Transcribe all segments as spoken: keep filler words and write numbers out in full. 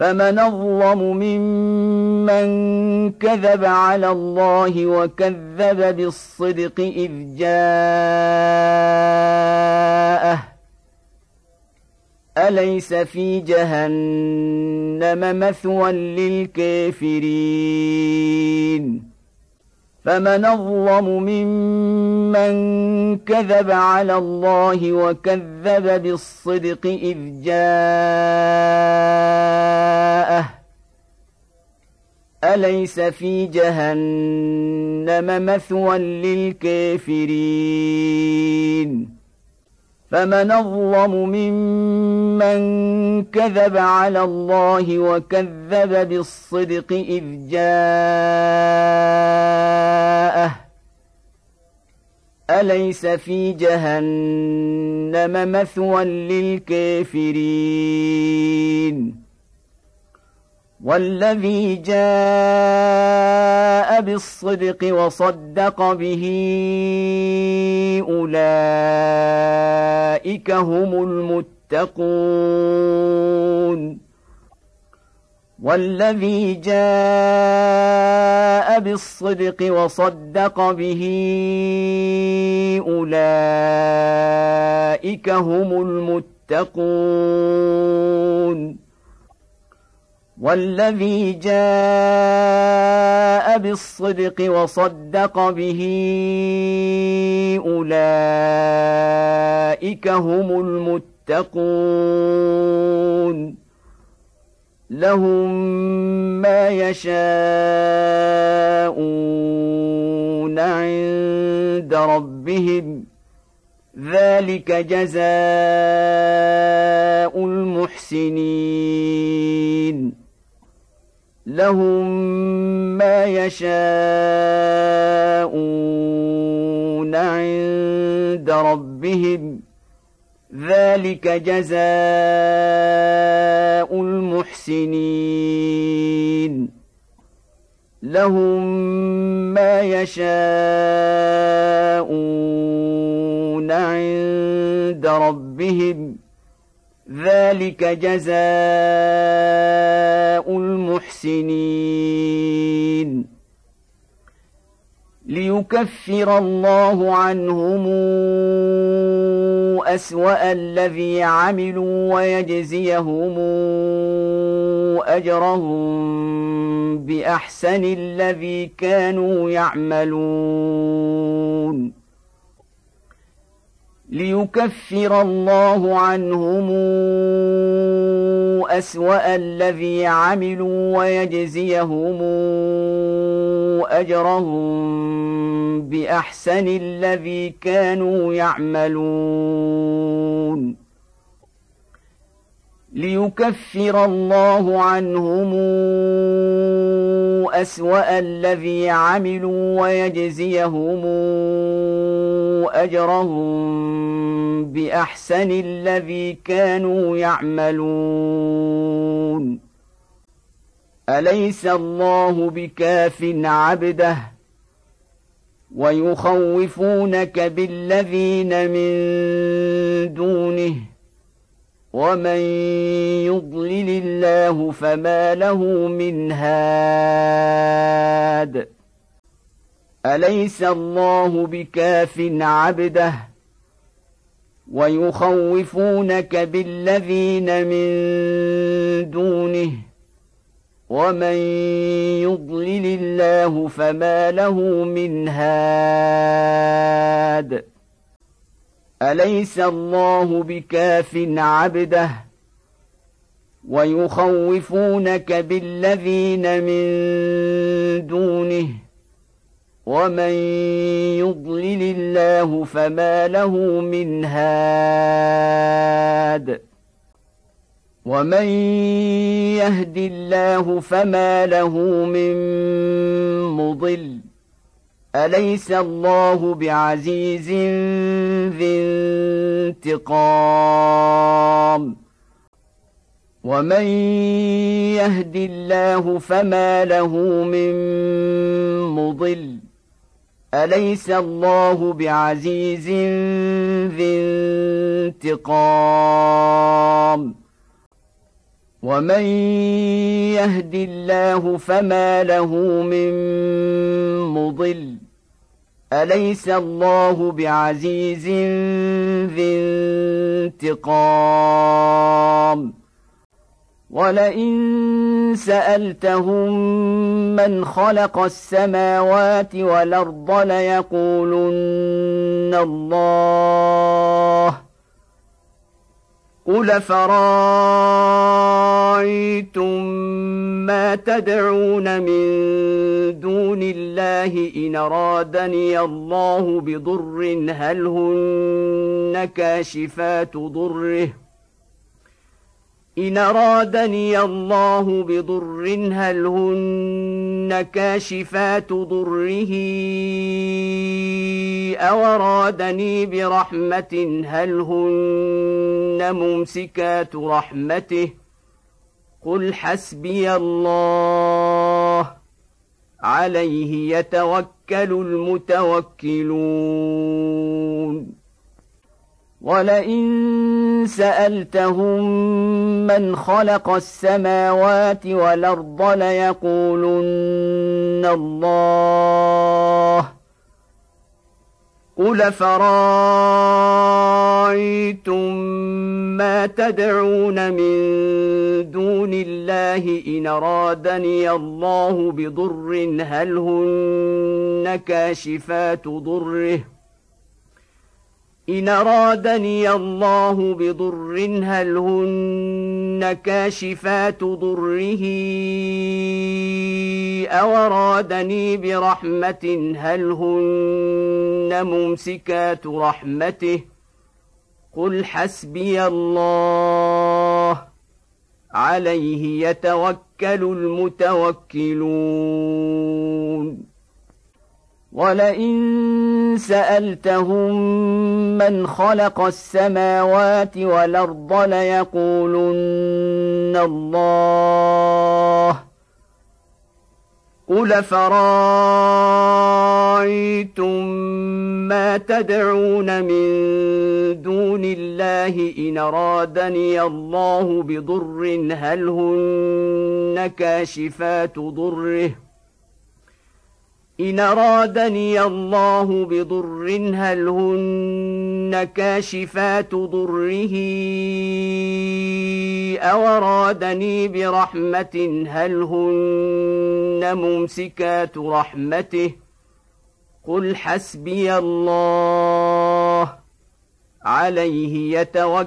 فمن أظلم ممن كذب على الله وكذب بالصدق إذ جاءه أليس في جهنم مثوى للكافرين فمن أظلم ممن كذب على الله وكذب بالصدق إذ جاءه أليس في جهنم مثوى للكافرين فمن أظلم ممن كذب على الله وكذب بالصدق إذ جاءه أليس في جهنم مثوى للكافرين والذي جاء بالصدق وصدق به أولئك هم المتقون والذي جاء بالصدق وصدق به أولئك هم المتقون والذي جاء بالصدق وصدق به أولئك هم المتقون لهم ما يشاءون عند ربهم ذلك جزاء المحسنين لهم ما يشاءون عند ربهم ذلك جزاء المحسنين لهم ما يشاءون عند ربهم ذلك جزاء المحسنين ليكفر الله عنهم أسوأ الذي عملوا ويجزيهم أجرهم بأحسن الذي كانوا يعملون ليكفر الله عنهم أسوأ الذي عملوا ويجزيهم أجرهم بأحسن الذي كانوا يعملون ليكفر الله عنهم أسوأ الذي عملوا ويجزيهم أجرهم بأحسن الذي كانوا يعملون أليس الله بكاف عبده ويخوفونك بالذين من دونه ومن يضلل الله فما له من هاد أليس الله بكاف عبده ويخوفونك بالذين من دونه ومن يضلل الله فما له من هاد أليس الله بكاف عبده ويخوفونك بالذين من دونه ومن يضلل الله فما له من هاد ومن يهد الله فما له من مضل أليس الله بعزيز ذي انتقام ومن يهد الله فما له من مضل أليس الله بعزيز ذي انتقام ومن يهد الله فما له من مضل أليس الله بعزيز ذي انتقام ولئن سألتهم من خلق السماوات والأرض ليقولن الله قل فرأيتم ما تدعون من دون الله إن أرادني الله بضر هل هن كاشفات ضره إن أرادني الله بضر هل هن كاشفات ضره أو أرادني برحمة هل هن ممسكات رحمته قل حسبي الله عليه يتوكل المتوكلون ولئن سألتهم من خلق السماوات والأرض ليقولن الله قل فرأيتم ما تدعون من دون الله إن أرادني الله بضر هل هن كاشفات ضره إن أرادني الله بضر هل هن كاشفات ضره أو أرادني برحمة هل هن ممسكات رحمته قل حسبي الله عليه يتوكل المتوكلون ولئن سألتهم من خلق السماوات والأرض ليقولن الله قل فرأيتم ما تدعون من دون الله إن أرادني الله بضر هل هن كاشفات ضره إن أرادني الله بضر هل هن كاشفات ضره أو أرادني برحمة هل هن ممسكات رحمته قل حسبي الله عليه يتوكل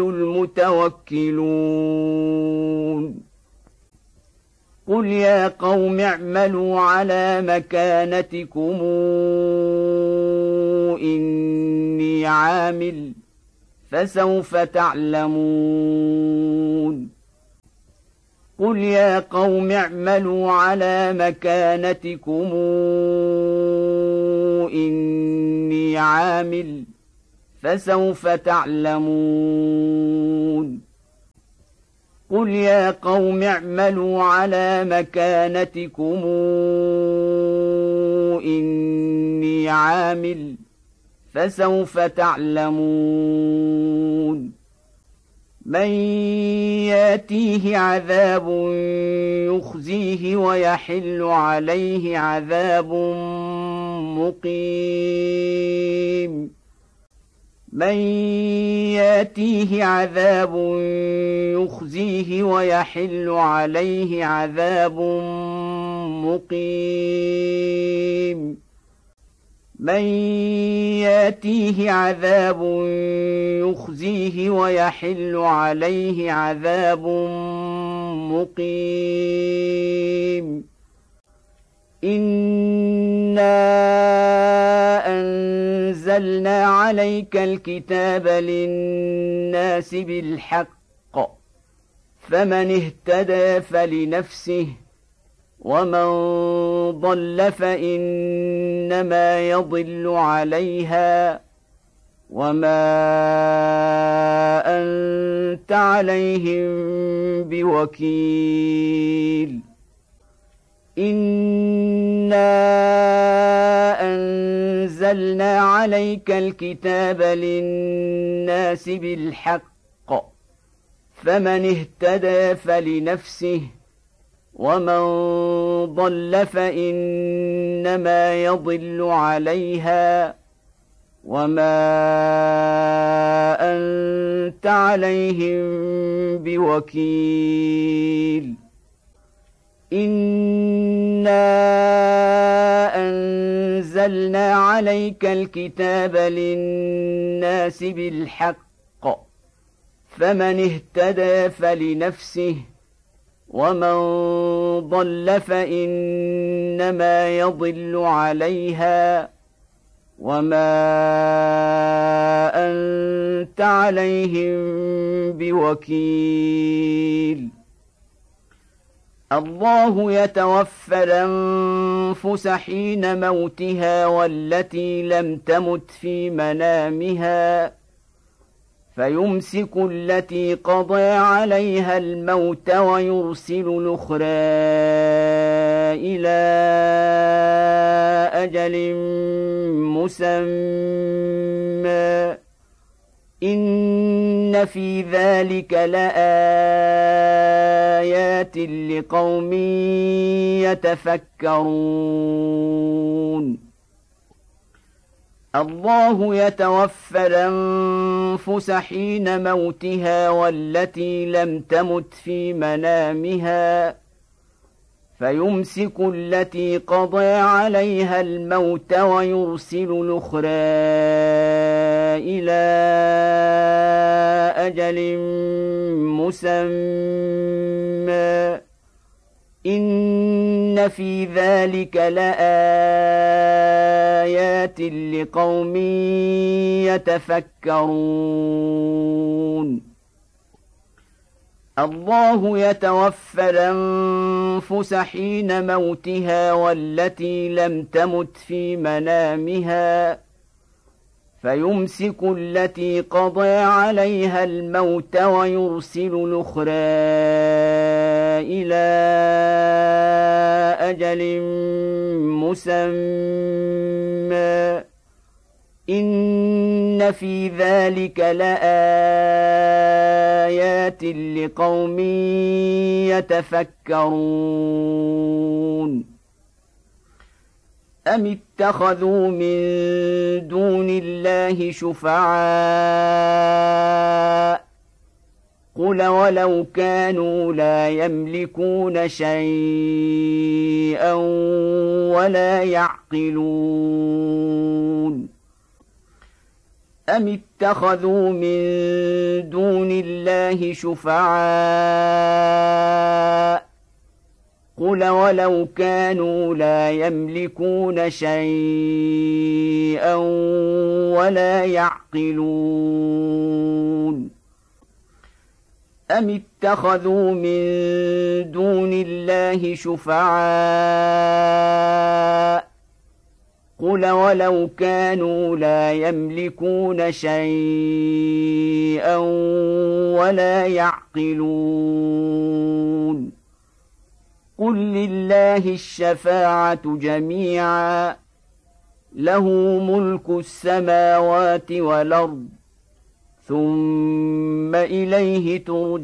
المتوكلون قل يا قوم اعملوا على مكانتكم إني عامل فسوف تعلمون قل يا قوم اعملوا على مكانتكم إني عامل فسوف تعلمون قل يا قوم اعملوا على مكانتكم إني عامل فسوف تعلمون من ياتيه عذاب يخزيه ويحل عليه عذاب مقيم من ياتيه عذاب يخزيه ويحل عليه عذاب مقيم من ياتيه عذاب يخزيه ويحل عليه عذاب مقيم إنا أنزلنا عليك الكتاب للناس بالحق فمن اهتدى فلنفسه ومن ضل فإنما يضل عليها وما أنت عليهم بوكيل إنا أنزلنا عليك الكتاب للناس بالحق فمن اهتدى فلنفسه ومن ضل فإنما يضل عليها وما أنت عليهم بوكيل إنا أنزلنا عليك الكتاب للناس بالحق فمن اهتدى فلنفسه ومن ضل فإنما يضل عليها وما أنت عليهم بوكيل الله يتوفى الأنفس حين موتها والتي لم تمت في منامها فيمسك التي قضى عليها الموت ويرسل الأخرى إلى أجل مسمى إن في ذلك لآيات لقوم يتفكرون الله يتوفى الأنفس حين موتها والتي لم تمت في منامها فيمسك التي قضى عليها الموت ويرسل الأخرى إلى أجل مسمى إن في ذلك لآيات لقوم يتفكرون الله يتوفى الأنفس حين موتها والتي لم تمت في منامها فيمسك التي قضى عليها الموت ويرسل الأخرى إلى أجل مسمى إن في ذلك لآيات لقوم يتفكرون أم اتخذوا من دون الله شفعاء قل ولو كانوا لا يملكون شيئا ولا يعقلون أم اتخذوا من دون الله شفعاء قل ولو كانوا لا يملكون شيئا ولا يعقلون أم اتخذوا من دون الله شفعاء قل ولو كانوا لا يملكون شيئا ولا يعقلون قل لله الشفاعة جميعا له ملك السماوات والأرض ثم إليه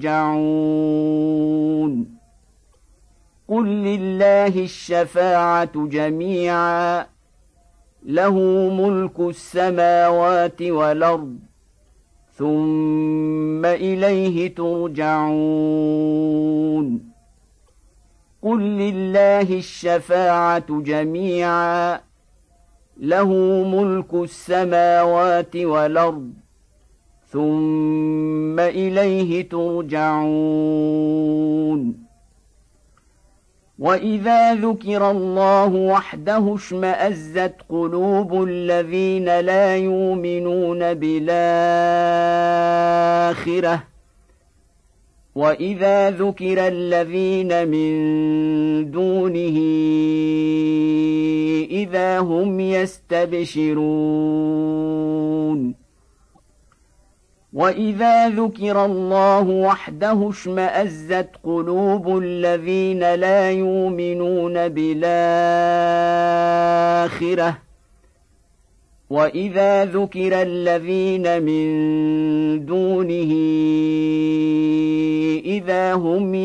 ترجعون قل لله الشفاعة جميعا له ملك السماوات والأرض ثم إليه ترجعون قل لله الشفاعة جميعا له ملك السماوات والأرض ثم إليه ترجعون وإذا ذكر الله وحده اشمأزت قلوب الذين لا يؤمنون بالآخرة وإذا ذكر الذين من دونه إذا هم يستبشرون وإذا ذكر الله وحده اشمأزت قلوب الذين لا يؤمنون بالآخرة وإذا ذكر الذين من دونه إذا هم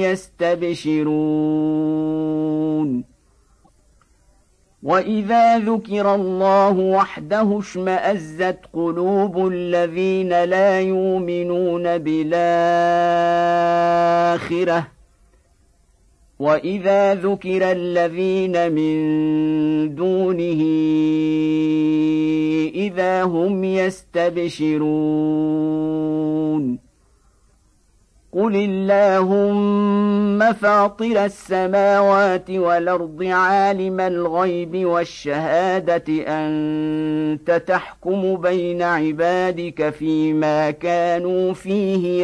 يستبشرون وإذا ذكر الله وحده اشمأزت قلوب الذين لا يؤمنون بالآخرة وإذا ذكر الذين من دونه إذا هم يستبشرون قل اللهم فاطر السماوات والأرض عالم الغيب والشهادة أنت تحكم بين عبادك فيما كانوا فيه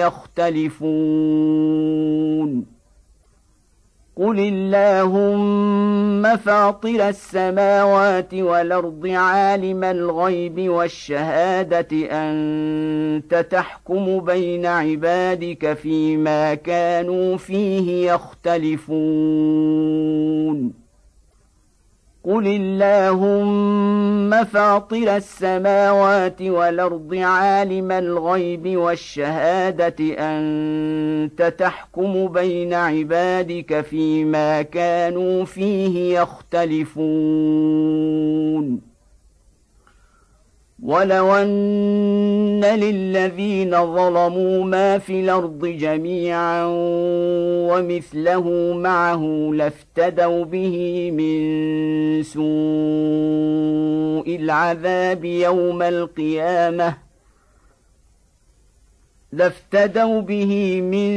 يختلفون قل اللهم فاطر السماوات والأرض عالم الغيب والشهادة أنت تحكم بين عبادك فيما كانوا فيه يختلفون قل اللهم فاطر السماوات والأرض عالم الغيب والشهادة أنت تحكم بين عبادك فيما كانوا فيه يختلفون ولو أن للذين ظلموا ما في الأرض جميعا ومثله معه لافتدوا به من سوء العذاب يوم القيامة لافتدوا به من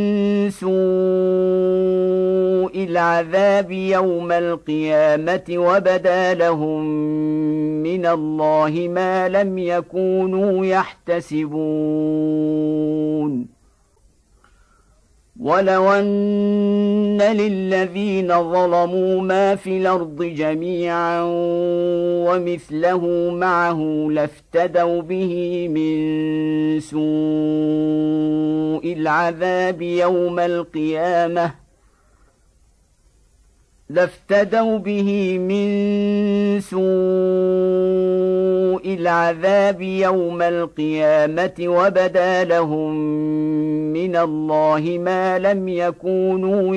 سوء العذاب يوم القيامة وبدا لهم من الله ما لم يكونوا يحتسبون ولو أن للذين ظلموا ما في الأرض جميعا ومثله معه لافتدوا به من سوء العذاب يوم القيامة لافتدوا به من سوء العذاب يوم القيامة وبدا لهم من الله ما لم يكونوا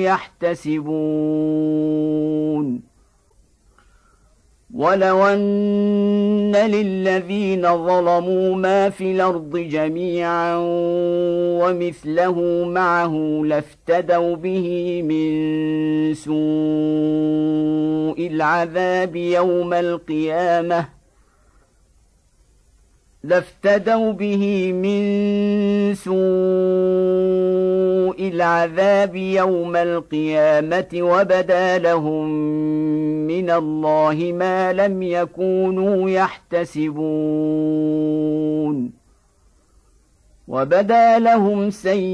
يحتسبون ولو أن للذين ظلموا ما في الأرض جميعا ومثله معه لافتدوا به من سوء العذاب يوم القيامة لافتدوا به من سوء العذاب يوم القيامة وبدا لهم من الله ما لم يكونوا يحتسبون وبدا لهم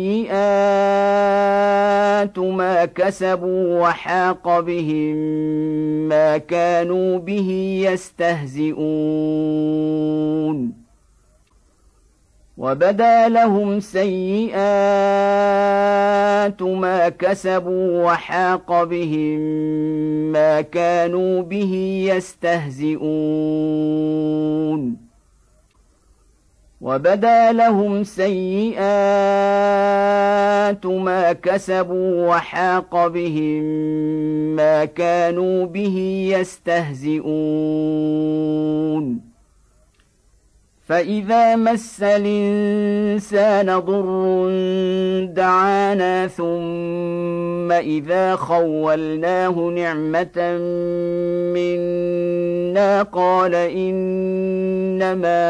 سيئات ما كسبوا وحاق بهم ما كانوا به يستهزئون وبدا لهم سيئات ما كسبوا وحاق بهم ما كانوا به يستهزئون وبدا لهم سيئات ما كسبوا وحاق بهم ما كانوا به يستهزئون فإذا مس الإنسان ضر دعانا ثم إذا خولناه نعمة منا قال إنما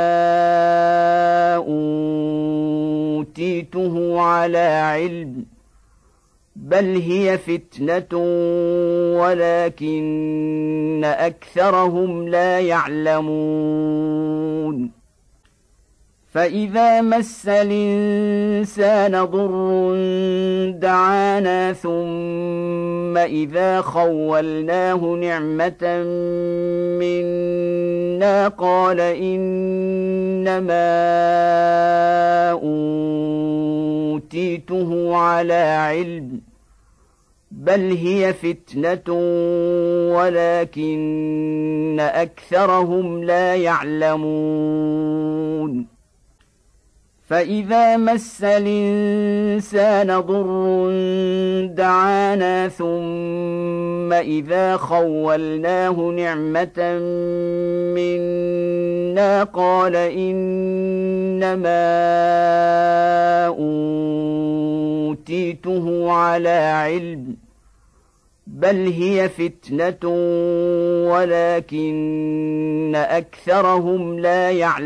أوتيته على علم بل هي فتنة ولكن أكثرهم لا يعلمون فإذا مس الإنسان ضر دعانا ثم إذا خولناه نعمة منا قال إنما أوتيته على علم بل هي فتنة ولكن أكثرهم لا يعلمون فإذا مس الإنسان ضر دعانا ثم إذا خولناه نعمة منا قال إنما أوتيته على علم بل هي فتنة ولكن أكثرهم لا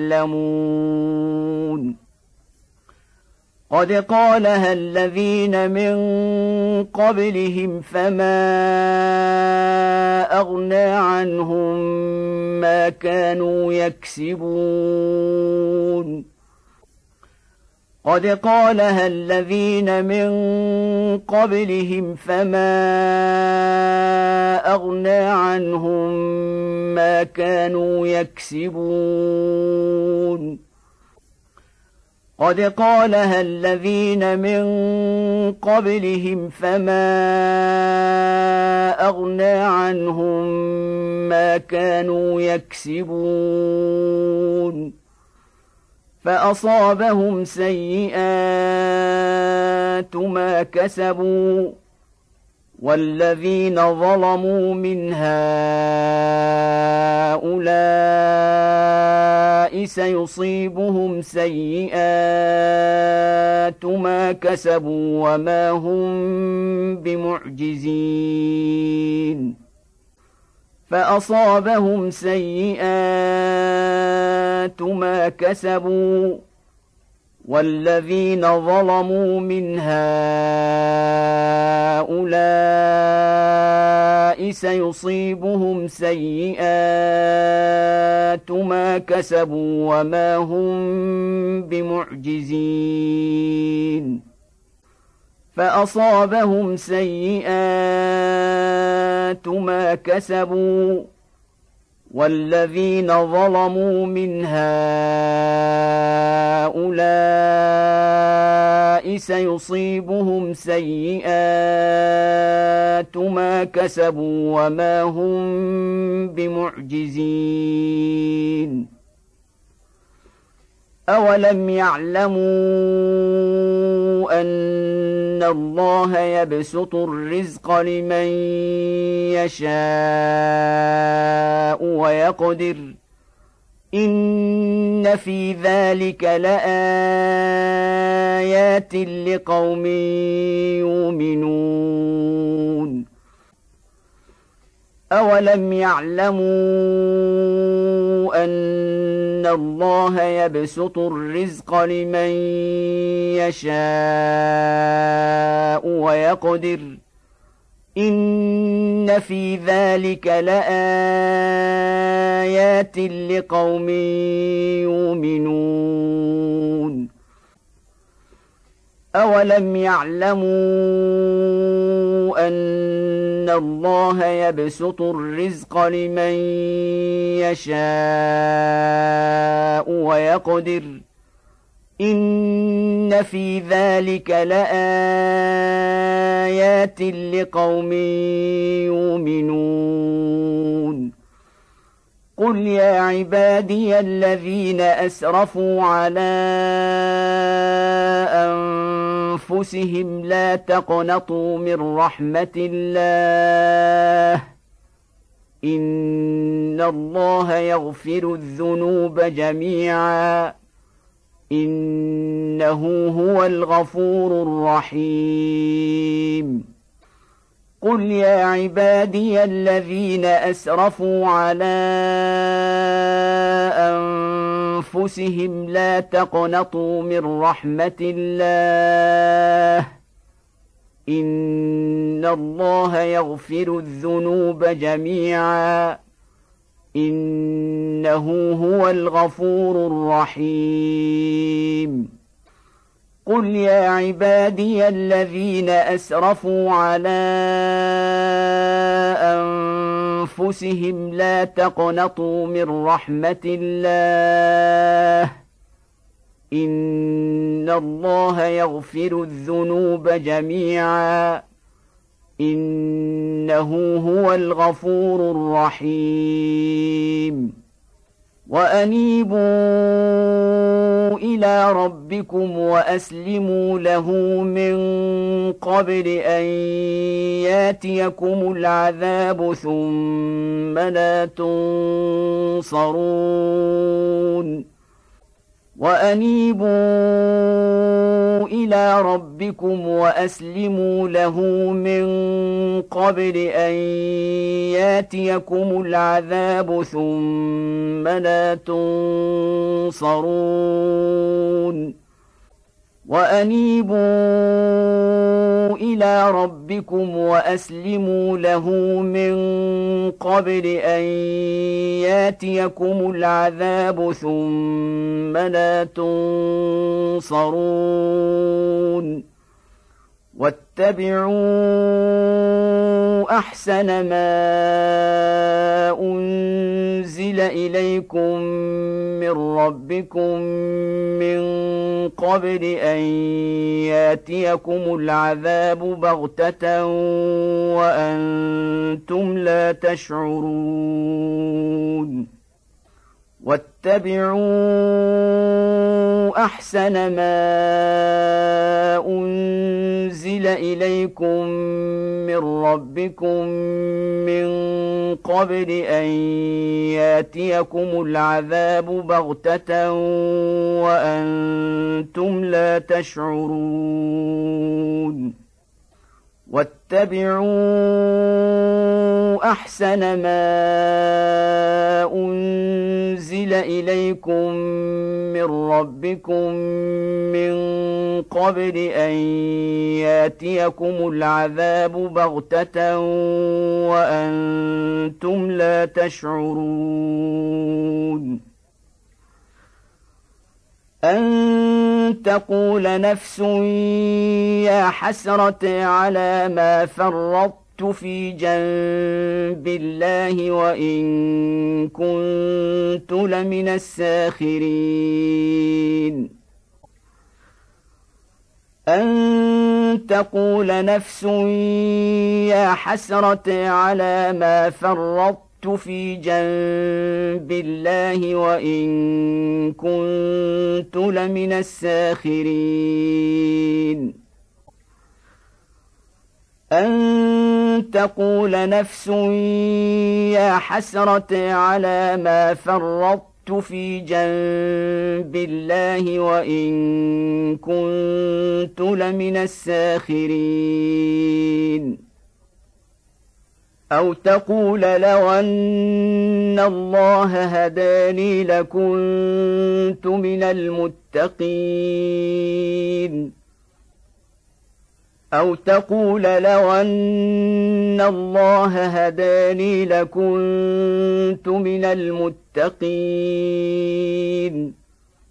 يعلمون قد قالها الذين من قبلهم فما أغنى عنهم ما كانوا يكسبون قد قالها الذين من قبلهم فما أغنى عنهم ما كانوا يكسبون قد قالها الذين من قبلهم فما أغنى عنهم ما كانوا يكسبون فأصابهم سيئات ما كسبوا والذين ظلموا من هؤلاء سيصيبهم سيئات ما كسبوا وما هم بمعجزين فأصابهم سيئات ما كسبوا والذين ظلموا من هؤلاء سيصيبهم سيئات ما كسبوا وما هم بمعجزين فأصابهم سيئات ما كسبوا والذين ظلموا من هؤلاء سيصيبهم سيئات ما كسبوا وما هم بمعجزين أولم يعلموا أن الله يبسط الرزق لمن يشاء ويقدر إن في ذلك لآيات لقوم يؤمنون أولم يعلموا أن الله يبسط الرزق لمن يشاء ويقدر إن في ذلك لآيات لقوم يؤمنون أولم يعلموا أن الله يبسط الرزق لمن يشاء ويقدر إن في ذلك لآيات لقوم يؤمنون قل يا عبادي الذين أسرفوا على أنفسهم لا تقنطوا من رحمة الله إن الله يغفر الذنوب جميعا إنه هو الغفور الرحيم قل يا عبادي الذين أسرفوا على أنفسهم لا تقنطوا من رحمة الله إن الله يغفر الذنوب جميعا إنه هو الغفور الرحيم قل يا عبادي الذين أسرفوا على أنفسهم لا تقنطوا من رحمة الله إن الله يغفر الذنوب جميعا إنه هو الغفور الرحيم وأنيبوا إلى ربكم وأسلموا له من قبل أن ياتيكم العذاب ثم لا تنصرون وأنيبوا إلى ربكم وأسلموا له من قبل أن ياتيكم العذاب ثم لا تنصرون وأنيبوا إلى ربكم وأسلموا له من قبل أن ياتيكم العذاب ثم لا تنصرون واتبعوا أحسن ما أنزل إليكم من ربكم من قبل أن ياتيكم العذاب بغتة وأنتم لا تشعرون واتبعوا أحسن ما أنزل إليكم من ربكم من قبل أن ياتيكم العذاب بغتة وأنتم لا تشعرون واتبعوا أحسن ما أنزل إليكم من ربكم من قبل أن ياتيكم العذاب بغتة وأنتم لا تشعرون أن تقول نفس يا حسرة على ما فرطت في جنب الله وإن كنت لمن الساخرين أن تقول نفس يا حسرة على ما فرطت في جنب الله وإن كنت لمن الساخرين أن تقول نفس يا حسرة على ما فرطت في جنب الله وإن كنت لمن الساخرين أو تقول لو أن الله هداني لكنت من المتقين أو تقول لو أن الله هداني لكنت من المتقين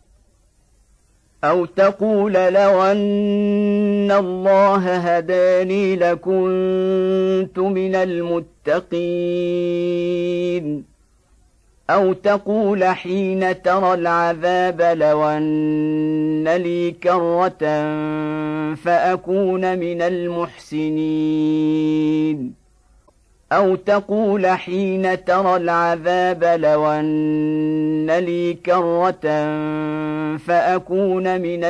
أو تقول لو أن الله هداني لكنت من المتقين أو تقول حين ترى العذاب لو أن لي كرة فأكون من المحسنين أو تقول حين ترى العذاب لو أن لي كرة فأكون من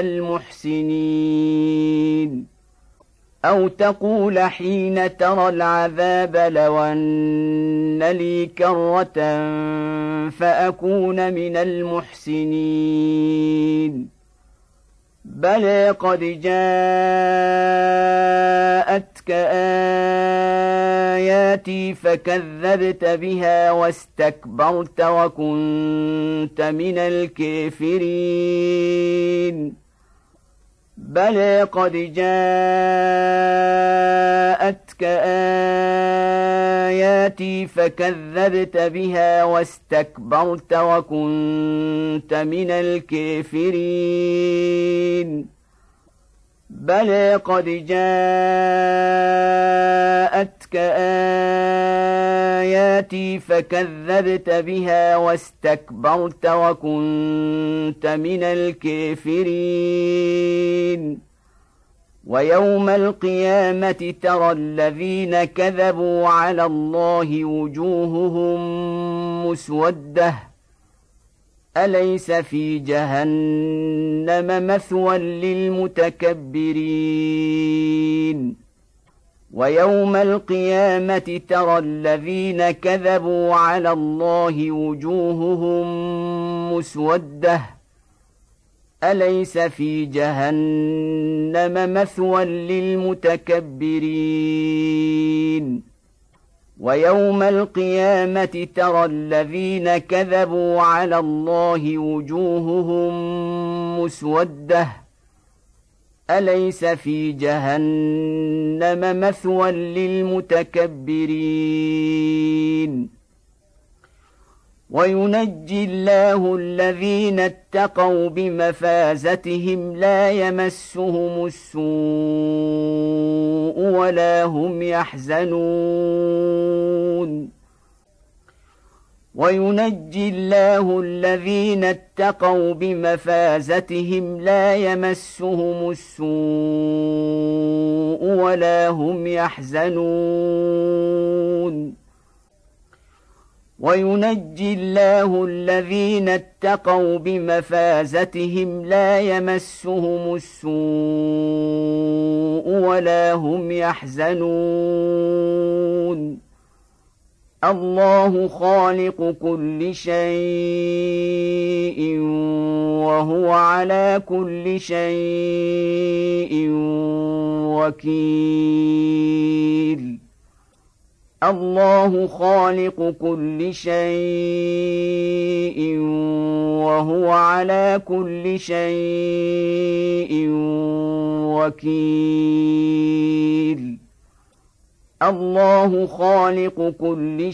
المحسنين أو تقول حين ترى العذاب لو أن لي كرة فأكون من المحسنين بلى قد جاءتك آياتي فكذبت بها واستكبرت وكنت من الكافرين بلى قد جاءتك آياتي فكذبت بها واستكبرت وكنت من الكافرين بلى قد جاءتك آياتي فكذبت بها واستكبرت وكنت من الكافرين ويوم القيامة ترى الذين كذبوا على الله وجوههم مسودة أليس في جهنم مثوى للمتكبرين ويوم القيامة ترى الذين كذبوا على الله وجوههم مسودة أليس في جهنم مثوى للمتكبرين ويوم القيامة ترى الذين كذبوا على الله وجوههم مسودة أليس في جهنم مثوى للمتكبرين وينجي الله الذين اتقوا بمفازتهم لا يمسهم السوء ولا هم يحزنون وينجي الله الذين اتقوا بمفازتهم لا يمسهم السوء ولا هم يحزنون وينجي الله الذين اتقوا بمفازتهم لا يمسهم السوء ولا هم يحزنون الله خالق كل شيء وهو على كل شيء وكيل الله خالق كل شيء وهو على كل شيء وكيل الله خالق كل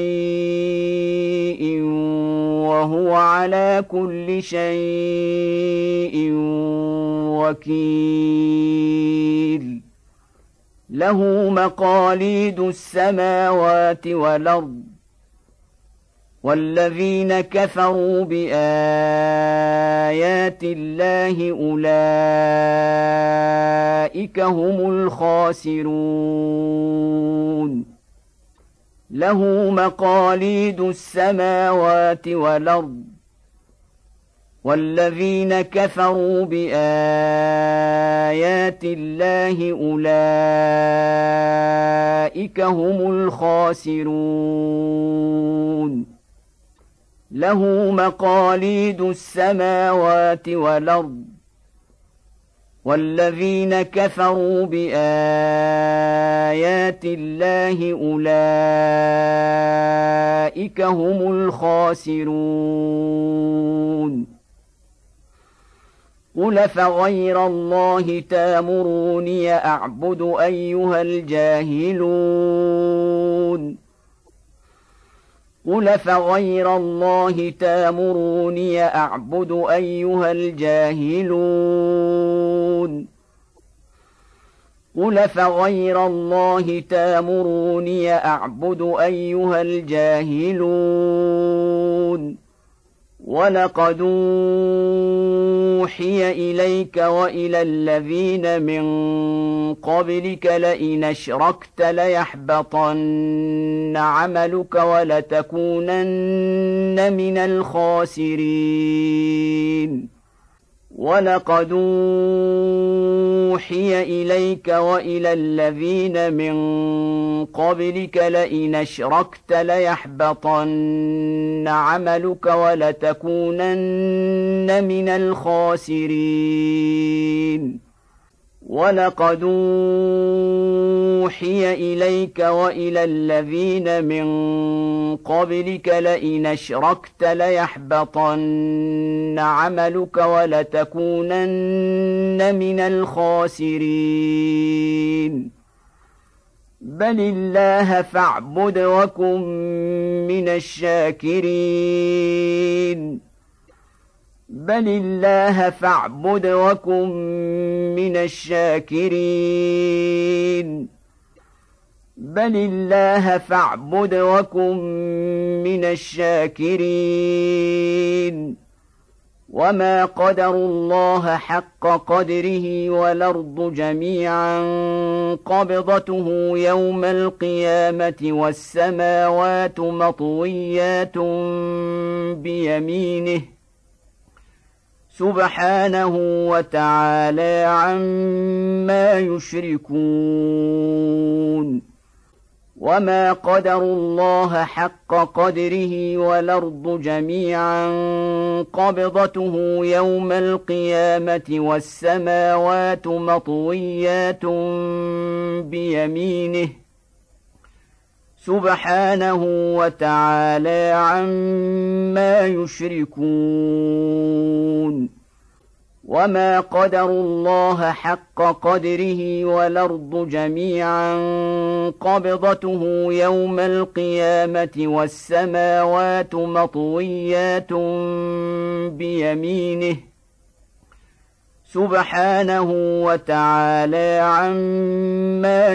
شيء وهو على كل شيء وكيل له مقاليد السماوات والأرض والذين كفروا بآيات الله أولئك هم الخاسرون له مقاليد السماوات والأرض والذين كفروا بآيات الله أولئك هم الخاسرون له مقاليد السماوات والأرض والذين كفروا بآيات الله أولئك هم الخاسرون قل فغير الله تامروني أعبد أيها الجاهلون قل فغير الله تامروني أعبد أيها الجاهلون قل فغير الله تامروني أعبد أيها الجاهلون ولقد أوحي إليك وإلى الذين من قبلك لئن أشركت ليحبطن عملك ولتكونن من الخاسرين ولقد أوحي إليك وإلى الذين من قبلك لئن أشركت ليحبطن عملك ولتكونن من الخاسرين ولقد أوحي إليك وإلى الذين من قبلك لئن أشركت ليحبطن عملك ولتكونن من الخاسرين بل الله فاعبد وكن من الشاكرين بل الله فاعبد وكن من الشاكرين بل الله فاعبد وكن من الشاكرين وما قدروا الله حق قدره والأرض جميعا قبضته يوم القيامة والسماوات مطويات بيمينه سبحانه وتعالى عما يشركون وما قدروا الله حق قدره والأرض جميعا قبضته يوم القيامة والسماوات مطويات بيمينه سبحانه وتعالى عما يشركون وما قدروا الله حق قدره والأرض جميعا قبضته يوم القيامة والسماوات مطويات بيمينه سبحانه وتعالى عما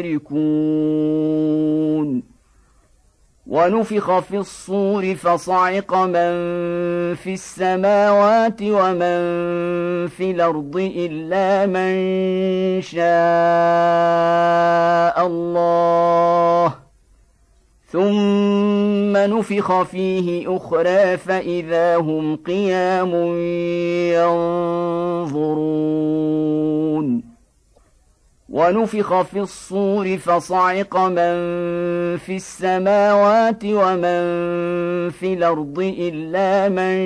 يشركون ونفخ في الصور فصعق من في السماوات ومن في الأرض إلا من شاء الله ثم نفخ فيه أخرى فإذا هم قيام ينظرون ونفخ في الصور فصعق من في السماوات ومن في الأرض إلا من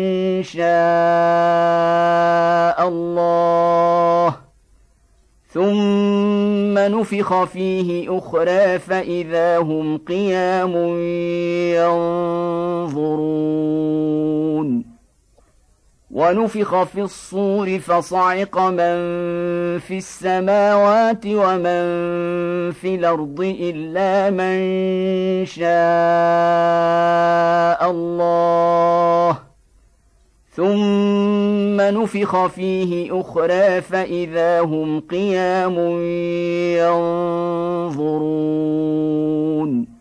شاء الله ثم نفخ فيه أخرى فإذا هم قيام ينظرون ونفخ في الصور فصعق من في السماوات ومن في الأرض إلا من شاء الله ثم نفخ فيه أخرى فإذا هم قيام ينظرون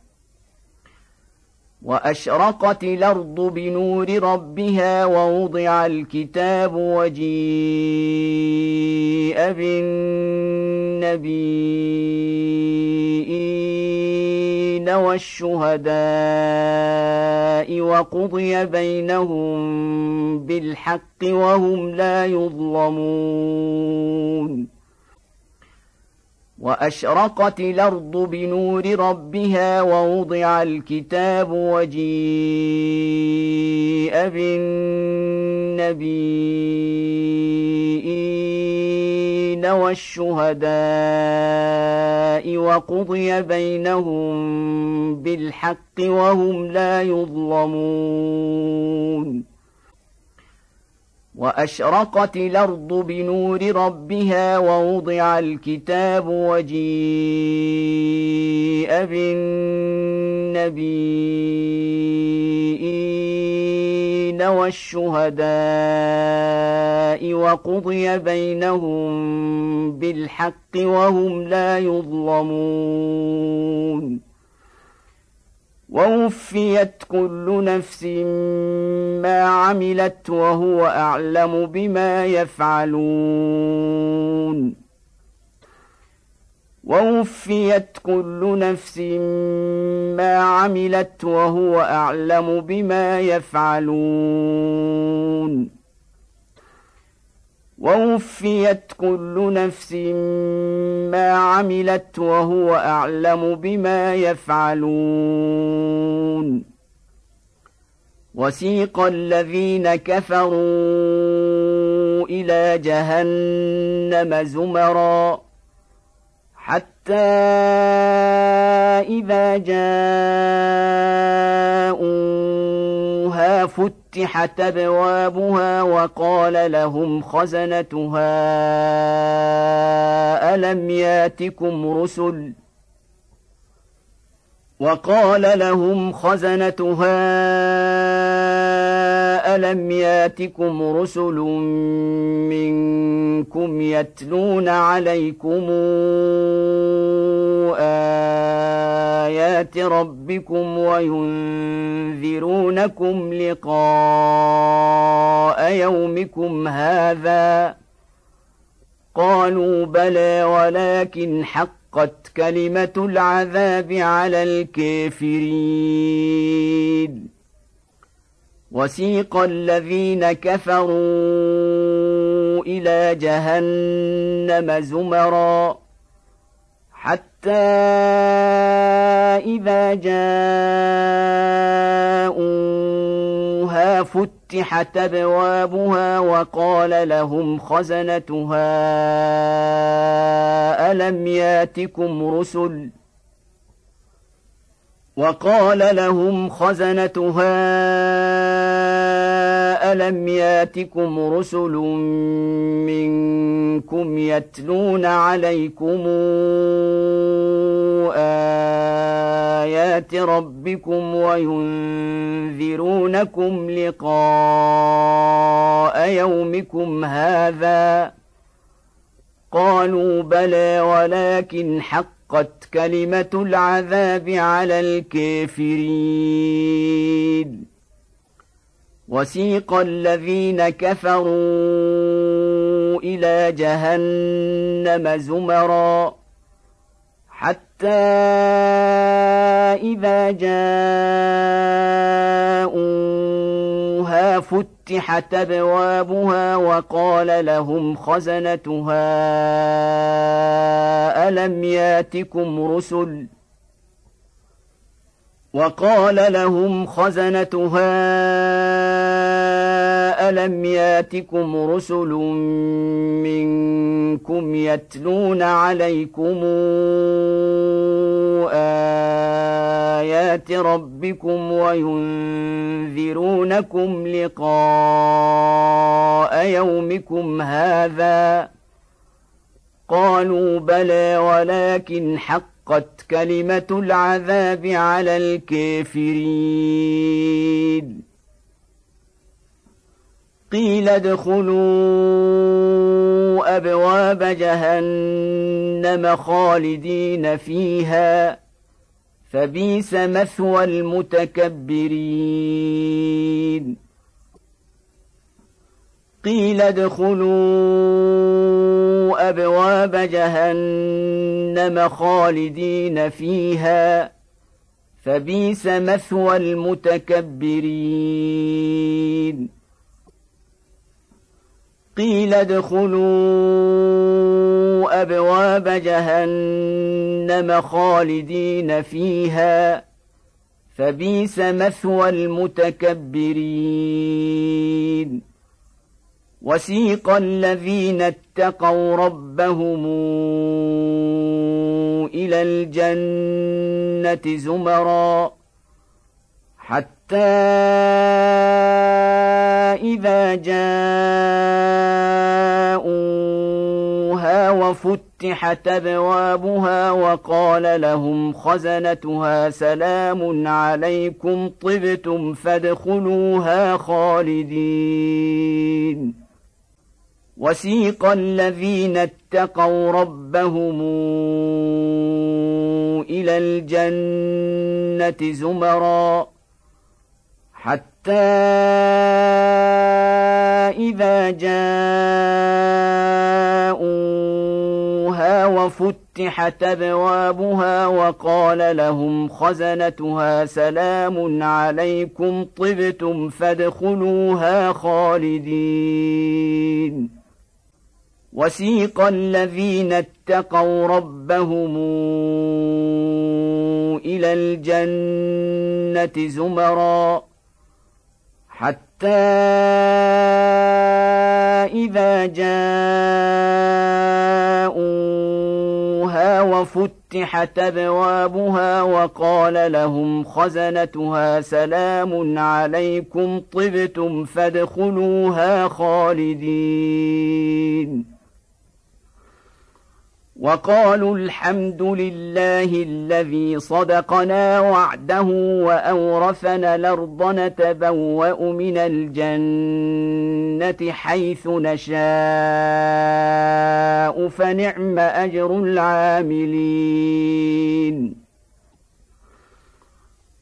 وأشرقت الأرض بنور ربها ووضع الكتاب وجيء بالنبيين والشهداء وقضي بينهم بالحق وهم لا يظلمون وأشرقت الأرض بنور ربها ووضع الكتاب وجيء بالنبيين والشهداء وقضي بينهم بالحق وهم لا يظلمون وأشرقت الأرض بنور ربها ووضع الكتاب وجيء بالنبيين والشهداء وقضي بينهم بالحق وهم لا يظلمون ووفيت كل نفس ما عملت وهو أعلم بما يفعلون ووفيت كل نفس ما عملت وهو أعلم بما يفعلون ووفيت كل نفس ما عملت وهو أعلم بما يفعلون وسيق الذين كفروا إلى جهنم زمرا حتى إذا جاءوها فتحت أبوابها وقال لهم خزنتها ألم ياتكم رسل وقال لهم خزنتها ألم ياتكم رسل منكم يتلون عليكم آيات ربكم وينذرونكم لقاء يومكم هذا قالوا بلى ولكن حقت كلمة العذاب على الكافرين وسيق الذين كفروا إلى جهنم زمرا حتى إذا جاءوها فتحت أبوابها وقال لهم خزنتها ألم ياتكم رسل وقال لهم خزنتها ألم ياتكم رسل منكم يتلون عليكم آيات ربكم وينذرونكم لقاء يومكم هذا قالوا بلى ولكن حقت كلمة العذاب على الكافرين وسيق الذين كفروا إلى جهنم زمرا حتى إذا جاءوها فتحت أبوابها وقال لهم خزنتها ألم ياتكم رسل وقال لهم خزنتها ألم ياتكم رسل منكم يتلون عليكم آيات ربكم وينذرونكم لقاء يومكم هذا قالوا بلى ولكن حقت كلمة العذاب على الكافرين قيل ادخلوا أبواب جهنم خالدين فيها فبئس مثوى المتكبرين قيل ادخلوا أبواب جهنم خالدين فيها فبئس مثوى المتكبرين قيل ادخلوا أبواب جهنم خالدين فيها فبئس مثوى المتكبرين وسيق الذين اتقوا ربهم إلى الجنة زمرا حتى إذا جاءوها وفتحت أبوابها وقال لهم خزنتها سلام عليكم طبتم فادخلوها خالدين وسيق الذين اتقوا ربهم إلى الجنة زمرا حتى إذا جاءوها وفتحت أبوابها وقال لهم خزنتها سلام عليكم طبتم فادخلوها خالدين وسيق الذين اتقوا ربهم إلى الجنة زمرا حتى إذا جاءوها وفتحت أبوابها وقال لهم خزنتها سلام عليكم طبتم فادخلوها خالدين وقالوا الحمد لله الذي صدقنا وعده وأورثنا الأرض نتبوأ من الجنة حيث نشاء فنعم أجر العاملين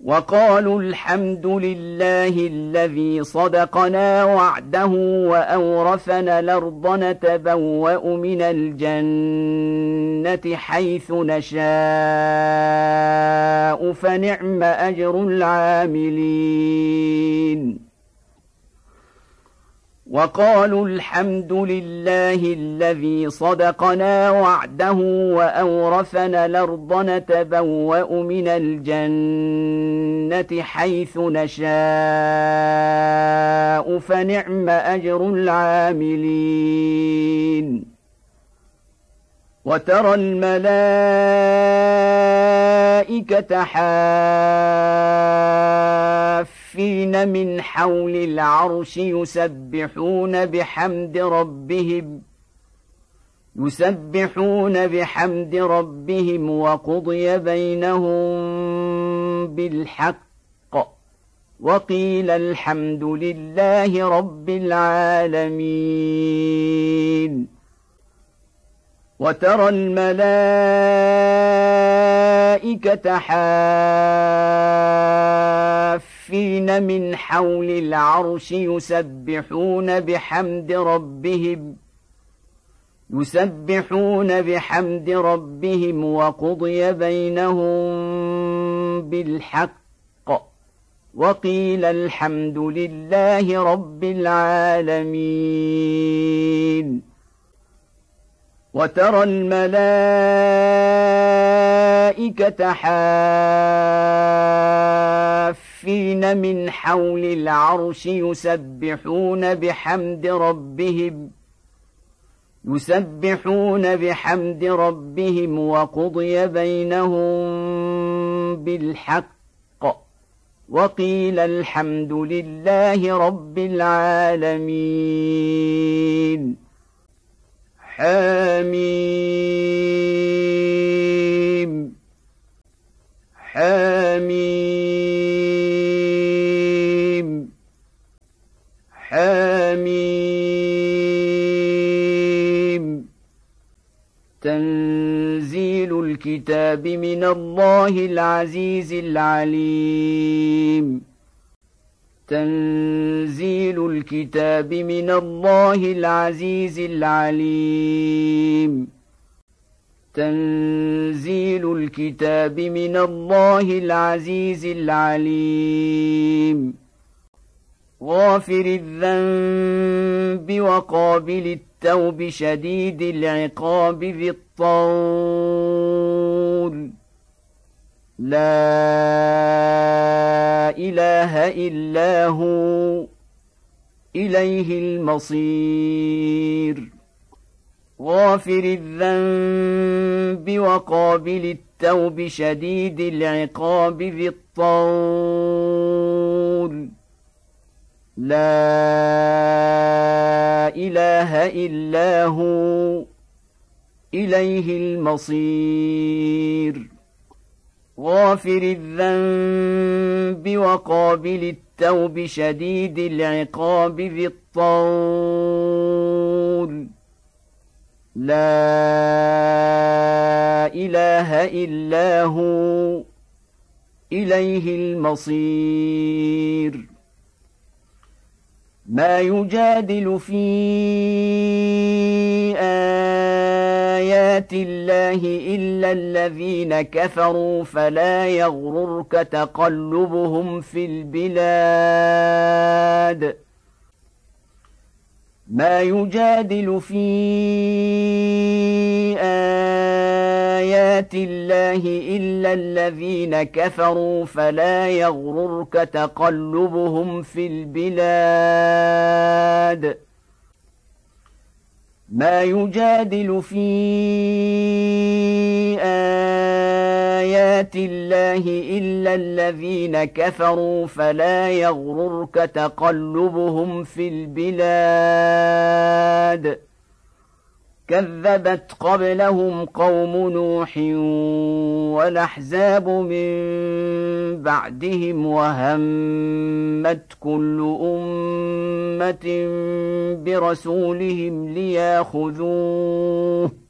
وقالوا الحمد لله الذي صدقنا وعده وأورثنا الأرض نتبوأ من الجنة حيث نشاء فنعم أجر العاملين وقالوا الحمد لله الذي صدقنا وعده وأورثنا الأرض نتبوأ من الجنة حيث نشاء فنعم أجر العاملين وترى الملائكة حافين من حول العرش يسبحون بحمد ربهم يسبحون بحمد ربهم وقضي بينهم بالحق وقيل الحمد لله رب العالمين وترى الملائكة حافين من حول العرش يسبحون بحمد ربهم يسبحون بحمد ربهم وقضي بينهم بالحق وقيل الحمد لله رب العالمين وترى الملائكة حافين من حول العرش يسبحون بحمد ربهم يسبحون بحمد ربهم وقضي بينهم بالحق وقيل الحمد لله رب العالمين حميم حميم حميم تنزيل الكتاب من الله العزيز العليم تنزيل الكتاب من الله العزيز العليم تنزيل الكتاب من الله العزيز العليم غافر الذنب وقابل التوب شديد العقاب ذي الطول لا إله إلا هو إليه المصير غافر الذنب وقابل التوب شديد العقاب ذي الطول لا إله إلا هو إليه المصير غافر الذنب وقابل التوب شديد العقاب ذي الطول لا إله إلا هو إليه المصير ما يجادل في آيات الله إلا الذين كفروا فلا يغررك تقلبهم في البلاد ما يجادل في آيات الله إلا الذين كفروا فلا يغررك تقلبهم في البلاد ما يجادل في آيات الله إلا الذين كفروا فلا يغررك تقلبهم في البلاد كذبت قبلهم قوم نوح والأحزاب من بعدهم وهمت كل أمة برسولهم ليأخذوه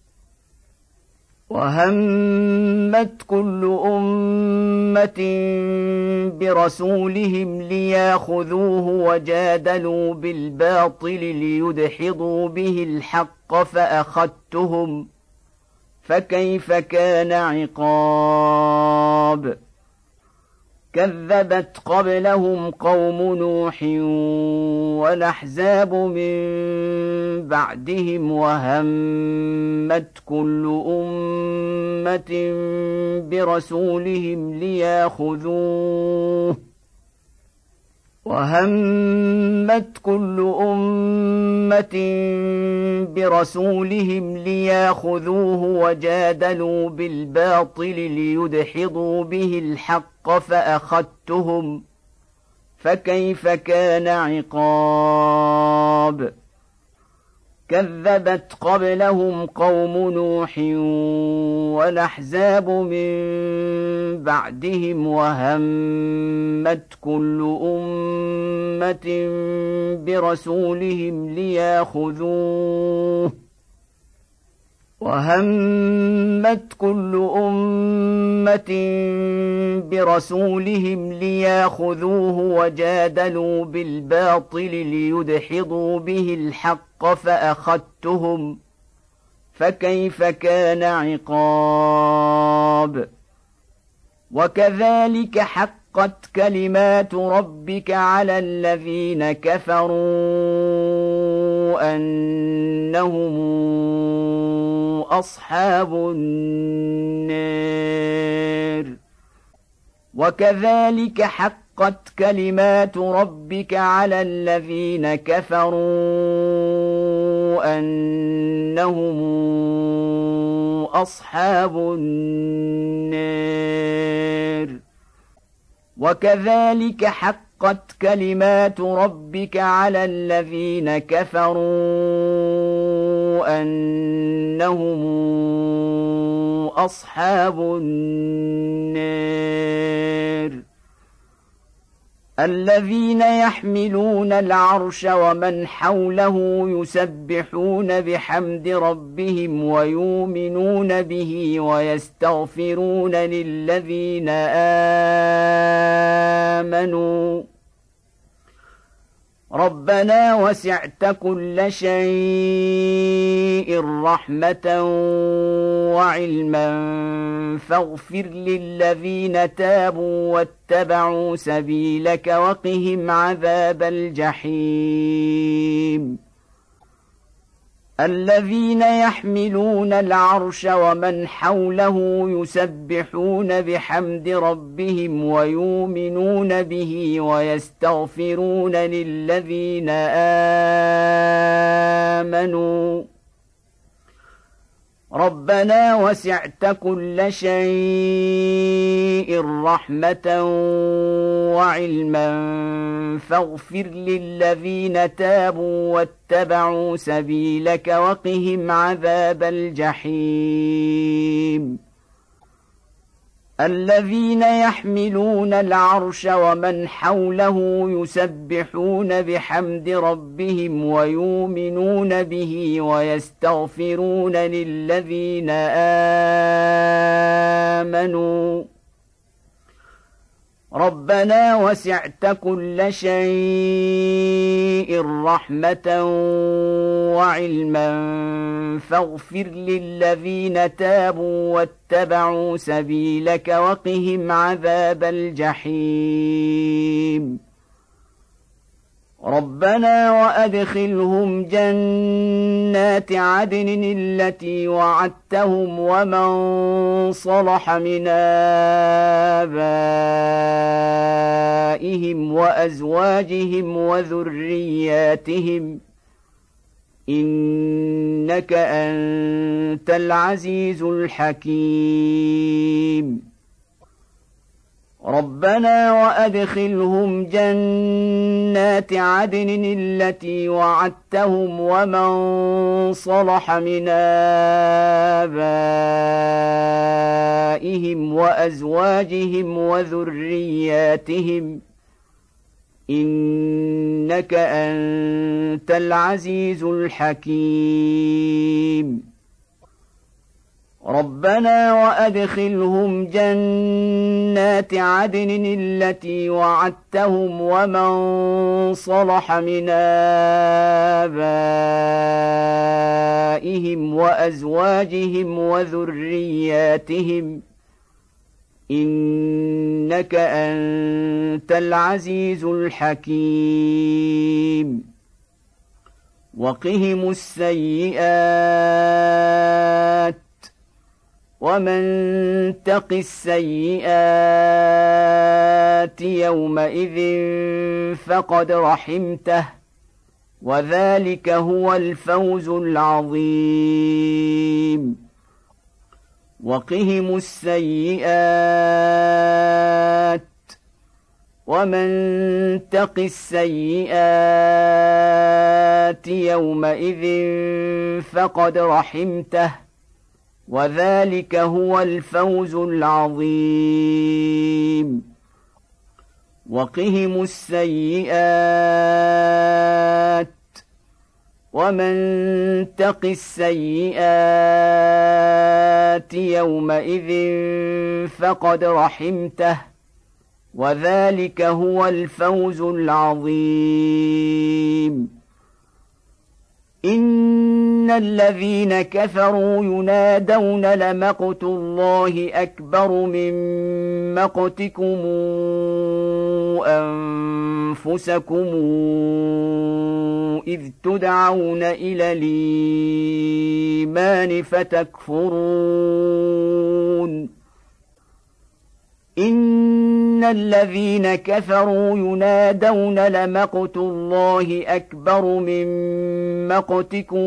وهمت كل أمة برسولهم لياخذوه وجادلوا بالباطل ليدحضوا به الحق فأخذتهم فكيف كان عقاب كذبت قبلهم قوم نوح والأحزاب من بعدهم وهمت كل أمة برسولهم لياخذوه وهمت كل أمة برسولهم لياخذوه وجادلوا بالباطل ليدحضوا به الحق فأخذتهم فكيف كان عقاب كذبت قبلهم قوم نوح والأحزاب من بعدهم وهمت كل أمة برسولهم لياخذوه وهمت كل أمة برسولهم لياخذوه وجادلوا بالباطل ليدحضوا به الحق فأخذتهم فكيف كان عقاب وكذلك حقت كلمات ربك على الذين كفروا أنهم أصحاب النار وكذلك حقت كلمات ربك على الذين كفروا أنهم أصحاب النار وكذلك حقت كلمات ربك على الذين كفروا أنهم أصحاب النار الذين يحملون العرش ومن حوله يسبحون بحمد ربهم ويؤمنون به ويستغفرون للذين آمنوا ربنا وسعت كل شيء رحمة وعلما فاغفر للذين تابوا واتبعوا سبيلك وقهم عذاب الجحيم الذين يحملون العرش ومن حوله يسبحون بحمد ربهم ويؤمنون به ويستغفرون للذين آمنوا ربنا وسعت كل شيء رحمة وعلما فاغفر للذين تابوا واتبعوا سبيلك وقهم عذاب الجحيم الذين يحملون العرش ومن حوله يسبحون بحمد ربهم ويؤمنون به ويستغفرون للذين آمنوا ربنا وسعت كل شيء رحمة وعلما فاغفر للذين تابوا واتبعوا سبيلك وقهم عذاب الجحيم ربنا وأدخلهم جنات عدن التي وعدتهم ومن صلح من آبائهم وأزواجهم وذرياتهم إنك أنت العزيز الحكيم ربنا وأدخلهم جنات عدن التي وعدتهم ومن صلح من آبائهم وأزواجهم وذرياتهم إنك أنت العزيز الحكيم ربنا وأدخلهم جنات عدن التي وعدتهم ومن صلح من آبائهم وأزواجهم وذرياتهم إنك أنت العزيز الحكيم وقهم السيئات ومن تق السيئات يومئذ فقد رحمته وذلك هو الفوز العظيم وقهم السيئات ومن تق السيئات يومئذ فقد رحمته وذلك هو الفوز العظيم وقهم السيئات ومن تق السيئات يومئذ فقد رحمته وذلك هو الفوز العظيم إن الذين كفروا ينادون لمقت الله أكبر من مقتكم أنفسكم إذ تدعون إلى الإيمان فتكفرون إن الذين كفروا ينادون لمقت الله أكبر من مقتكم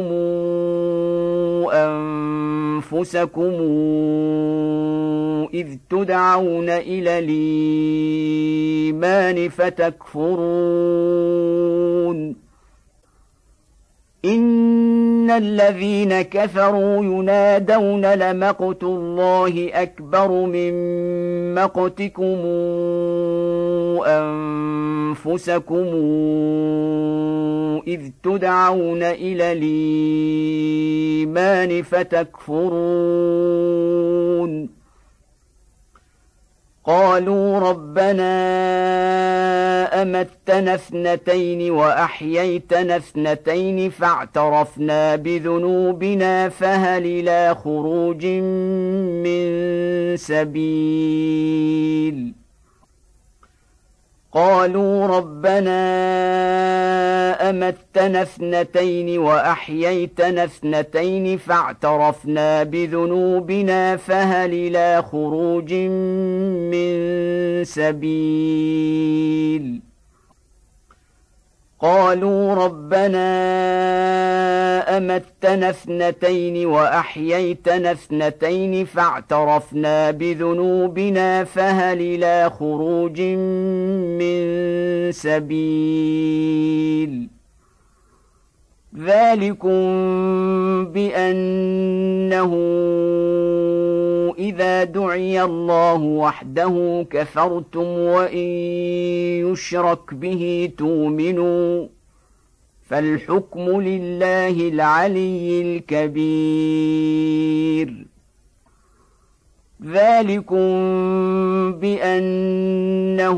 أنفسكم إذ تدعون إلى الإيمان فتكفرون إن الذين كفروا ينادون لمقت الله أكبر من مقتكم أنفسكم إذ تدعون إلى الإيمان فتكفرون قالوا ربنا أمتنا اثنتين وأحييتنا اثنتين فاعترفنا بذنوبنا فهل إلى خروج من سبيل قالوا ربنا أمتنا اثنتين وأحييتنا اثنتين فاعترفنا بذنوبنا فهل إلى خروج من سبيل قالوا ربنا أمتنا اثنتين وأحييتنا اثنتين فاعترفنا بذنوبنا فهل إلى خروج من سبيل ذلكم بأنه إذا دعي الله وحده كفرتم وإن يشرك به تؤمنوا فالحكم لله العلي الكبير ذلكم بأنه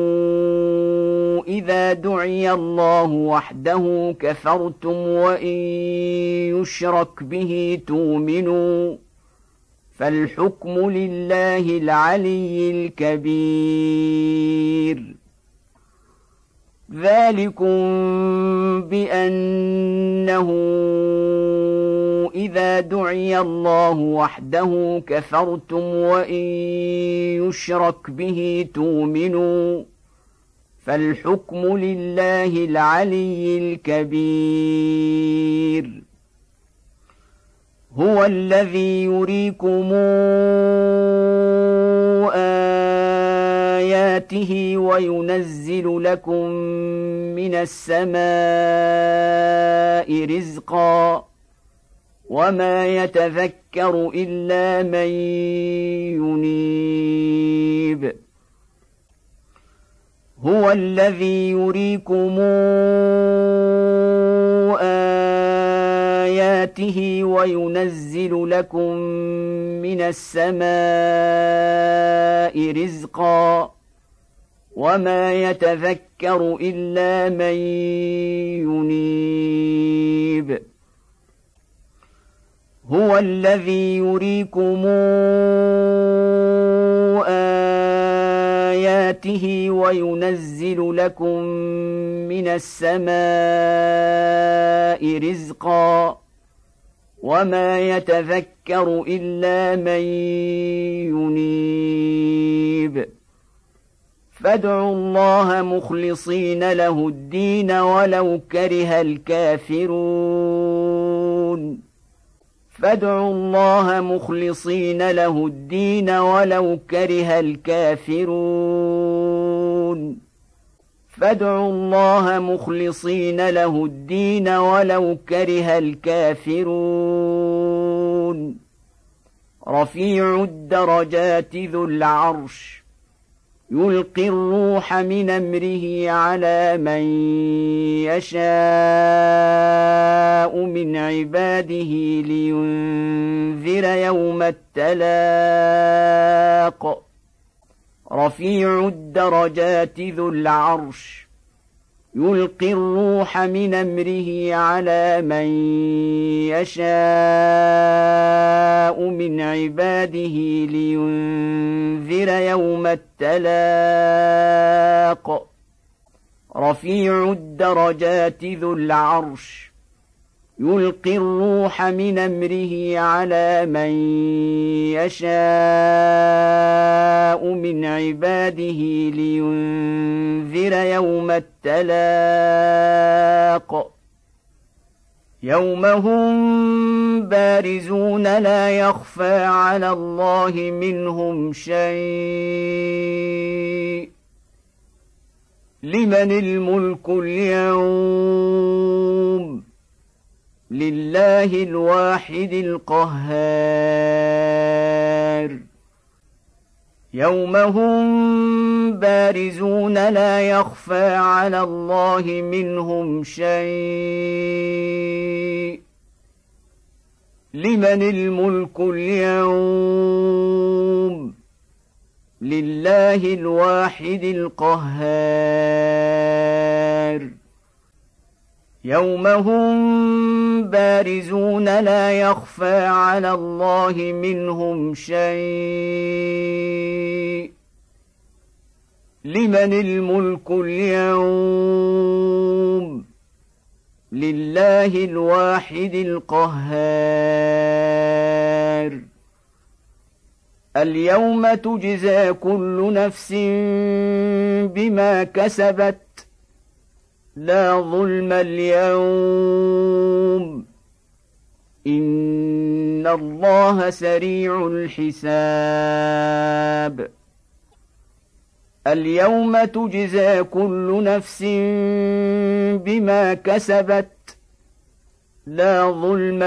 إذا دعي الله وحده كفرتم وإن يشرك به تؤمنوا فالحكم لله العلي الكبير ذلكم بأنه إذا دعي الله وحده كفرتم وإن يشرك به تؤمنوا فالحكم لله العلي الكبير هو الذي يريكم آياته وينزل لكم من السماء رزقا وما يتذكر إلا من ينيب هو الذي يريكم آياته وينزل لكم من السماء رزقا وما يتذكر إلا من ينيب هو الذي يريكم آياته وينزل لكم من السماء رزقا وما يتذكر إلا من ينيب فادعوا الله مخلصين له الدين ولو كره الكافرون فادعوا الله مخلصين له الدين ولو كره الكافرون فادعوا الله مخلصين له الدين ولو كره الكافرون رفيع الدرجات ذو العرش يلقي الروح من أمره على من يشاء من عباده لينذر يوم التلاق رفيع الدرجات ذو العرش يلقي الروح من أمره على من يشاء من عباده لينذر يوم التلاق رفيع الدرجات ذو العرش يلقي الروح من أمره على من يشاء من عباده لينذر يوم التلاق يوم هم بارزون لا يخفى على الله منهم شيء لمن الملك اليوم لله الواحد القهار يوم هم بارزون لا يخفى على الله منهم شيء لمن الملك اليوم لله الواحد القهار يوم هم بارزون لا يخفى على الله منهم شيء لمن الملك اليوم لله الواحد القهار اليوم تجزى كل نفس بما كسبت لا ظلم اليوم إن الله سريع الحساب اليوم تجزى كل نفس بما كسبت لا ظلم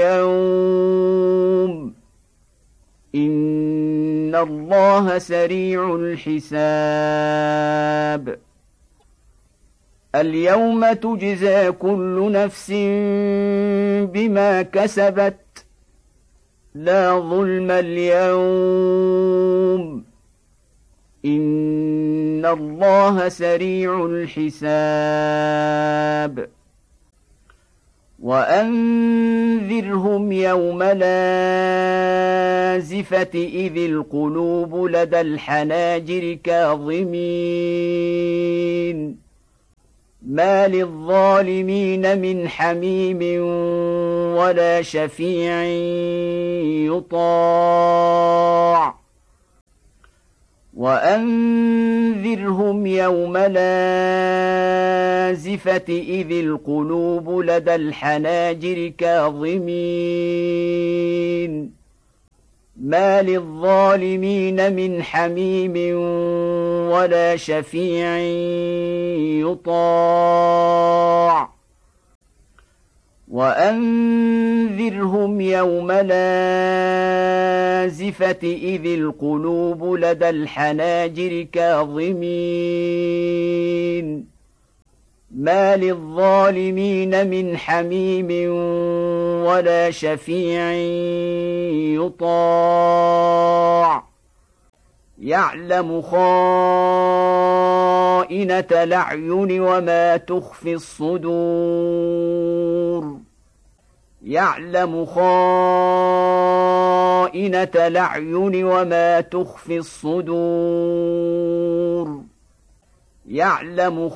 اليوم إن الله سريع الحساب اليوم تجزى كل نفس بما كسبت لا ظلم اليوم إن الله سريع الحساب وأنذرهم يوم الآزفة إذ القلوب لدى الحناجر كاظمين ما للظالمين من حميم ولا شفيع يطاع وأنذرهم يوم الآزفة إذ القلوب لدى الحناجر كاظمين ما للظالمين من حميم ولا شفيع يطاع وأنذرهم يوم الآزفة إذ القلوب لدى الحناجر كاظمين ما للظالمين من حميم ولا شفيع يطاع يعلم خائنة الأعين وما تخفي الصدور يعلم خائنة الأعين وما تخفي الصدور يعلم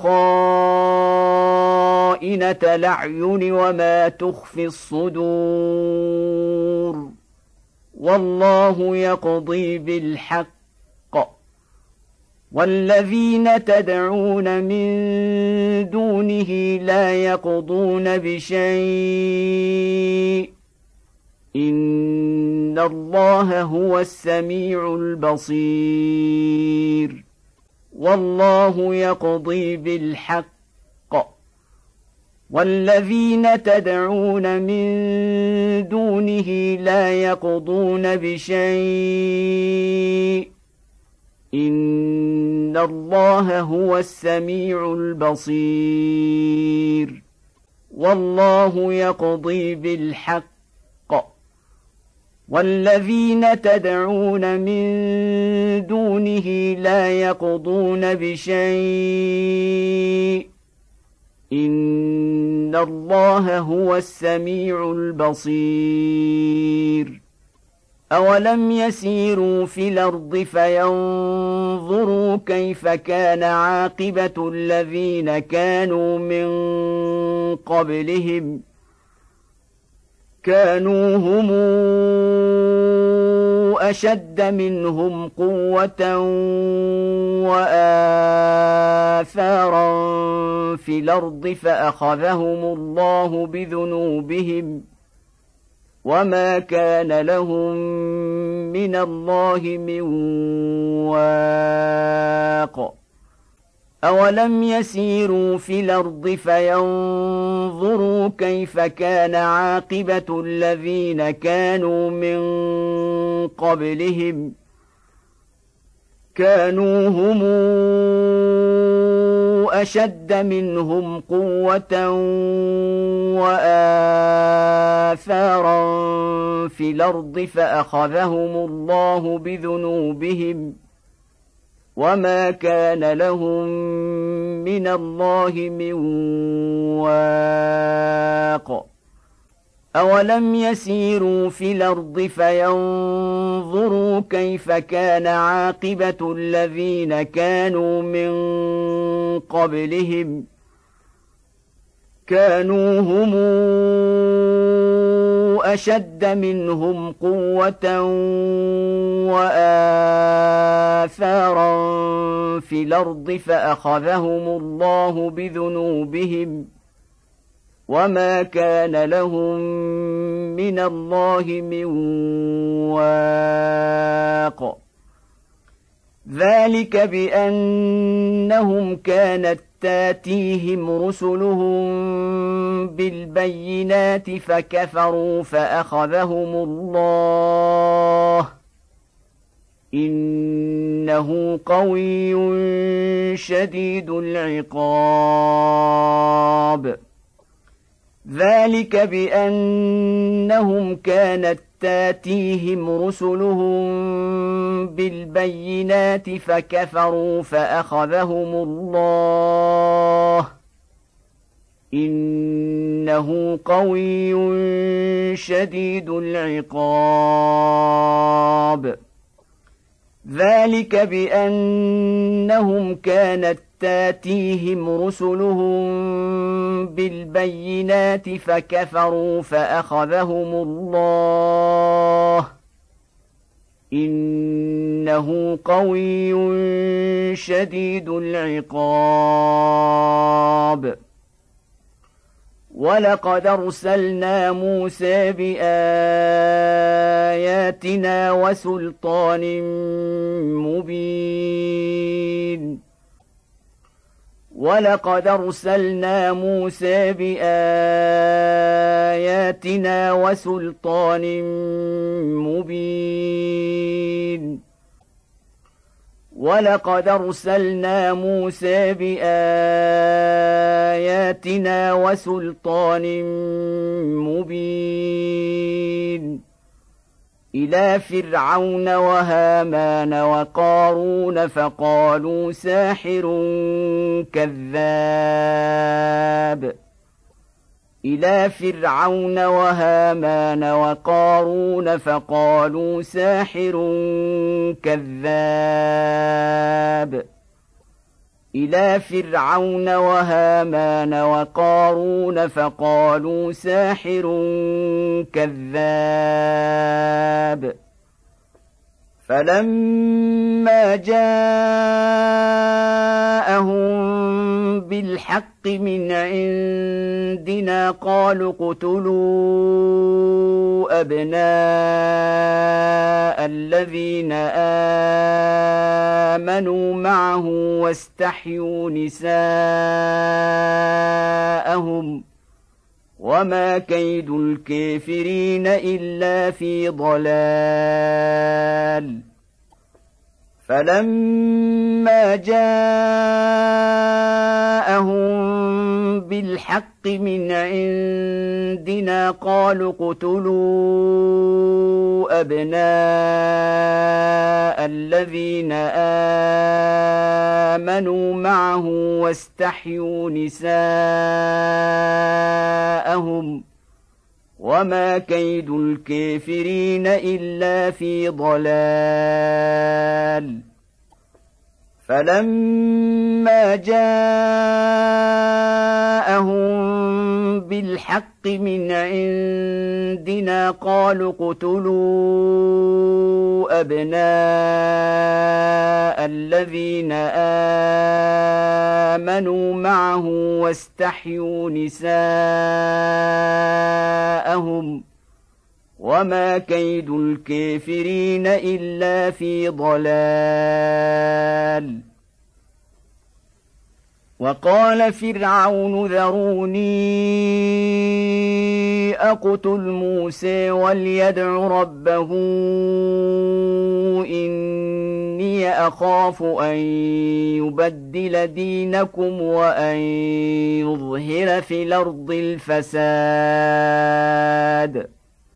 خائنة الأعين وما تخفي الصدور والله يقضي بالحق والذين تدعون من دونه لا يقضون بشيء إن الله هو السميع البصير والله يقضي بالحق والذين تدعون من دونه لا يقضون بشيء إن الله هو السميع البصير والله يقضي بالحق والذين تدعون من دونه لا يقضون بشيء إن الله هو السميع البصير أولم يسيروا في الأرض فينظروا كيف كان عاقبة الذين كانوا من قبلهم كانوا هم أشد منهم قوة وآثارا في الأرض فأخذهم الله بذنوبهم وما كان لهم من الله من واق أولم يسيروا في الأرض فينظروا كيف كان عاقبة الذين كانوا من قبلهم كانوا هم أشد منهم قوة وآثارا في الأرض فأخذهم الله بذنوبهم وما كان لهم من الله من واق أولم يسيروا في الأرض فينظروا كيف كان عاقبة الذين كانوا من قبلهم كانوا هم أشد منهم قوة وآثارا في الأرض فأخذهم الله بذنوبهم وما كان لهم من الله من واق ذلك بأنهم كانت تاتيهم رسلهم بالبينات فكفروا فأخذهم الله إنه قوي شديد العقاب ذلك بأنهم كانت تاتيهم رسلهم بالبينات فكفروا فأخذهم الله إنه قوي شديد العقاب ذلك بأنهم كانت تاتيهم رسلهم بالبينات فكفروا فأخذهم الله إنه قوي شديد العقاب ولقد أرسلنا موسى بآياتنا وسلطان مبين ولقد أرسلنا موسى بآياتنا وسلطان مبين ولقد أرسلنا موسى بآياتنا وسلطان مبين إلى فرعون وهامان وقارون فقالوا ساحر كذاب إلى فرعون وهامان وقارون فقالوا ساحر كذاب إلى فرعون وهامان وقارون فقالوا ساحر كذاب فلما جاءهم بالحق من عندنا قالوا اقتلوا أبناء الذين آمنوا معه واستحيوا نساءهم وما كيد الكافرين إلا في ضلال فلما جاءهم بالحق من عندنا قالوا اقتلوا أبناء الذين آمنوا معه واستحيوا نساءهم وما كيد الكافرين إلا في ضلال فلما جاءهم بالحق من عندنا قالوا اقتلوا أبناء الذين آمنوا معه واستحيوا نساءهم وما كيد الكافرين إلا في ضلال وقال فرعون ذروني أقتل موسى وليدع ربه إني أخاف أن يبدل دينكم وأن يظهر في الأرض الفساد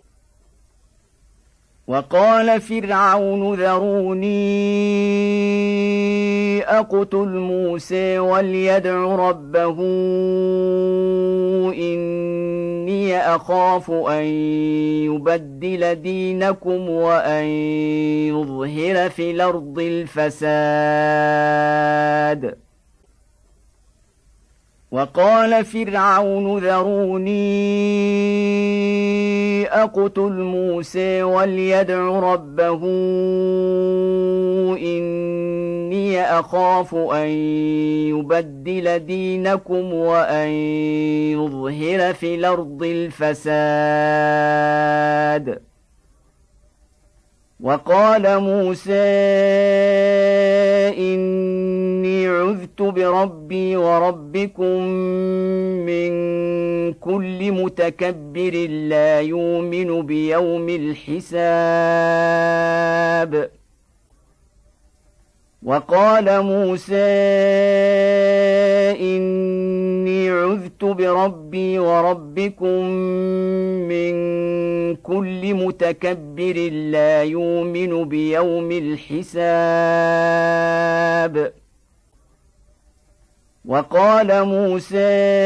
وقال فرعون ذروني أقتل موسى وليدع ربه إني أخاف أن يبدل دينكم وأن يظهر في الأرض الفساد وقال فرعون ذروني أقتل موسى وليدع ربه إني أخاف أن يبدل دينكم وأن يظهر في الأرض الفساد وقال موسى إني عذت بربي وربكم من كل متكبر لا يؤمن بيوم الحساب وقال موسى إني عذت بربي وربكم من كل متكبر لا يؤمن بيوم الحساب وقال موسى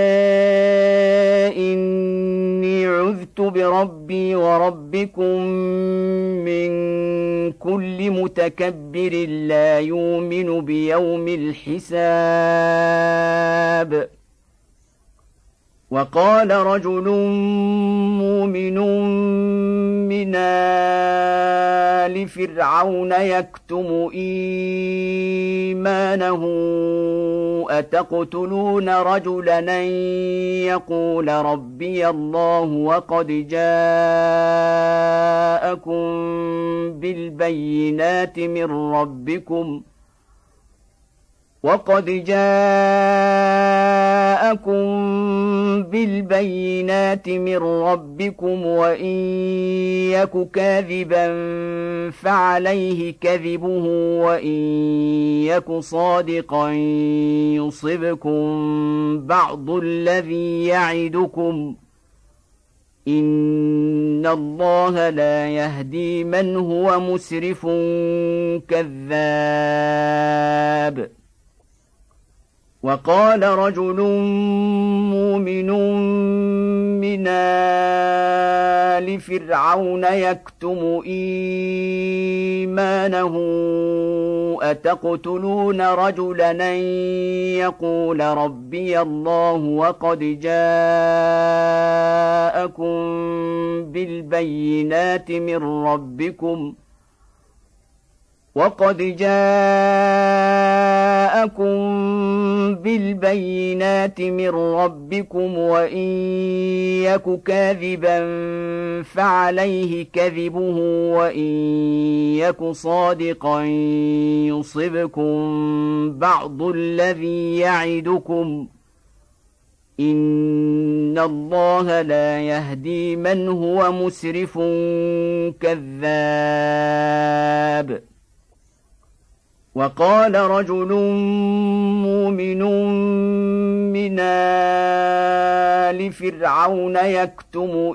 إني عذت بربي وربكم من كل متكبر لا يؤمن بيوم الحساب وقال رجل مؤمن من آل فرعون يكتم إيمانه أتقتلون رجلا أن يقول ربي الله وقد جاءكم بالبينات من ربكم وقد جاءكم بالبينات من ربكم وإن يك كاذبا فعليه كذبه وإن يك صادقا يصبكم بعض الذي يعدكم إن الله لا يهدي من هو مسرف كذاب. وقال رجل مؤمن من آل فرعون يكتم إيمانه أتقتلون رجلا أن يقول ربي الله وقد جاءكم بالبينات من ربكم وقد جاءكم بالبينات من ربكم وإن يك كاذبا فعليه كذبه وإن يك صادقا يصبكم بعض الذي يعدكم إن الله لا يهدي من هو مسرف كذاب. وقال رجل مؤمن من آل فرعون يكتم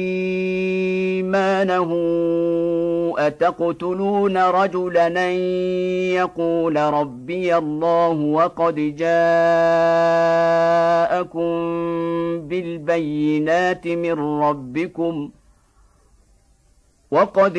إيمانه أتقتلون رجلا أن يقول ربي الله وقد جاءكم بالبينات من ربكم وقد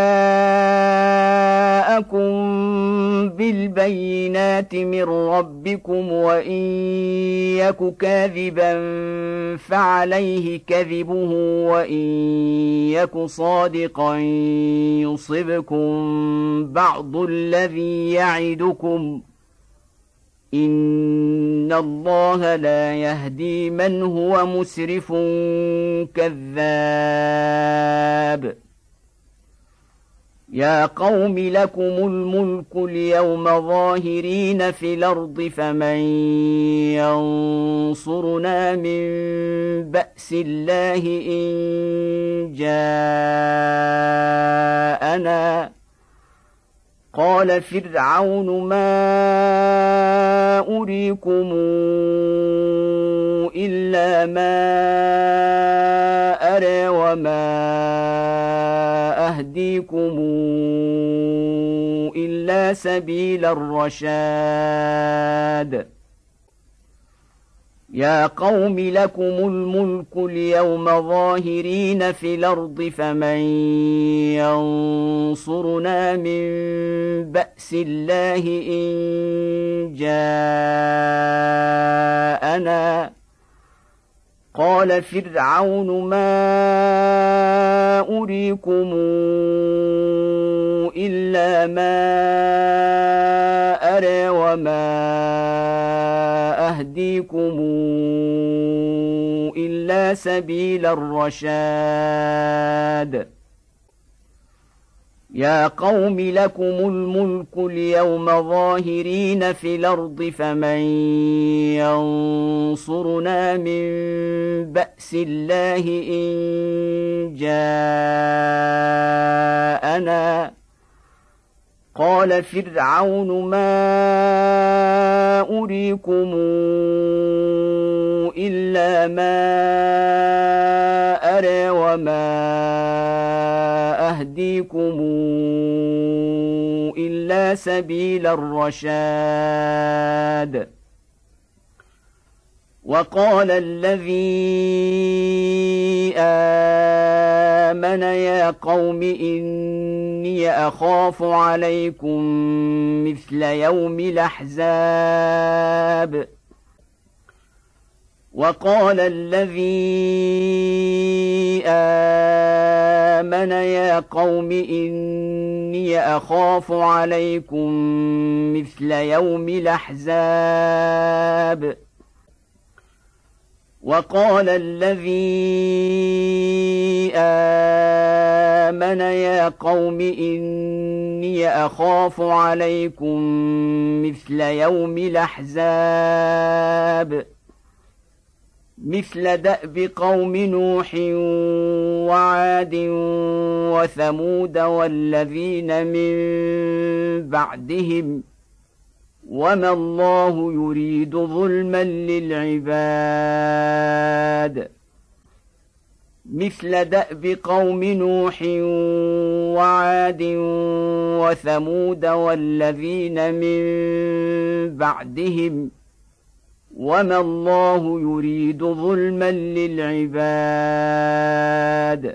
جاءكم بالبينات من ربكم وإن يك كاذبا فعليه كذبه وإن يك صادقا يصبكم بعض الذي يعدكم إن الله لا يهدي من هو مسرف كذاب. يا قوم لكم الملك اليوم ظاهرين في الأرض فمن ينصرنا من بأس الله إن جاءنا قال فرعون ما أريكم إلا ما أرى وما أهديكم إلا سبيل الرشاد. يا قوم لكم الملك اليوم ظاهرين في الأرض فمن ينصرنا من بأس الله إن جاءنا قال فرعون ما أريكم إلا ما أرى وما أهديكم إلا سبيل الرشاد. يا قوم لكم الملك اليوم ظاهرين في الأرض فمن ينصرنا من بأس الله إن جاءنا قال فرعون ما أريكم إلا ما أرى وما أهديكم إلا سبيل الرشاد. وقال الذي آمن يا قوم إني أخاف عليكم مثل يوم الأحزاب. وقال الذي آمن يا قوم إني أخاف عليكم مثل يوم الأحزاب. وقال الذي آمن يا قوم إني أخاف عليكم مثل يوم الأحزاب. مثل دأب قوم نوح وعاد وثمود والذين من بعدهم وما الله يريد ظلما للعباد مثل دأب قوم نوح وعاد وثمود والذين من بعدهم وما الله يريد ظلما للعباد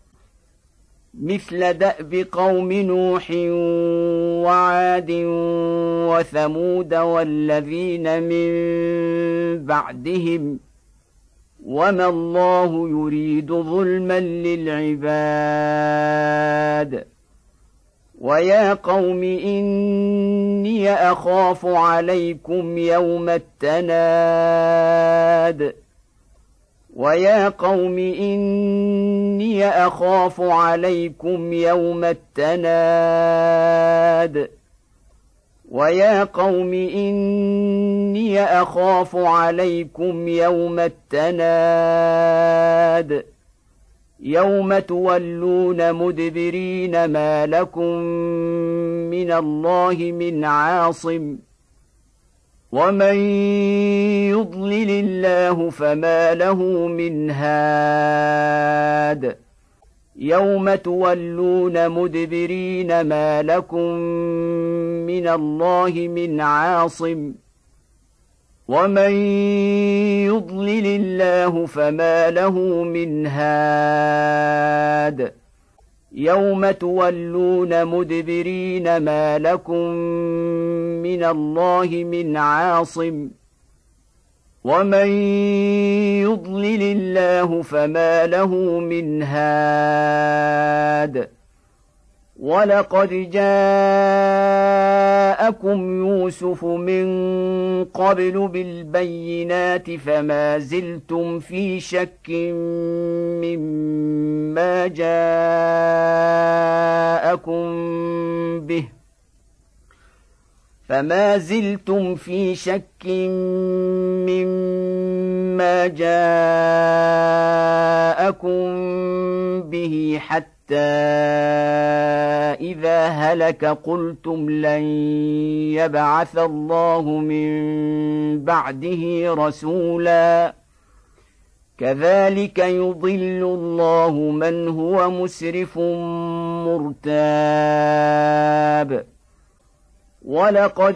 مثل دأب قوم نوح وعاد وثمود والذين من بعدهم وما الله يريد ظلما للعباد ويا قوم إني أخاف عليكم يوم التناد ويا قوم إني أخاف عليكم يوم التناد ويا قوم إني أخاف عليكم يوم التناد يوم تولون مدبرين ما لكم من الله من عاصم ومن يضلل الله فما له من هاد يوم تولون مدبرين ما لكم من الله من عاصم ومن يضلل الله فما له من هاد يوم تولون مدبرين ما لكم من الله من عاصم ومن يضلل الله فما له من هاد ولقد جاءكم يوسف من قبل بالبينات فما زلتم في شك مما جاءكم به فما زلتم في شك مما جاءكم به حتى إذا هلك قلتم لن يبعث الله من بعده رسولا كذلك يضل الله من هو مسرف مرتاب ولقد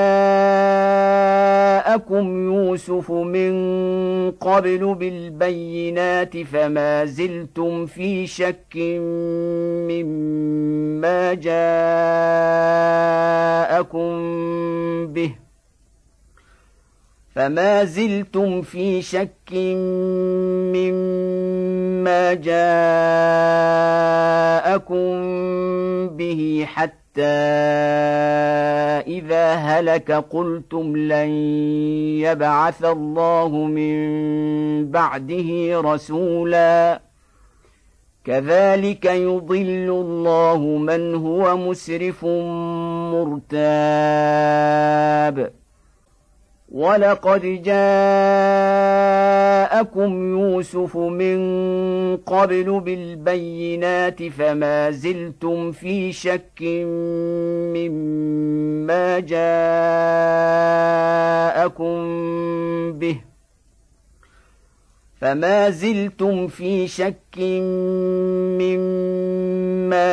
جاءكم يوسف من قبل بالبينات فما زلتم في شك مما جاءكم به فما زلتم في شك مما جاءكم به حتى إذا هلك قلتم لن يبعث الله من بعده رسولا كذلك يضل الله من هو مسرف مرتاب ولقد جاءكم يوسف من قبل بالبينات فما زلتم في شك مما جاءكم به فما زلتم في شك مما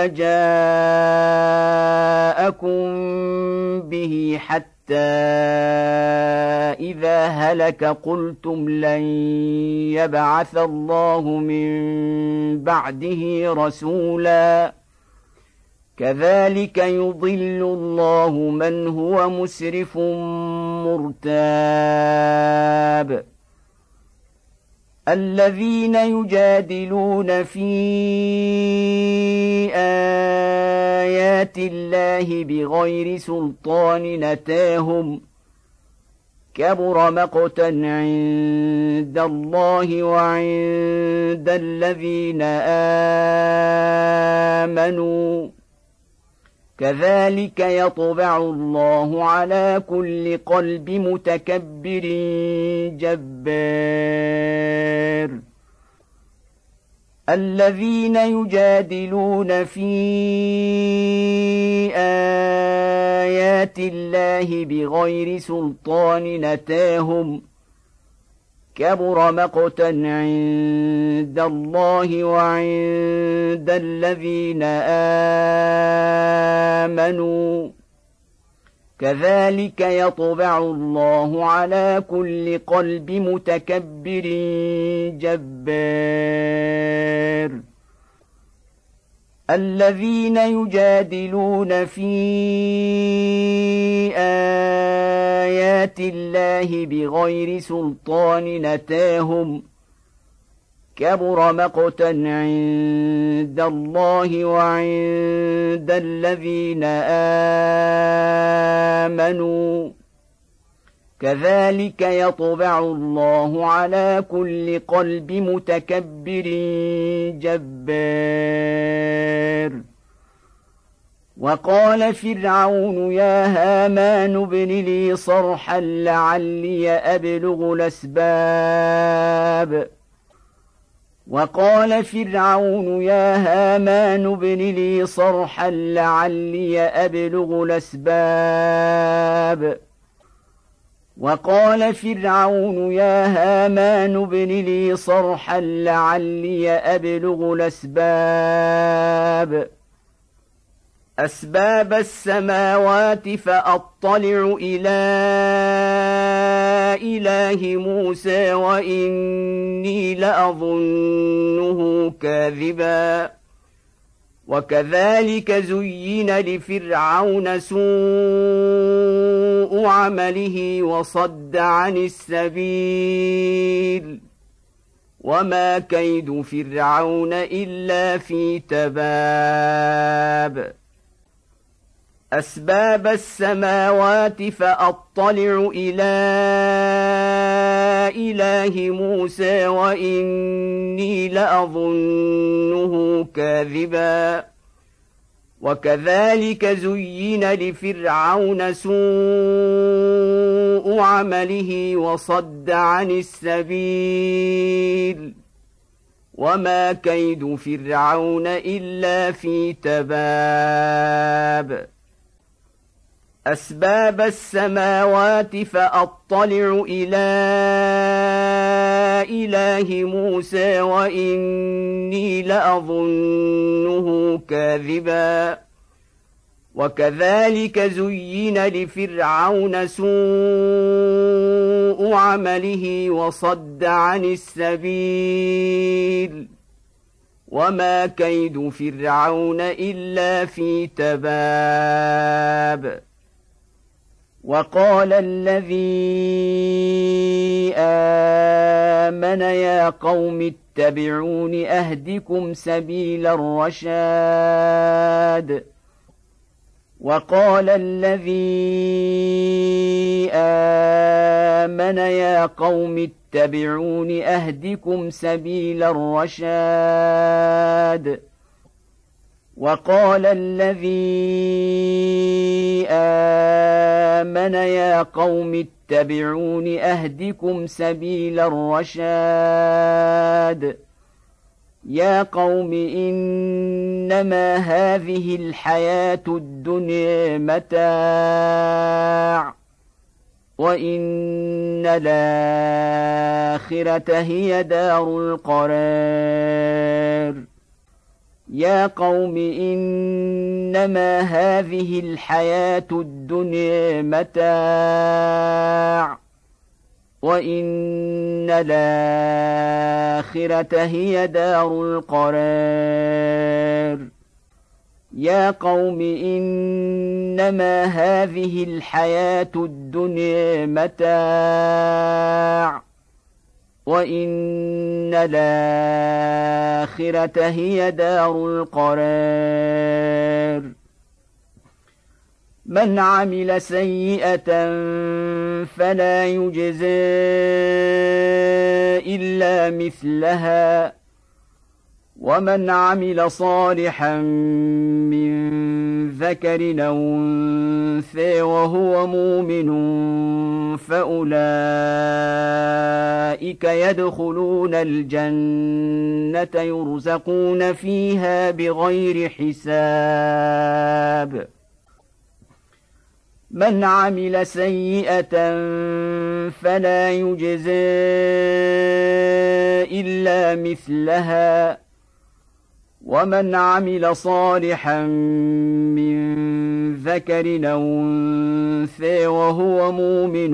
جاءكم به حتى إذا هلك قلتم لن يبعث الله من بعده رسولا كذلك يضل الله من هو مسرف مرتاب الذين يجادلون في آيات الله بغير سلطان أتاهم كبر مقتا عند الله وعند الذين آمنوا كذلك يطبع الله على كل قلب متكبر جبار الذين يجادلون في آيات الله بغير سلطان أتاهم كبر مقتا عند الله وعند الذين آمنوا كذلك يطبع الله على كل قلب متكبر جبار الذين يجادلون في آيات الله بغير سلطان أتاهم كبر مقتا عند الله وعند الذين آمنوا كذلك يطبع الله على كل قلب متكبر جبار وقال فرعون يا هامان ابن لي صرحا لعلي أبلغ الأسباب وقال فرعون يا هامان ابن لي صرحا لعلي أبلغ الأسباب وقال فرعون يا هامان ابن لي صرحا لعلي أبلغ الأسباب أسباب السماوات فأطلع إلى إله موسى وإني لأظنه كاذبا وكذلك زين لفرعون سوء عمله وصد عن السبيل وما كيد فرعون إلا في تباب أسباب السماوات فأطلع إلى إله موسى وإني لأظنه كاذبا وكذلك زين لفرعون سوء عمله وصد عن السبيل وما كيد فرعون إلا في تباب أسباب السماوات فأطلع إلى إله موسى وإني لأظنه كاذبا وكذلك زين لفرعون سوء عمله وصد عن السبيل وما كيد فرعون إلا في تباب وقال الذي آمن يا قوم اتبعون أهدكم سبيل الرشاد وقال الذي آمن يا قوم اتبعون أهدكم سبيل الرشاد وقال الذي آمن يا قوم اتبعون أهدكم سبيل الرشاد يا قوم إنما هذه الحياة الدنيا متاع وإن الآخرة هي دار القرار يا قوم إنما هذه الحياة الدنيا متاع وإن الآخرة هي دار القرار يا قوم إنما هذه الحياة الدنيا متاع وإن الآخرة هي دار القرار من عمل سيئة فلا يجزى إلا مثلها ومن عمل صالحا من ذكر أو أنثى وهو مؤمن فأولئك يدخلون الجنة يرزقون فيها بغير حساب. من عمل سيئة فلا يجزى إلا مثلها ومن عمل صالحا من ذكر أو أنثى وهو مؤمن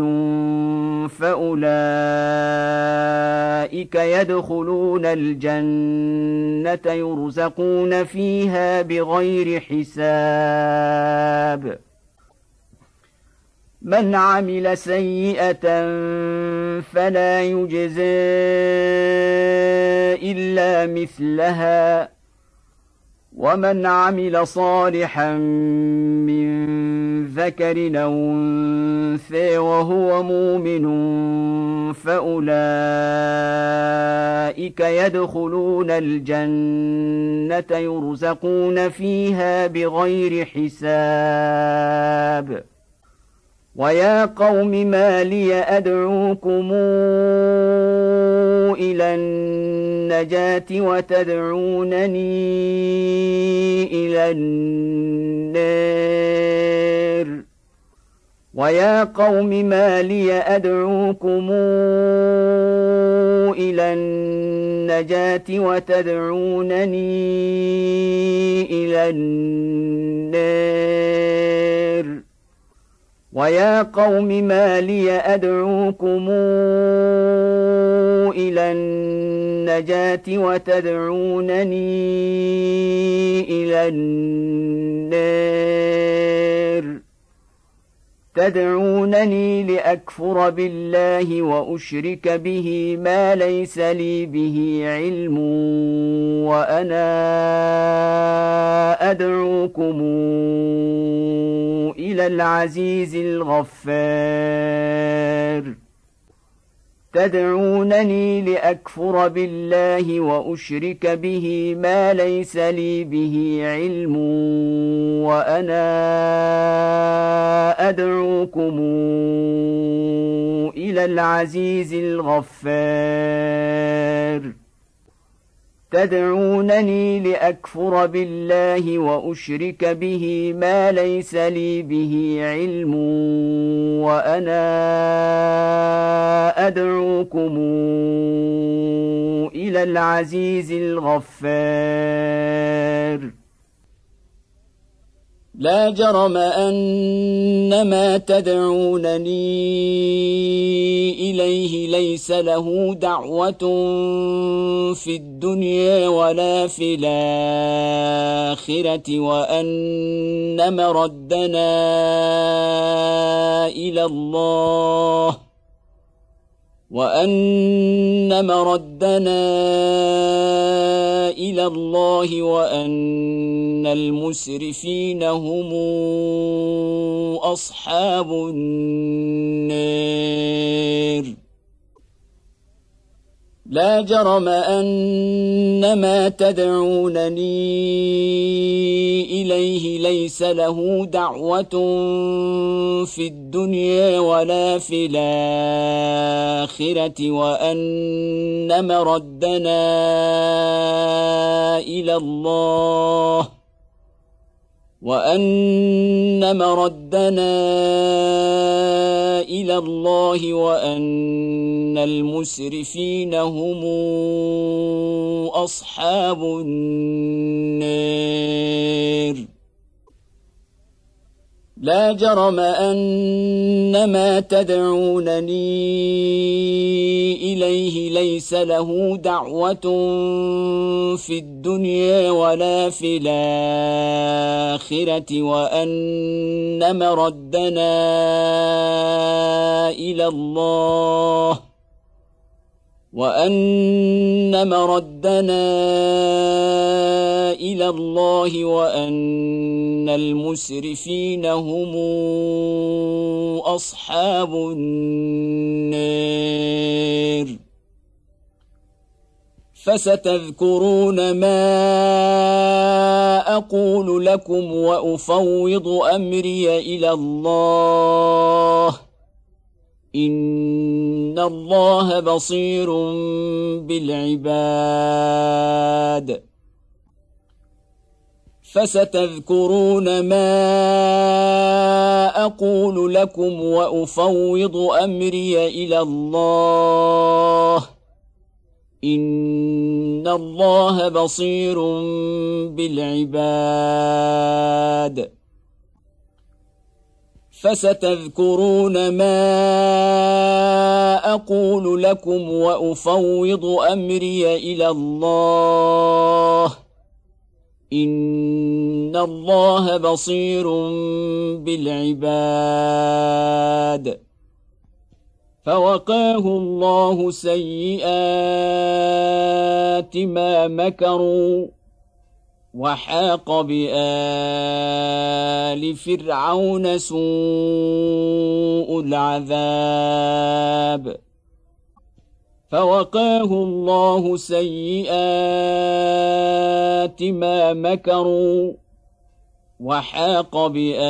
فأولئك يدخلون الجنة يرزقون فيها بغير حساب. من عمل سيئة فلا يجزى إلا مثلها ومن عمل صالحا من ذكر أو أنثى وهو مؤمن فأولئك يدخلون الجنة يرزقون فيها بغير حساب. ويا قوم ما لي أدعوكم إلى النجاة وتدعونني إلى النار ويا قوم ما لي أدعوكم إلى النجاة وتدعونني إلى النار ويا قوم ما لي أدعوكم إلى النجاة وتدعونني إلى النار تدعونني لأكفر بالله وأشرك به ما ليس لي به علم وأنا أدعوكم إلى العزيز الغفار تدعونني لأكفر بالله وأشرك به ما ليس لي به علم وأنا أدعوكم إلى العزيز الغفار تدعونني لأكفر بالله وأشرك به ما ليس لي به علم وأنا أدعوكم إلى العزيز الغفار لا جرم أن ما تدعونني إليه ليس له دعوة في الدنيا ولا في الآخرة وأن مردنا إلى الله وأن مردنا إلى الله وأن المسرفين هم أصحاب النار لا جرم أن ما تدعونني إليه ليس له دعوة في الدنيا ولا في الآخرة وأن مردنا إلى الله وأن مردنا إلى الله وأن المسرفين هم أصحاب النار لا جرم أن ما تدعونني إليه ليس له دعوة في الدنيا ولا في الآخرة وأن مردنا إلى الله وأن مردنا إلى الله وأن المسرفين هم أصحاب النار فستذكرون ما أقول لكم وأفوض أمري إلى الله إن الله بصير بالعباد فستذكرون ما أقول لكم وأفوض أمري إلى الله إن الله بصير بالعباد فستذكرون ما أقول لكم وأفوض أمري إلى الله إن الله بصير بالعباد فوقاه الله سيئات ما مكروا وحاق بآل فرعون سوء العذاب فوقاه الله سيئات ما مكروا وحاق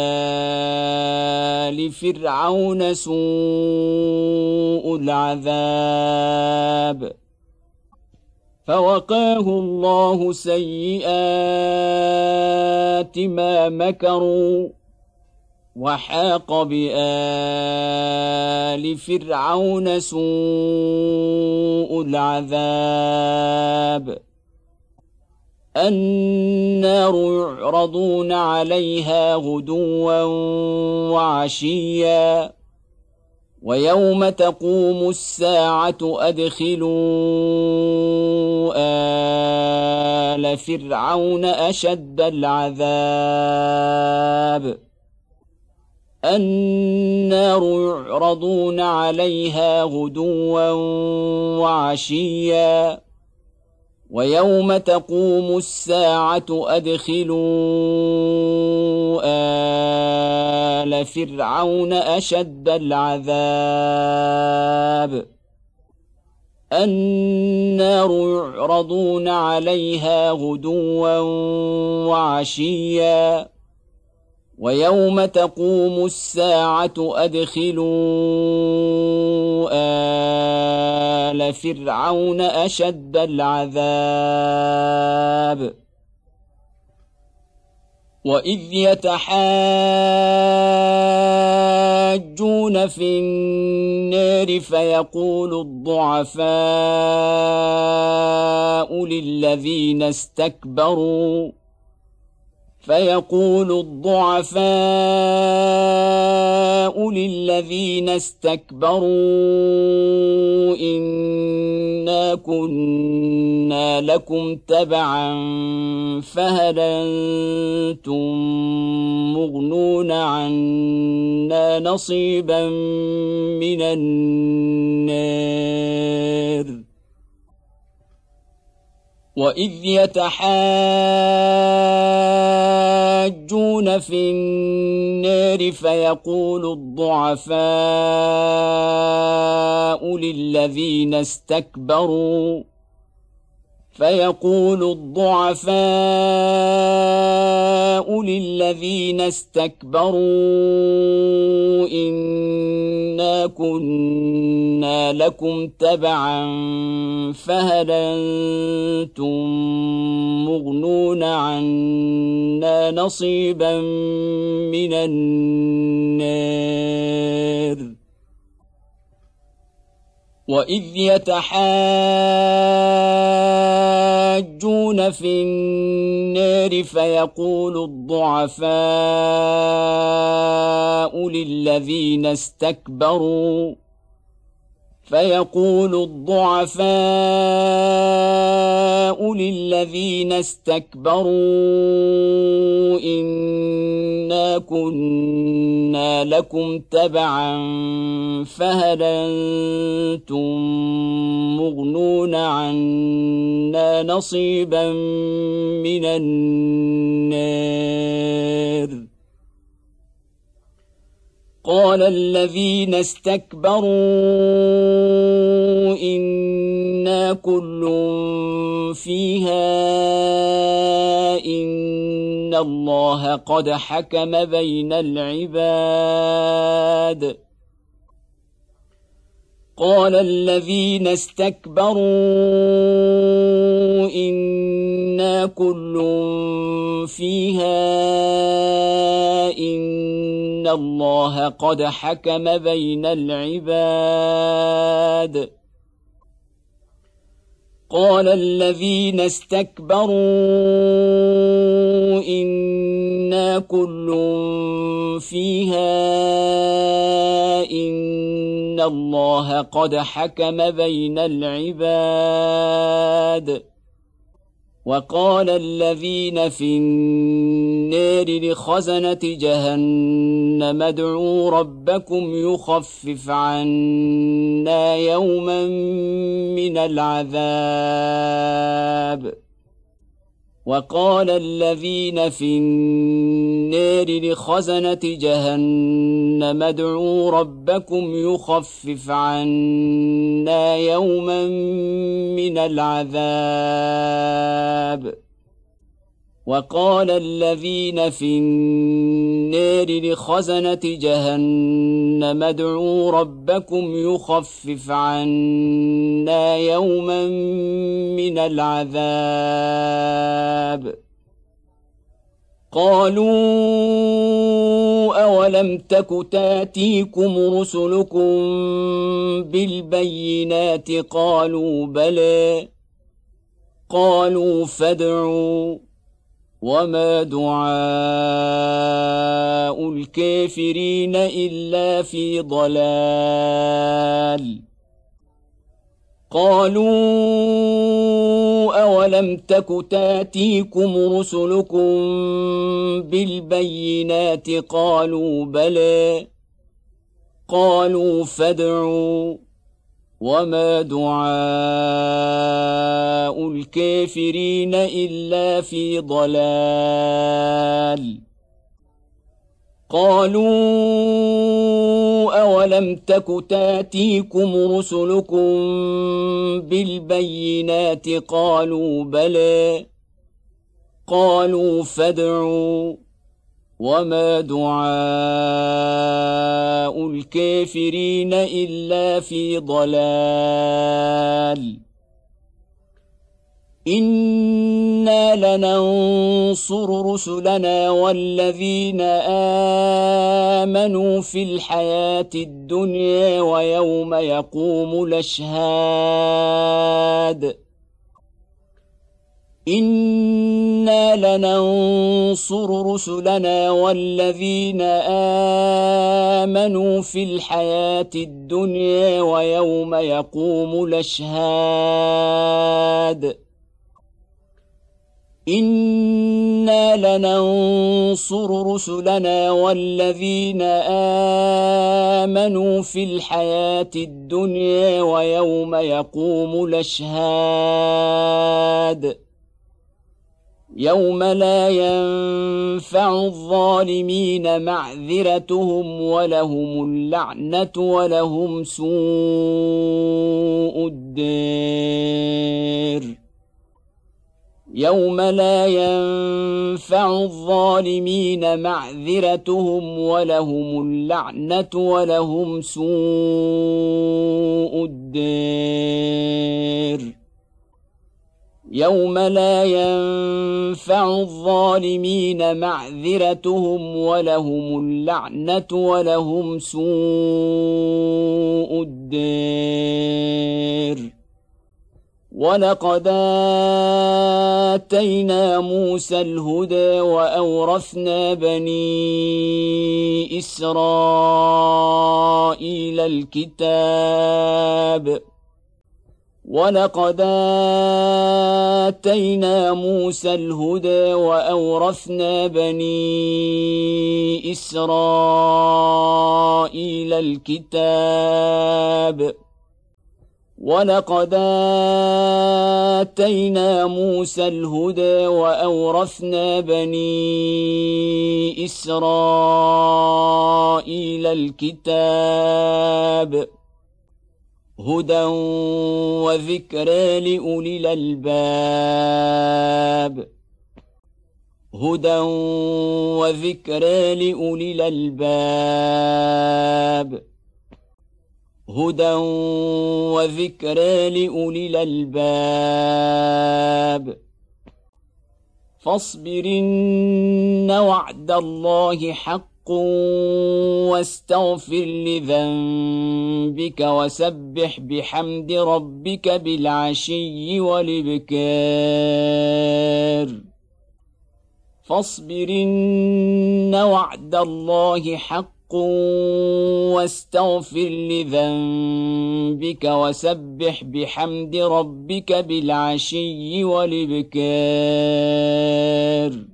بآل فرعون سوء العذاب فوقاه الله سيئات ما مكروا وحاق بآل فرعون سوء العذاب النار يعرضون عليها غدوا وعشيا ويوم تقوم الساعة أدخلوا آل فرعون أشد العذاب النار يعرضون عليها غدوا وعشيا ويوم تقوم الساعة أدخلوا آل فرعون أشد العذاب النار يعرضون عليها غدوا وعشيا ويوم تقوم الساعة أدخلوا آل فرعون أشد العذاب وإذ يتحاجون في النار فيقول الضعفاء للذين استكبروا فيقول الضعفاء للذين استكبروا إنا كنا لكم تبعا فهل أنتم مغنون عنا نصيبا من النار وإذ يتحاجون في النار فيقول الضعفاء للذين استكبروا فيقول الضعفاء للذين استكبروا إنا كنا لكم تبعا فهل أنتم مغنون عنا نصيبا من النار وإذ يتحاجون في النار فيقول الضعفاء للذين استكبروا فيقول الضعفاء للذين استكبروا إنا كنا لكم تبعا فهل أنتم مغنون عنا نصيبا من النار قال الذين استكبروا إنا كل فيها إن الله قد حكم بين العباد قال الذين استكبروا إنا كل فيها إن الله قد حكم بين العباد قال الذين استكبروا إنا كل فيها إن الله قد حكم بين العباد وقال الذين في النار لخزنة جهنم ادعوا ربكم يخفف عنا يوما من العذاب وقال الذين في النار لخزنة جهنم ادعوا ربكم يخفف عنا يوما من العذاب وقال الذين في النار لخزنة جهنم ادعوا ربكم يخفف عنا يوما من العذاب قالوا أولم تك تاتيكم رسلكم بالبينات قالوا بلى قالوا فادعوا وما دعاء الكافرين إلا في ضلال قالوا أولم تك تاتيكم رسلكم بالبينات قالوا بلى قالوا فادعوا وما دعاء الكافرين إلا في ضلال قالوا أولم تك تاتيكم رسلكم بالبينات قالوا بلى قالوا فادعوا وما دعاء الكافرين إلا في ضلال إنا لننصر رسلنا والذين آمنوا في الحياة الدنيا ويوم يقوم الأشهاد إنا لننصر رسلنا والذين آمنوا في الحياة الدنيا ويوم يقوم الأشهاد إنا لننصر رسلنا والذين آمنوا في الحياة الدنيا ويوم يقوم الأشهاد يوم لا ينفع الظالمين معذرتهم ولهم اللعنة ولهم سوء الدار يوم لا ينفع الظالمين معذرتهم ولهم اللعنة ولهم سوء الدار يوم لا ينفع الظالمين معذرتهم ولهم اللعنة ولهم سوء الدار ولقد آتينا موسى الهدى وأورثنا بني إسرائيل الكتاب ولقد آتينا موسى الهدى وأورثنا بني إسرائيل الكتاب ولقد آتينا موسى الهدى وأورثنا بني إسرائيل الكتاب هدى وذكرى لأولي الألباب هدى وذكرى لأولي الألباب هدى وذكرى لأولي الألباب فاصبرن وعد الله حق واستغفر لذنبك وسبح بحمد ربك بالعشي والإبكار فاصبرن وعد الله حق واستغفر لذنبك وسبح بحمد ربك بالعشي والإبكار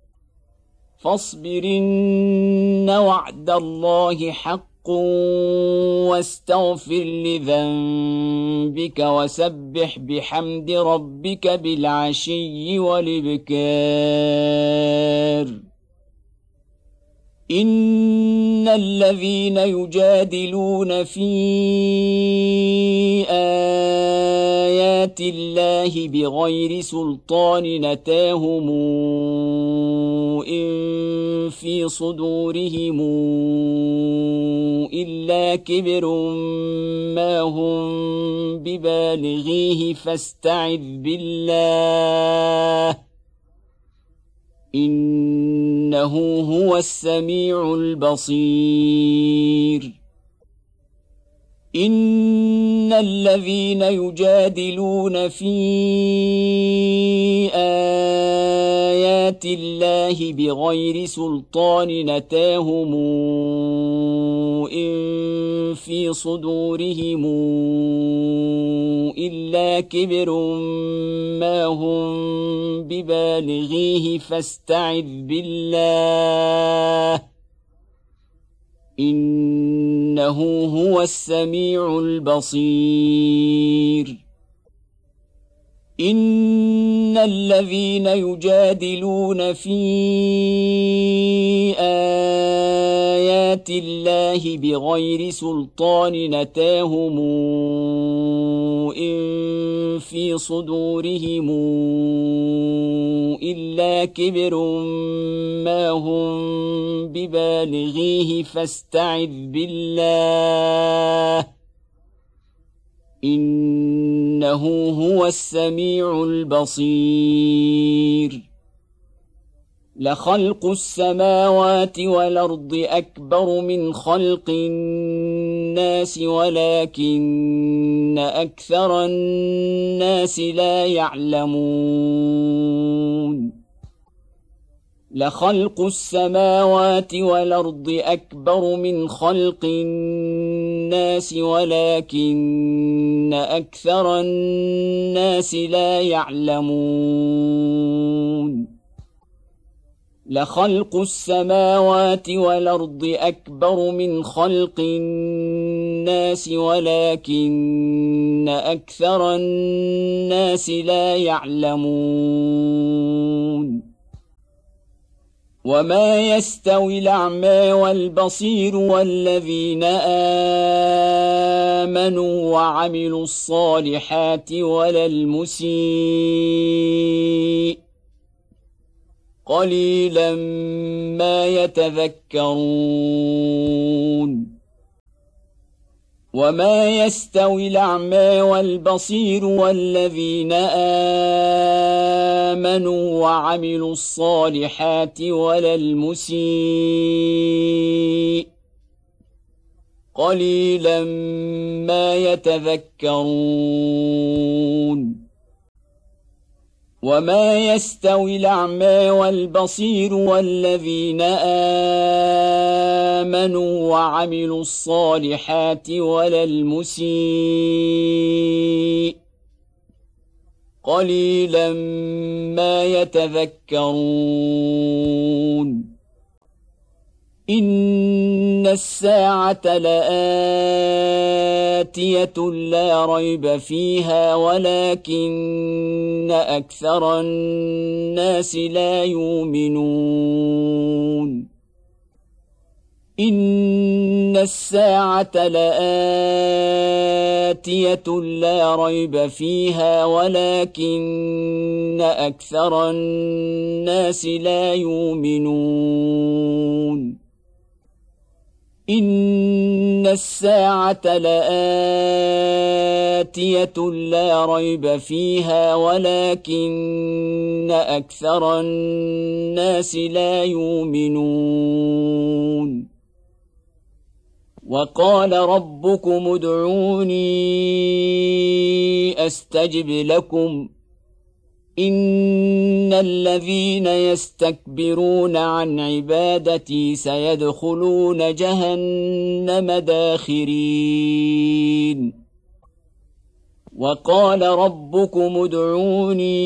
فاصبرن وعد الله حق واستغفر لذنبك وسبح بحمد ربك بالعشي والإبكار إن الذين يجادلون في آيات الله بغير سلطان أتاهم إن في صدورهم إلا كبر ما هم ببالغيه فاستعذ بالله إنه هو السميع البصير إن الذين يجادلون في آيات الله بغير سلطان أتاهم إن في صدورهم إلا كبر ما هم ببالغيه فاستعذ بالله إنه هو السميع البصير إن الذين يجادلون في آيات الله بغير سلطان أتاهم إن في صدورهم إلا كبر ما هم ببالغيه فاستعذ بالله إنه هو السميع البصير لخلق السماوات والأرض أكبر من خلق الناس ولكن أكثر الناس لا يعلمون لخلق السماوات والأرض أكبر من خلق الناس ولكن أكثر الناس لا يعلمون لخلق السماوات والأرض أكبر من خلق الناس ولكن أكثر الناس لا يعلمون وما يستوي الأعمى والبصير والذين آمنوا وعملوا الصالحات ولا المسيء قليلا ما يتذكرون وما يستوي الأعمى والبصير والذين آمنوا وعملوا الصالحات ولا المسيء قليلا ما يتذكرون وما يستوي الأعمى والبصير والذين آمنوا وعملوا الصالحات ولا المسيء قليلا ما يتذكرون إن الساعة لآتية لا ريب فيها ولكن أكثر الناس لا يؤمنون إن الساعة لآتية لا ريب فيها ولكن أكثر الناس لا يؤمنون إن الساعة لآتية لا ريب فيها ولكن أكثر الناس لا يؤمنون وقال ربكم ادعوني أستجب لكم إن الذين يستكبرون عن عبادتي سيدخلون جهنم داخرين وقال ربكم ادعوني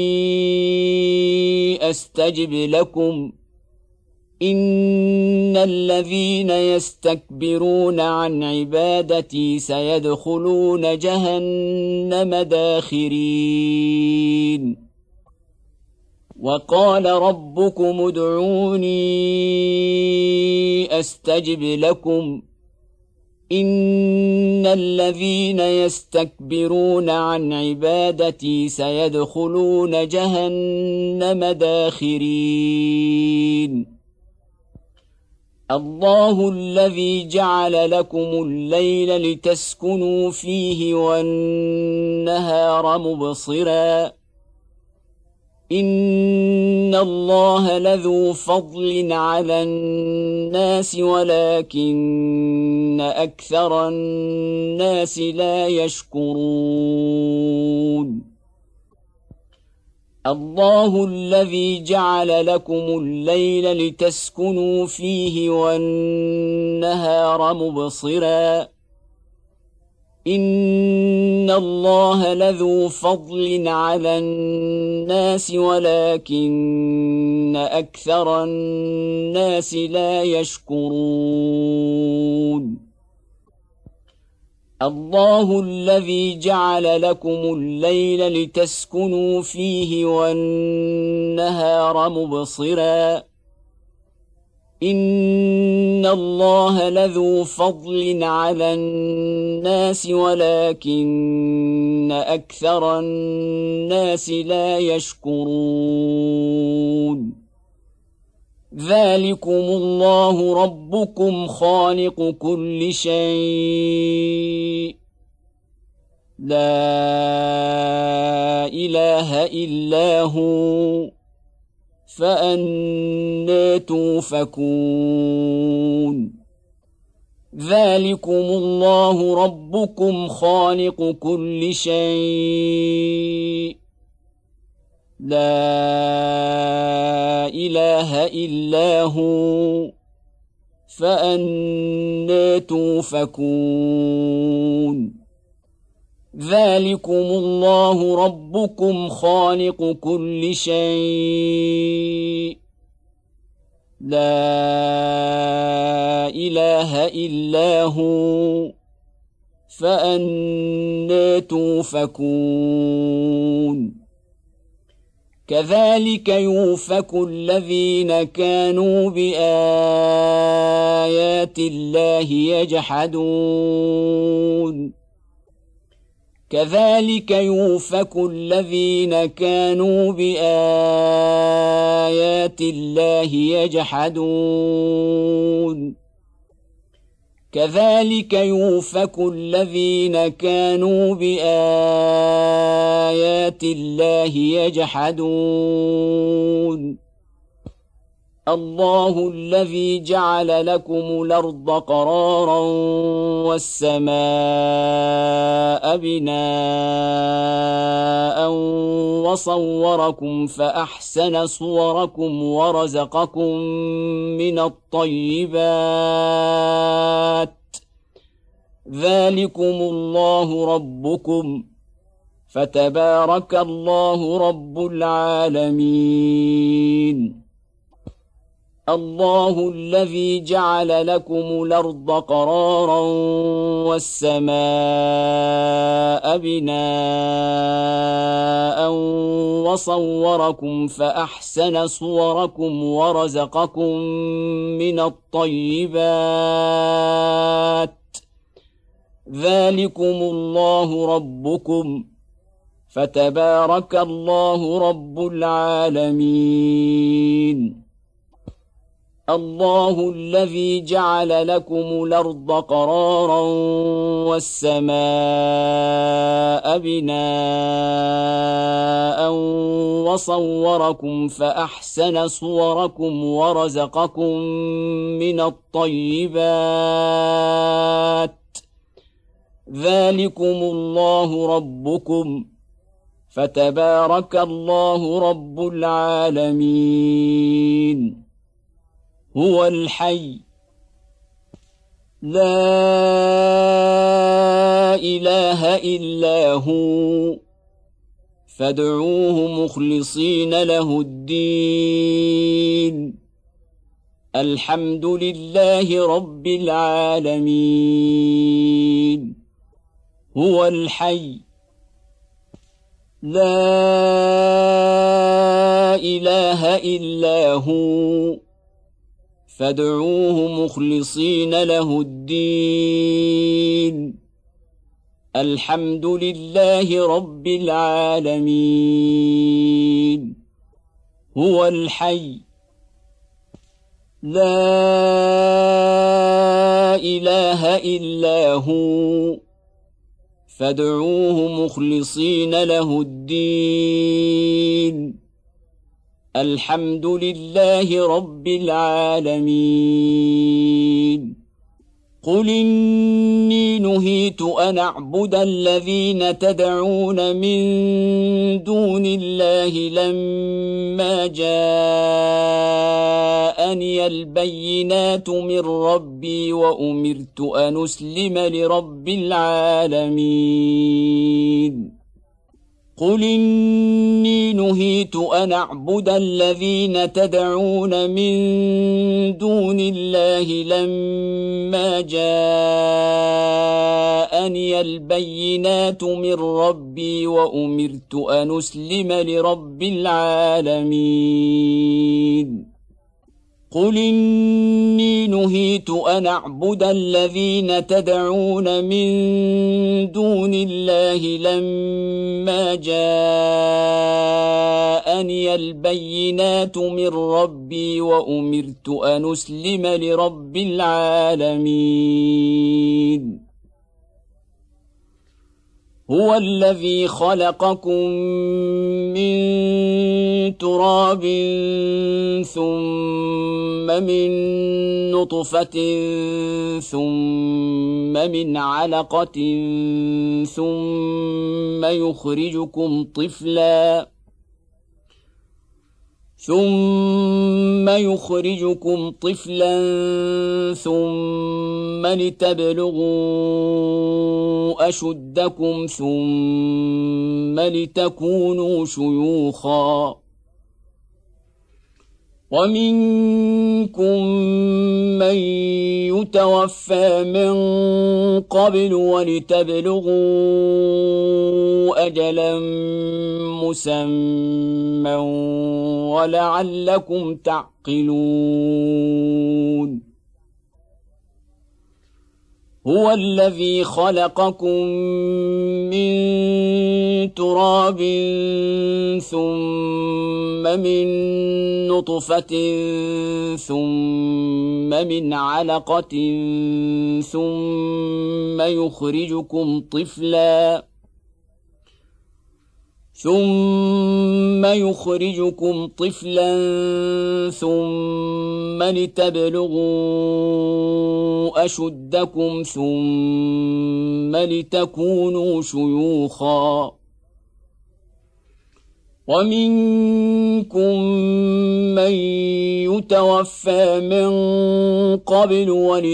أستجب لكم إن الذين يستكبرون عن عبادتي سيدخلون جهنم داخرين وقال ربكم ادعوني أستجب لكم إن الذين يستكبرون عن عبادتي سيدخلون جهنم داخرين الله الذي جعل لكم الليل لتسكنوا فيه والنهار مبصرا إن الله لذو فضل على الناس ولكن أكثر الناس لا يشكرون الله الذي جعل لكم الليل لتسكنوا فيه والنهار مبصرا إن الله لذو فضل على الناس ولكن أكثر الناس لا يشكرون الله الذي جعل لكم الليل لتسكنوا فيه والنهار مبصرا إن الله لذو فضل على الناس ولكن أكثر الناس لا يشكرون ذلكم الله ربكم خالق كل شيء لا إله إلا هو فأنى توفكون ذلكم الله ربكم خالق كل شيء لا إله إلا هو فأنى توفكون ذلكم الله ربكم خالق كل شيء لا إله إلا هو فأنى توفكون كذلك يؤفك الذين كانوا بآيات الله يجحدون كذلك يؤفك الذين كانوا بآيات الله يجحدون كذلك يؤفك الذين كانوا بآيات الله يجحدون الله الذي جعل لكم الأرض قرارا والسماء بناء وصوركم فأحسن صوركم ورزقكم من الطيبات ذلكم الله ربكم فتبارك الله رب العالمين الله الذي جعل لكم الأرض قرارا والسماء بناء وصوركم فأحسن صوركم ورزقكم من الطيبات ذلكم الله ربكم فتبارك الله رب العالمين. الله الذي جعل لكم الأرض قرارا والسماء بناء وصوركم فأحسن صوركم ورزقكم من الطيبات ذلكم الله ربكم فتبارك الله رب العالمين. هو الحي لا إله إلا هو فادعوه مخلصين له الدين الحمد لله رب العالمين. هو الحي لا إله إلا هو فادعوه مخلصين له الدين الحمد لله رب العالمين. هو الحي لا إله إلا هو فادعوه مخلصين له الدين الحمد لله رب العالمين. قل إني نهيت أن أعبد الذين تدعون من دون الله لما جاءني البينات من ربي وأمرت أن أسلم لرب العالمين. قل إني نهيت أن أعبد الذين تدعون من دون الله لما جاءني البينات من ربي وأمرت أن أسلم لرب العالمين. قل إني نهيت أن أعبد الذين تدعون من دون الله لما جاءني البينات من ربي وأمرت أن أسلم لرب العالمين. هو الذي خلقكم من تراب ثم من نطفة ثم من علقة ثم يخرجكم طفلاً ثم يخرجكم طفلا ثم لتبلغوا أشدكم ثم لتكونوا شيوخا ومنكم من يتوفى من قبل ولتبلغوا أجلا مسمى ولعلكم تعقلون. هو الذي خلقكم من تراب ثم من نطفة ثم من علقة ثم يخرجكم طفلاً ثم يخرجكم طفلا ثم لتبلغوا أشدكم ثم لتكونوا شيوخا ومنكم من يتوفى من قبل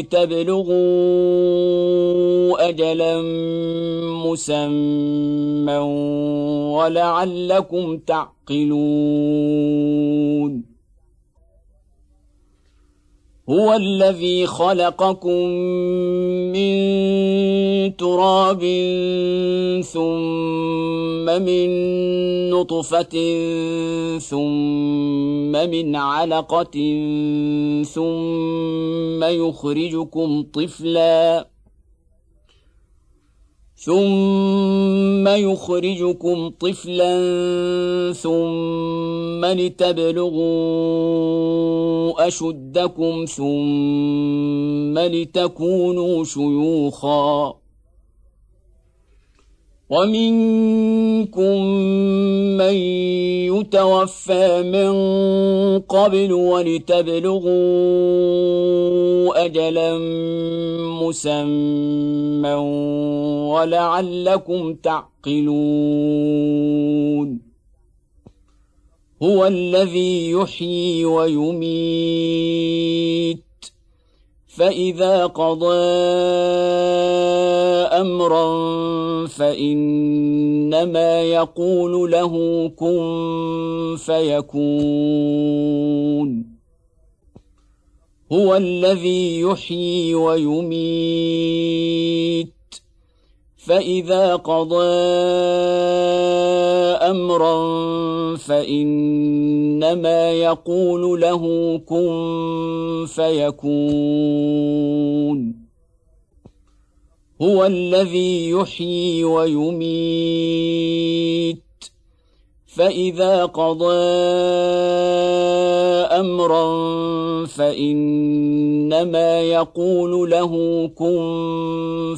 ولتبلغوا أجلا مسمى ولعلكم تعقلون. هو الذي خلقكم من تراب ثم من نطفة ثم من علقة ثم يخرجكم طفلاً ثم يخرجكم طفلا ثم لتبلغوا أشدكم ثم لتكونوا شيوخا ومنكم من يتوفى من قبل ولتبلغوا أجلا مسمى ولعلكم تعقلون هو الذي يحيي ويميت فإذا قضى أمرا فإنما يقول له كن فيكون هو الذي يحيي ويميت فإذا قضى أمرا فإنما يقول له كن فيكون هو الذي يحيي ويميت فإذا قضى أمرا فإنما يقول له كن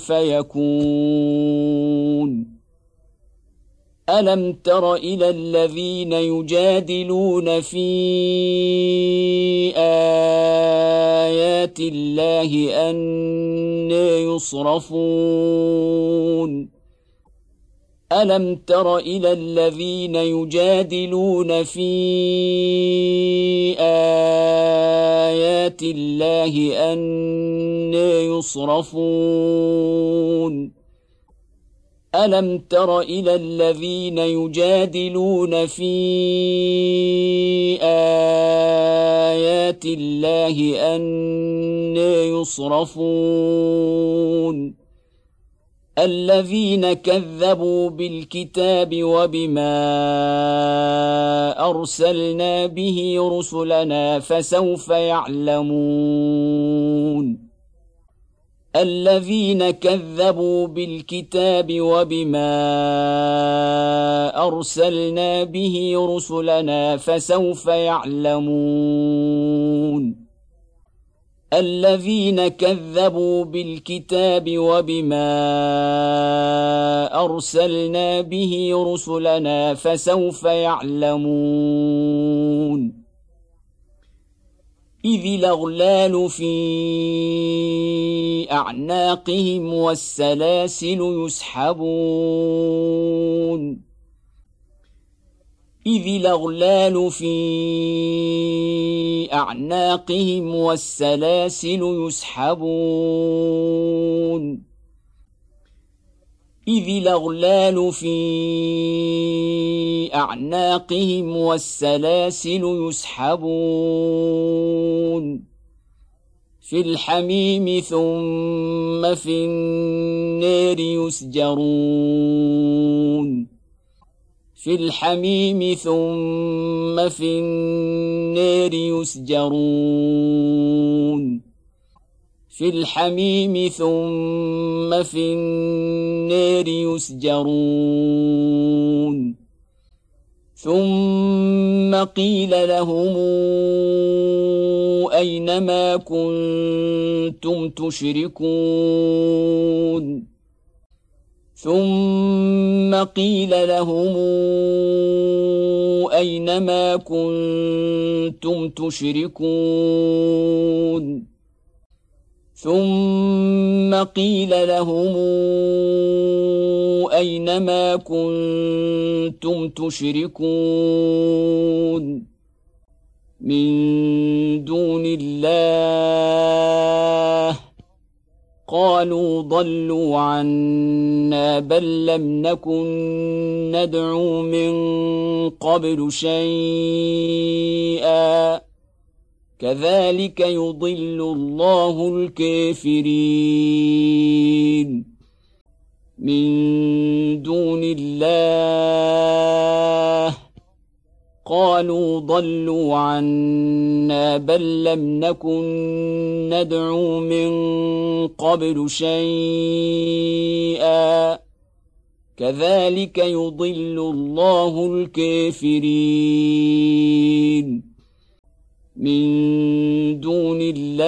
فيكون ألم تر إلى الذين يجادلون في آيات الله أنى يصرفون ألم تر إلى الذين يجادلون في آيات الله أنى يصرفون ألم تر إلى الذين يجادلون في آيات الله أنى يصرفون الذين كذبوا بالكتاب وبما أرسلنا به رسلنا فسوف يعلمون الذين كذبوا بالكتاب وبما أرسلنا به رسلنا فسوف يعلمون الذين كذبوا بالكتاب وبما أرسلنا به رسلنا فسوف يعلمون إذ الأغلال في أعناقهم والسلاسل يسحبون إذ الأغلال في أعناقهم والسلاسل يسحبون إذ الأغلال في أعناقهم والسلاسل يسحبون في الحميم ثم في النار يسجرون في الحميم ثم في النار يسجرون في الحميم ثم في النار يسجرون ثم قيل لهم أين ما كنتم تشركون ثم قيل لهم أين ما كنتم تشركون ثم قيل لهم أين ما كنتم تشركون من دون الله قالوا ضلوا عنا بل لم نكن ندعو من قبل شيئا كذلك يضل الله الكافرين من دون الله قالوا ضلوا عنا بل لم نكن ندعو من قبل شيئا كذلك يضل الله الكافرين من دون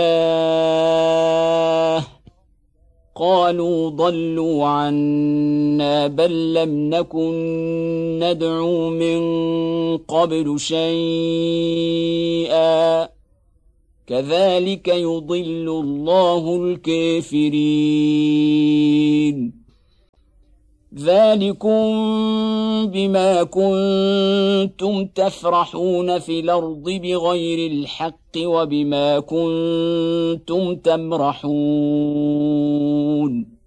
الله قالوا ضلوا عنا بل لم نكن ندعو من قبل شيئا كذلك يضل الله الكافرين ذلكم بما كنتم تفرحون في الأرض بغير الحق وبما كنتم تمرحون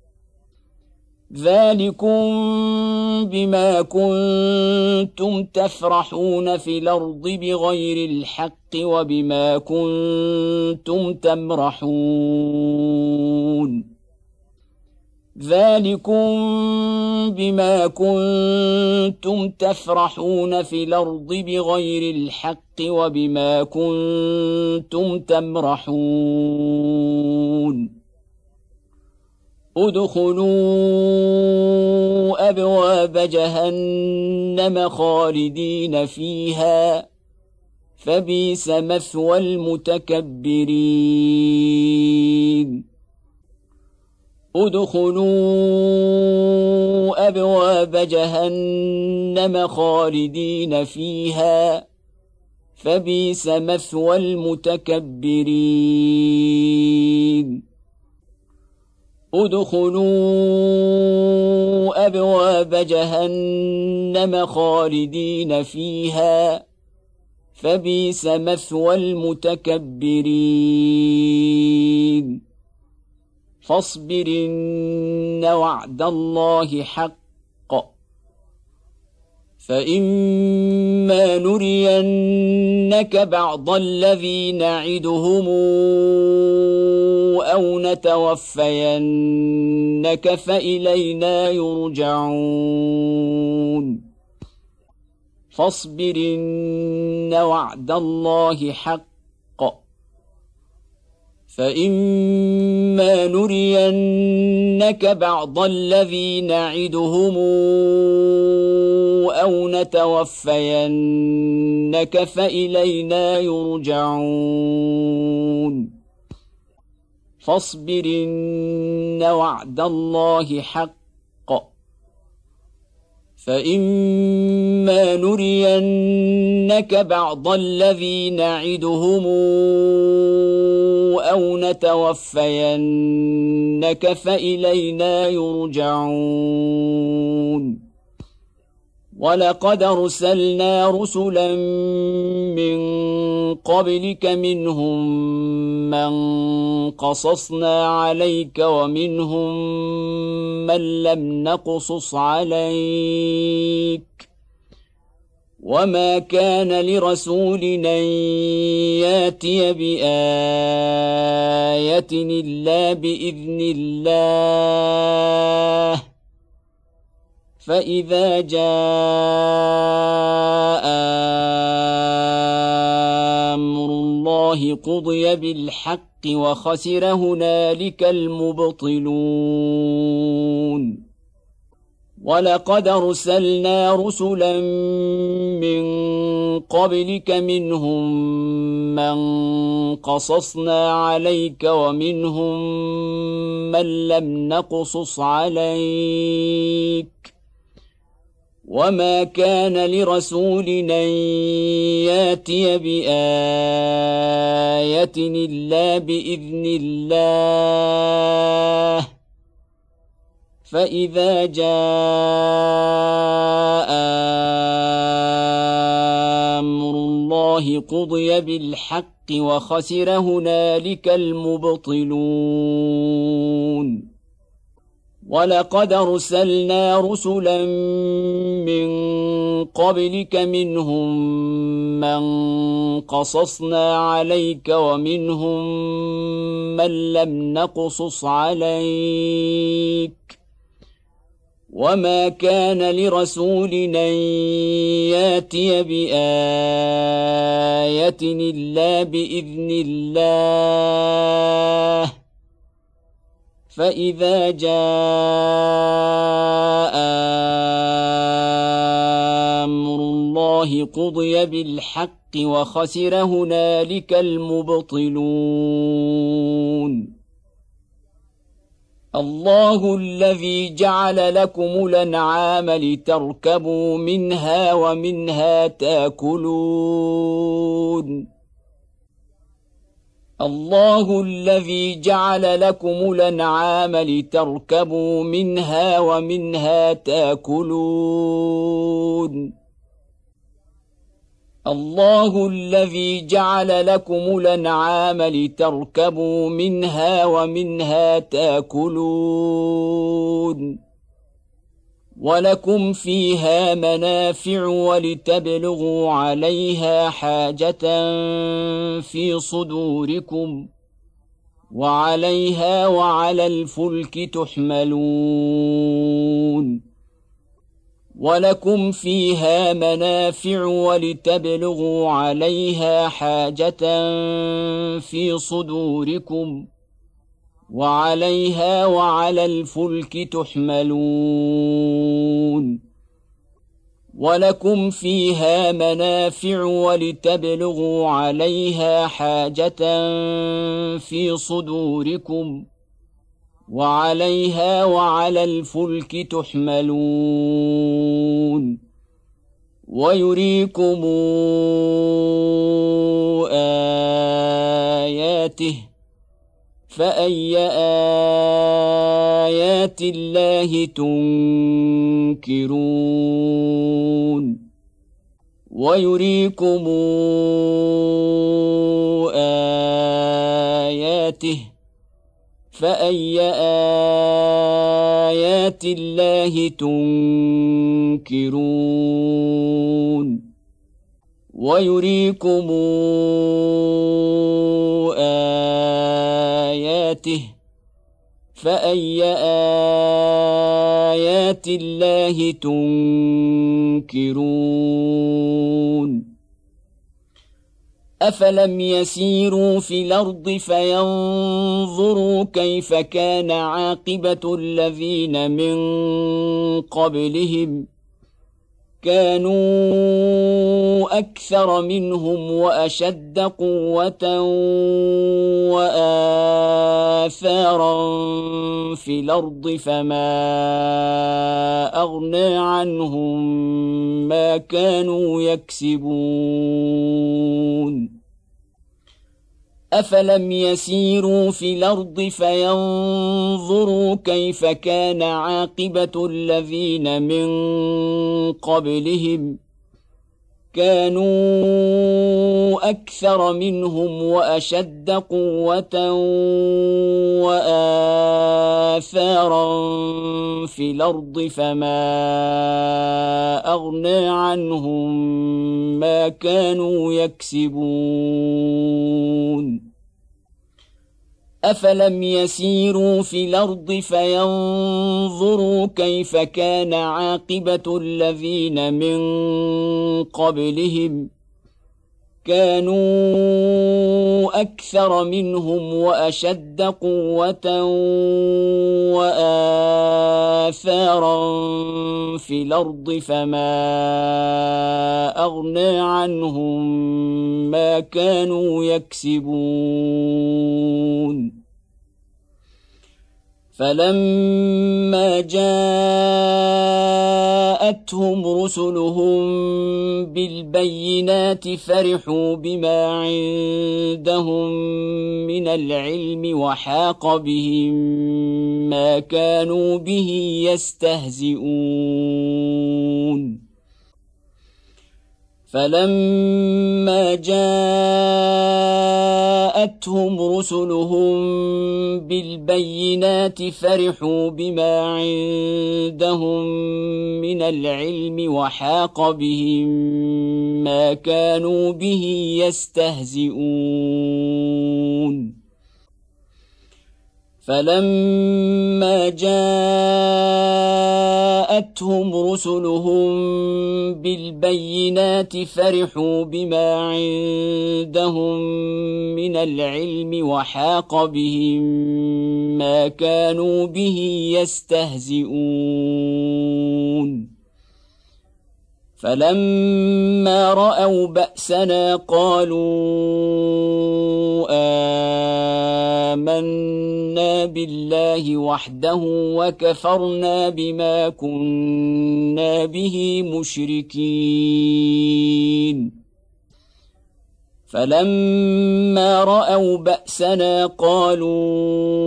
ذلكم بما كنتم تفرحون في الأرض بغير الحق وبما كنتم تمرحون ذلكم بما كنتم تفرحون في الأرض بغير الحق وبما كنتم تمرحون ادخلوا أبواب جهنم خالدين فيها فبئس مثوى المتكبرين ادخلوا أبواب جهنم خالدين فيها فبئس مثوى المتكبرين ادخلوا أبواب جهنم خالدين فيها فبئس مثوى المتكبرين فاصبر إن وعد الله حق فإما نرينك بعض الذي نعدهم أو نتوفينك فإلينا يرجعون فاصبر إن وعد الله حق فإما نرينك بعض الذي نعدهم أو نتوفينك فإلينا يرجعون فاصبر إن وعد الله حق فإما نرينك بعض الذي نعدهم أو نتوفينك فإلينا يرجعون ولقد أرسلنا رسلا من قبلك منهم من قصصنا عليك ومنهم من لم نقصص عليك وما كان لرسول أن ياتي بآية إلا بإذن الله فإذا جاء أمر الله قضي بالحق وخسر هنالك المبطلون ولقد أرسلنا رسلا من قبلك منهم من قصصنا عليك ومنهم من لم نقصص عليك وما كان لرسول أن ياتي بآية إلا بإذن الله فإذا جاء أمر الله قضي بالحق وخسر هنالك المبطلون ولقد أرسلنا رسلا من قبلك منهم من قصصنا عليك ومنهم من لم نقصص عليك وما كان لرسول أن ياتي بآية إلا بإذن الله فإذا جاء أمر الله قضي بالحق وخسر هنالك المبطلون. الله الذي جعل لكم الأنعام لتركبوا منها ومنها تأكلون. الله الذي جعل لكم الأنعام لتركبوا منها ومنها تأكلون. الله الذي جعل لكم الأنعام لتركبوا منها ومنها تأكلون. ولكم فيها منافع ولتبلغوا عليها حاجة في صدوركم وعليها وعلى الفلك تحملون. ولكم فيها منافع ولتبلغوا عليها حاجة في صدوركم وعليها وعلى الفلك تحملون. ولكم فيها منافع ولتبلغوا عليها حاجة في صدوركم وعليها وعلى الفلك تحملون. ويريكم آياته فأي آيات الله تنكرون. ويريكم آياته فأي آيات الله تنكرون. ويريكم آياته فأي آيات الله تنكرون. أفلم يسيروا في الأرض فينظروا كيف كان عاقبة الذين من قبلهم كانوا أكثر منهم وأشد قوة وآثارا في الأرض فما أغنى عنهم ما كانوا يكسبون. أفلم يسيروا في الأرض فينظروا كيف كان عاقبة الذين من قبلهم كانوا أكثر منهم وأشد قوة وآثارا في الأرض فما أغنى عنهم ما كانوا يكسبون. أفلم يسيروا في الأرض فينظروا كيف كان عاقبة الذين من قبلهم كانوا أكثر منهم وأشد قوة وآثارا في الأرض فما أغنى عنهم ما كانوا يكسبون. فلما جاءتهم رسلهم بالبينات فرحوا بما عندهم من العلم وحاق بهم ما كانوا به يستهزئون. فلما جاءتهم رسلهم بالبينات فرحوا بما عندهم من العلم وحاق بهم ما كانوا به يستهزئون. فلما جاءتهم رسلهم بالبينات فرحوا بما عندهم من العلم وحاق بهم ما كانوا به يستهزئون فلما رأوا بأسنا قالوا آمنا بالله وحده وكفرنا بما كنا به مشركين فلما رأوا بأسنا قالوا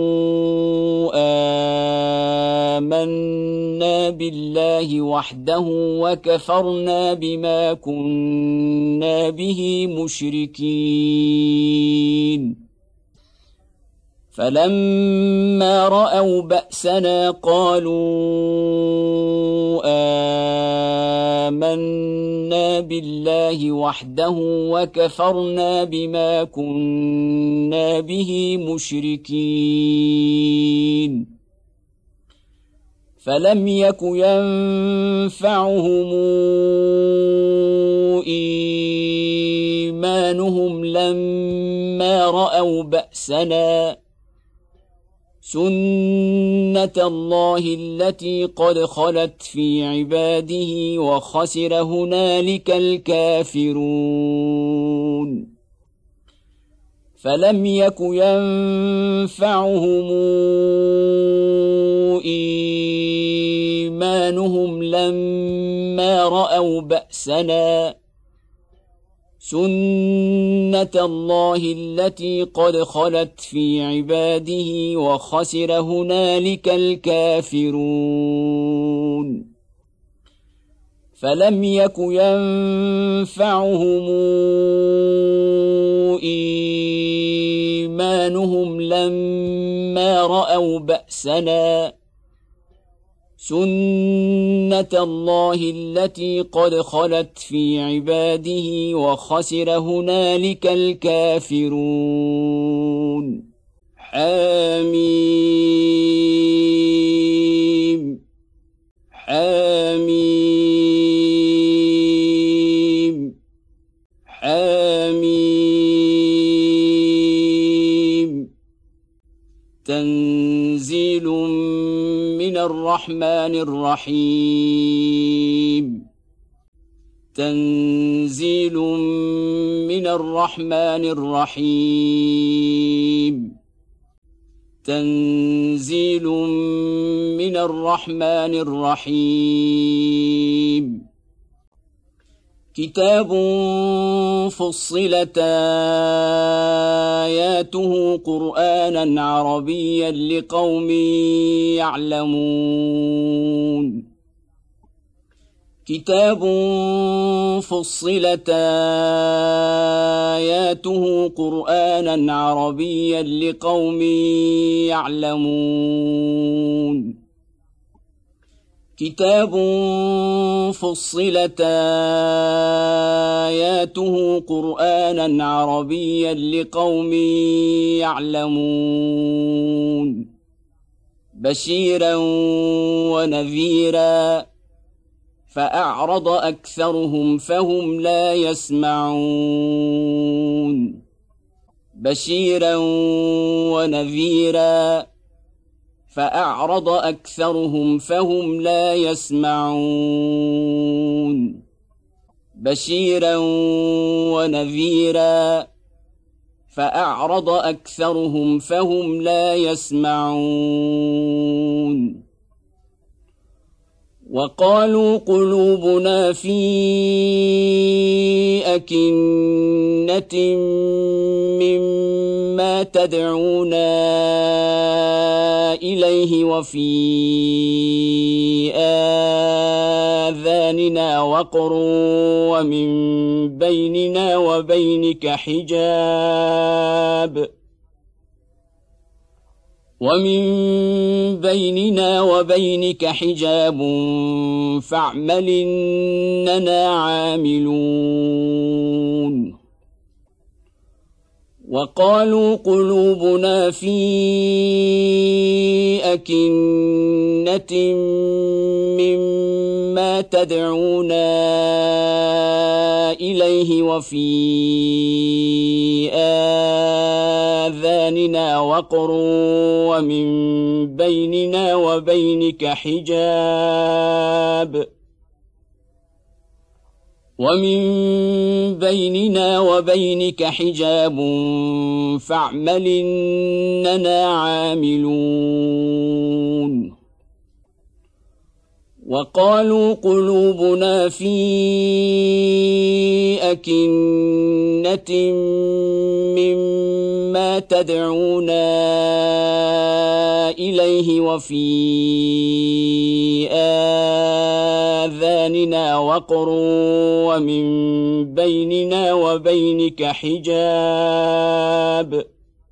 آمنا بالله وحده وكفرنا بما كنا به مشركين فلما رأوا بأسنا قالوا آمنا بالله وحده وكفرنا بما كنا به مشركين فلم يك ينفعهم إيمانهم لما رأوا بأسنا سنة الله التي قد خلت في عباده وخسر هنالك الكافرون فلم يك ينفعهم إيمانهم لما رأوا بأسنا سنة الله التي قد خلت في عباده وخسر هنالك الكافرون فلم يك ينفعهم إيمانهم لما رأوا بأسنا سنة الله التي قد خلت في عباده وخسر هنالك الكافرون حميم حميم حميم تنزيل من الرحمن الرحيم تنزيل من الرحمن الرحيم تنزيل من الرحمن الرحيم كتاب فصلت آياته قرآنا عربيا لقوم يعلمون كتاب فصلت آياته قرآنا عربيا لقوم يعلمون كتاب فصلت آياته قرآنا عربيا لقوم يعلمون بشيرا ونذيرا فأعرض أكثرهم فهم لا يسمعون بشيرا ونذيرا فأعرض أكثرهم فهم لا يسمعون بشيرا ونذيرا فأعرض أكثرهم فهم لا يسمعون وقالوا قلوبنا في أكنة مما تدعونا إليه وفي آذاننا وقر ومن بيننا وبينك حجاب ومن بيننا وبينك حجاب فاعمل إننا عاملون وقالوا قلوبنا في أكنة مما تدعونا إليه وفي آذاننا وقر ومن بيننا وبينك حجاب ومن بيننا وبينك حجاب فاعمل إننا عاملون وقالوا قلوبنا في أكنة مما تدعونا إليه وفي آذاننا وقر ومن بيننا وبينك حجاب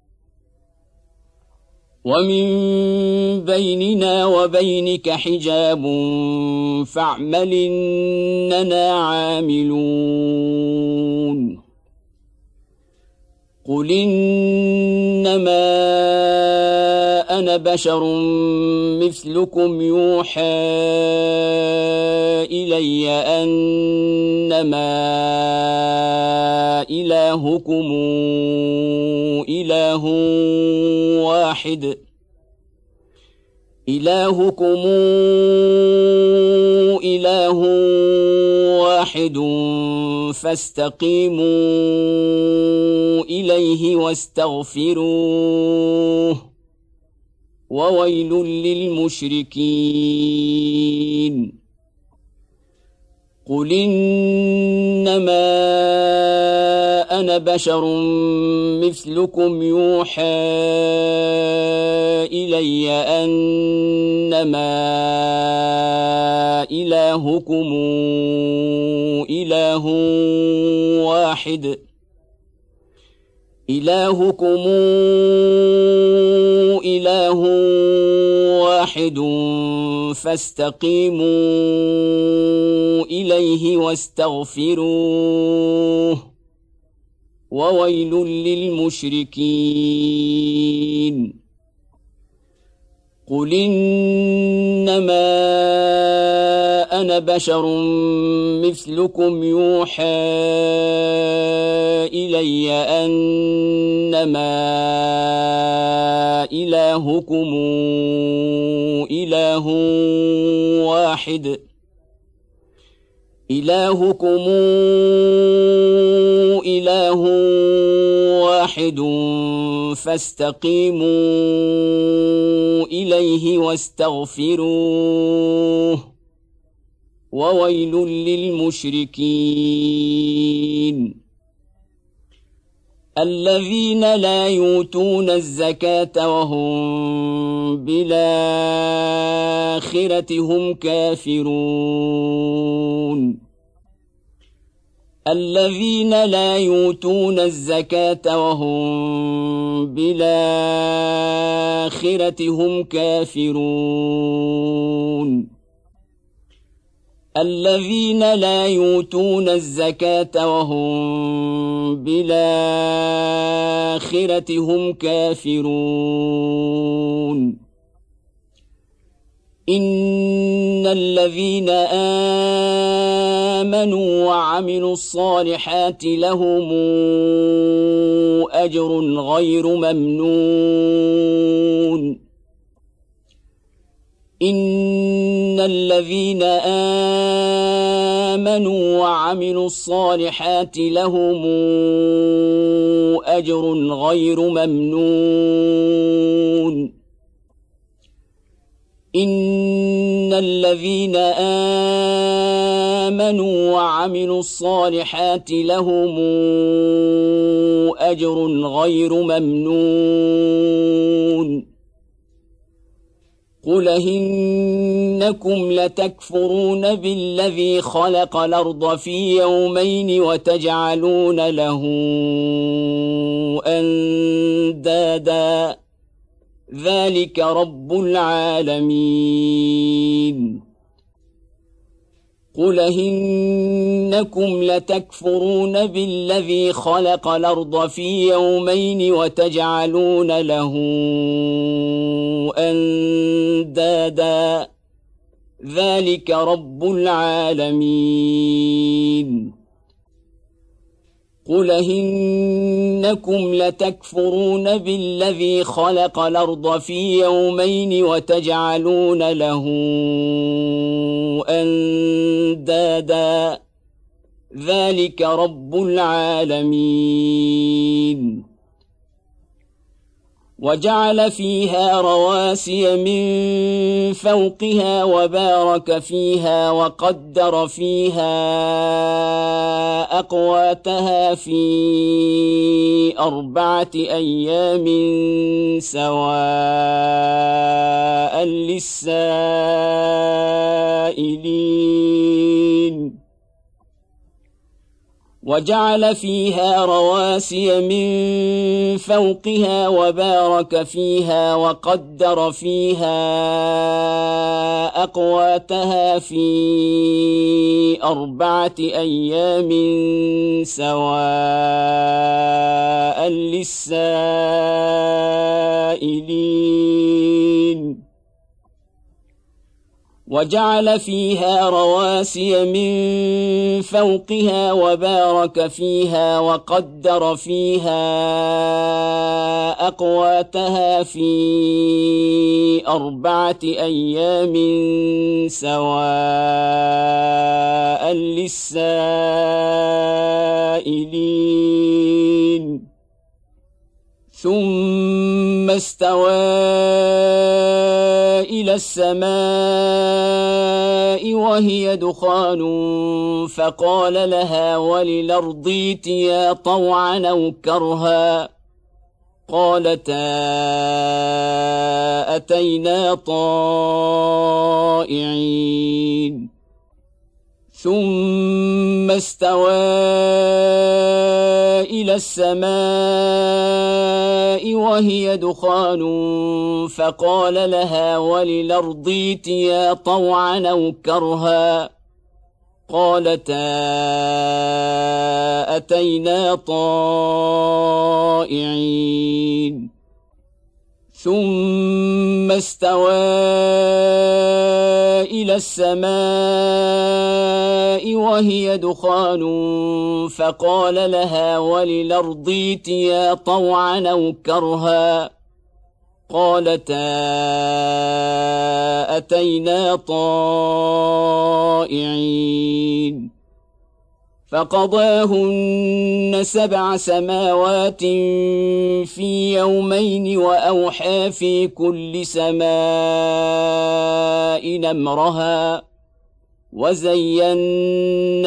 ومن بيننا وبينك حجاب فاعمل إننا عاملون قل إنما أنا بشر مثلكم يوحى إلي أنما إلهكم إله واحد إلهكم إله واحد فاستقيموا إليه واستغفروه وويل للمشركين قل إنما أنا بشر مثلكم يوحى إلي أنما إلهكم إله واحد إلهكم إله واحد فاستقيموا إليه واستغفروه وويل للمشركين قل إنما أنا بشر مثلكم يوحى إلي أنما إلهكم إله واحد إلهكم إله واحد فاستقيموا إليه واستغفروه وويل للمشركين الذين لا يؤتون الزكاة وهم بالآخرة هم كافرون الذين لا يؤتون الزكاة وهم بالآخرة هم كافرون الذين لا يؤتون الزكاة وهم بالآخرة هم كافرون إن الذين آمنوا وعملوا الصالحات لهم أجر غير ممنون إن الذين آمنوا وعملوا الصالحات لهم أجر غير ممنون إن الذين آمنوا وعملوا الصالحات لهم أجر غير ممنون قل إنكم لتكفرون بالذي خلق الأرض في يومين وتجعلون له أندادا ذلك رب العالمين قل إنكم لتكفرون بالذي خلق الأرض في يومين وتجعلون له أندادا ذلك رب العالمين قل إنكم لتكفرون بالذي خلق الأرض في يومين وتجعلون له أندادا ذلك رب العالمين وجعل فيها رواسي من فوقها وبارك فيها وقدر فيها أقواتها في أربعة أيام سواء للسائلين وجعل فيها رواسي من فوقها وبارك فيها وقدر فيها أقواتها في أربعة أيام سواء للسائلين وجعل فيها رواسي من فوقها وبارك فيها وقدر فيها أقواتها في أربعة أيام سواء للسائلين ثم استوى إلى السماء وهي دخان فقال لها وللأرض ائتيا طوعا أو كرها قالتا أتينا طائعين ثم استوى إلى السماء وهي دخان فقال لها وللأرض ائتيا طوعا أو كرها قالتا أتينا طائعين ثم استوى إلى السماء وهي دخان فقال لها وللأرض ائتيا طوعا أو كرها قالتا أتينا طائعين فقضاهن سبع سماوات في يومين وأوحى في كل سماء أمرها وزينا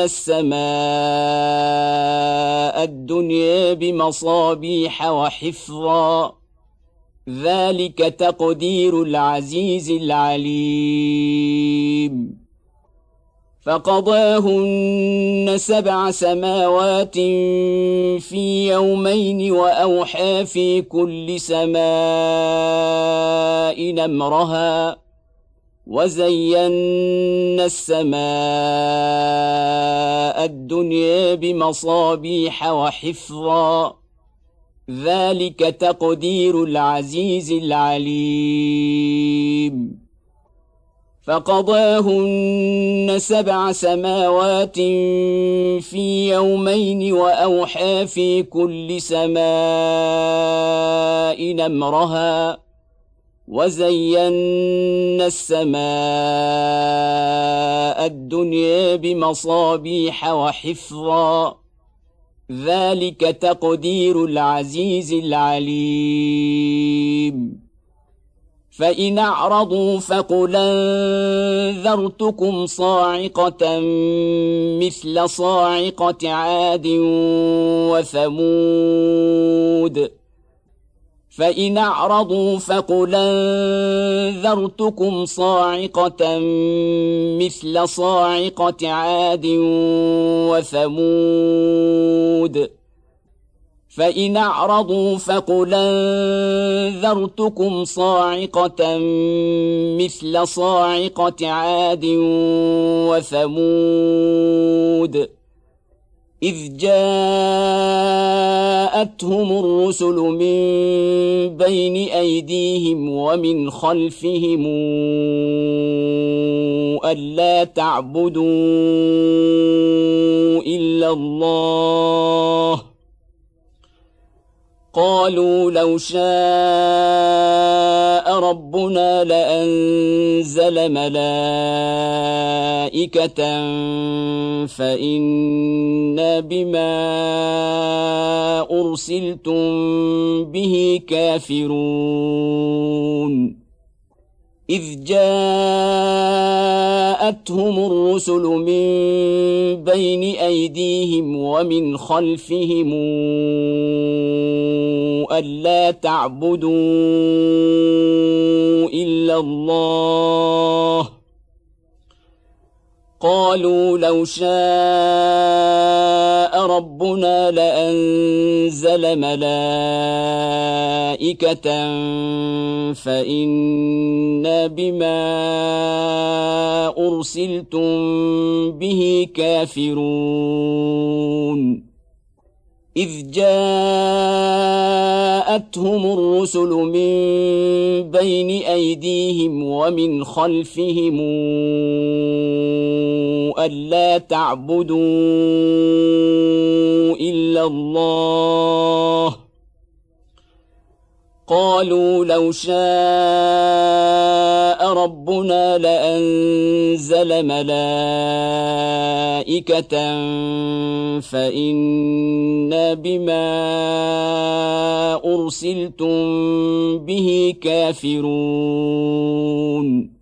السماء الدنيا بمصابيح وحفظا ذلك تقدير العزيز العليم فقضاهن سبع سماوات في يومين وأوحى في كل سماء أمرها وزينا السماء الدنيا بمصابيح وحفظا ذلك تقدير العزيز العليم فقضاهن سبع سماوات في يومين وأوحى في كل سماء أمرها وزينا السماء الدنيا بمصابيح وحفظا ذلك تقدير العزيز العليم فإن أعرضوا فقل أنذرتكم صاعقة مثل صاعقة عاد وثمود فإن أعرضوا فقل أنذرتكم صاعقة مثل صاعقة عاد وثمود فإن أعرضوا فقل أنذرتكم صاعقة مثل صاعقة عاد وثمود إذ جاءتهم الرسل من بين أيديهم ومن خلفهم ألا تعبدوا إلا الله قالوا لو شاء ربنا لأنزل ملائكة فإنا بما أرسلتم به كافرون إذ جاءتهم الرسل من بين أيديهم ومن خلفهم ألا تعبدوا إلا الله قالوا لو شاء ربنا لأنزل ملائكة فإنا بما أرسلتم به كافرون إذ جاءتهم الرسل من بين أيديهم ومن خلفهم ألا تعبدوا إلا الله قالوا لو شاء ربنا لأنزل ملائكة فإنا بما أرسلتم به كافرون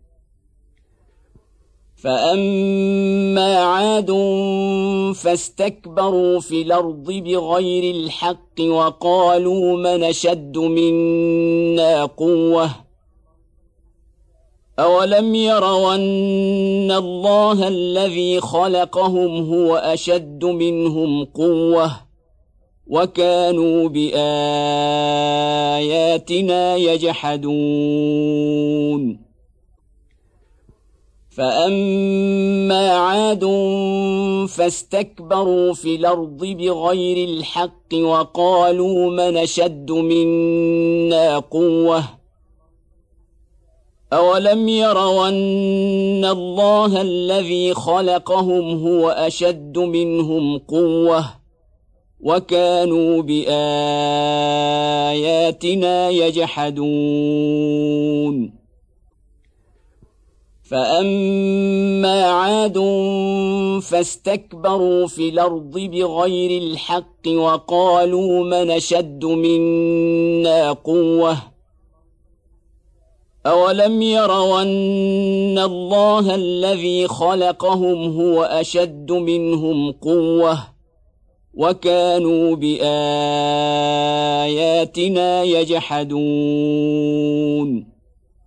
فأما عاد فاستكبروا في الأرض بغير الحق وقالوا من أشد منا قوة أولم يروا أن الله الذي خلقهم هو أشد منهم قوة وكانوا بآياتنا يجحدون فأما عاد فاستكبروا في الأرض بغير الحق وقالوا من أشد منا قوة أولم يروا أن الله الذي خلقهم هو أشد منهم قوة وكانوا بآياتنا يجحدون فأما عاد فاستكبروا في الأرض بغير الحق وقالوا من أشد منا قوة أولم يروا أن الله الذي خلقهم هو أشد منهم قوة وكانوا بآياتنا يجحدون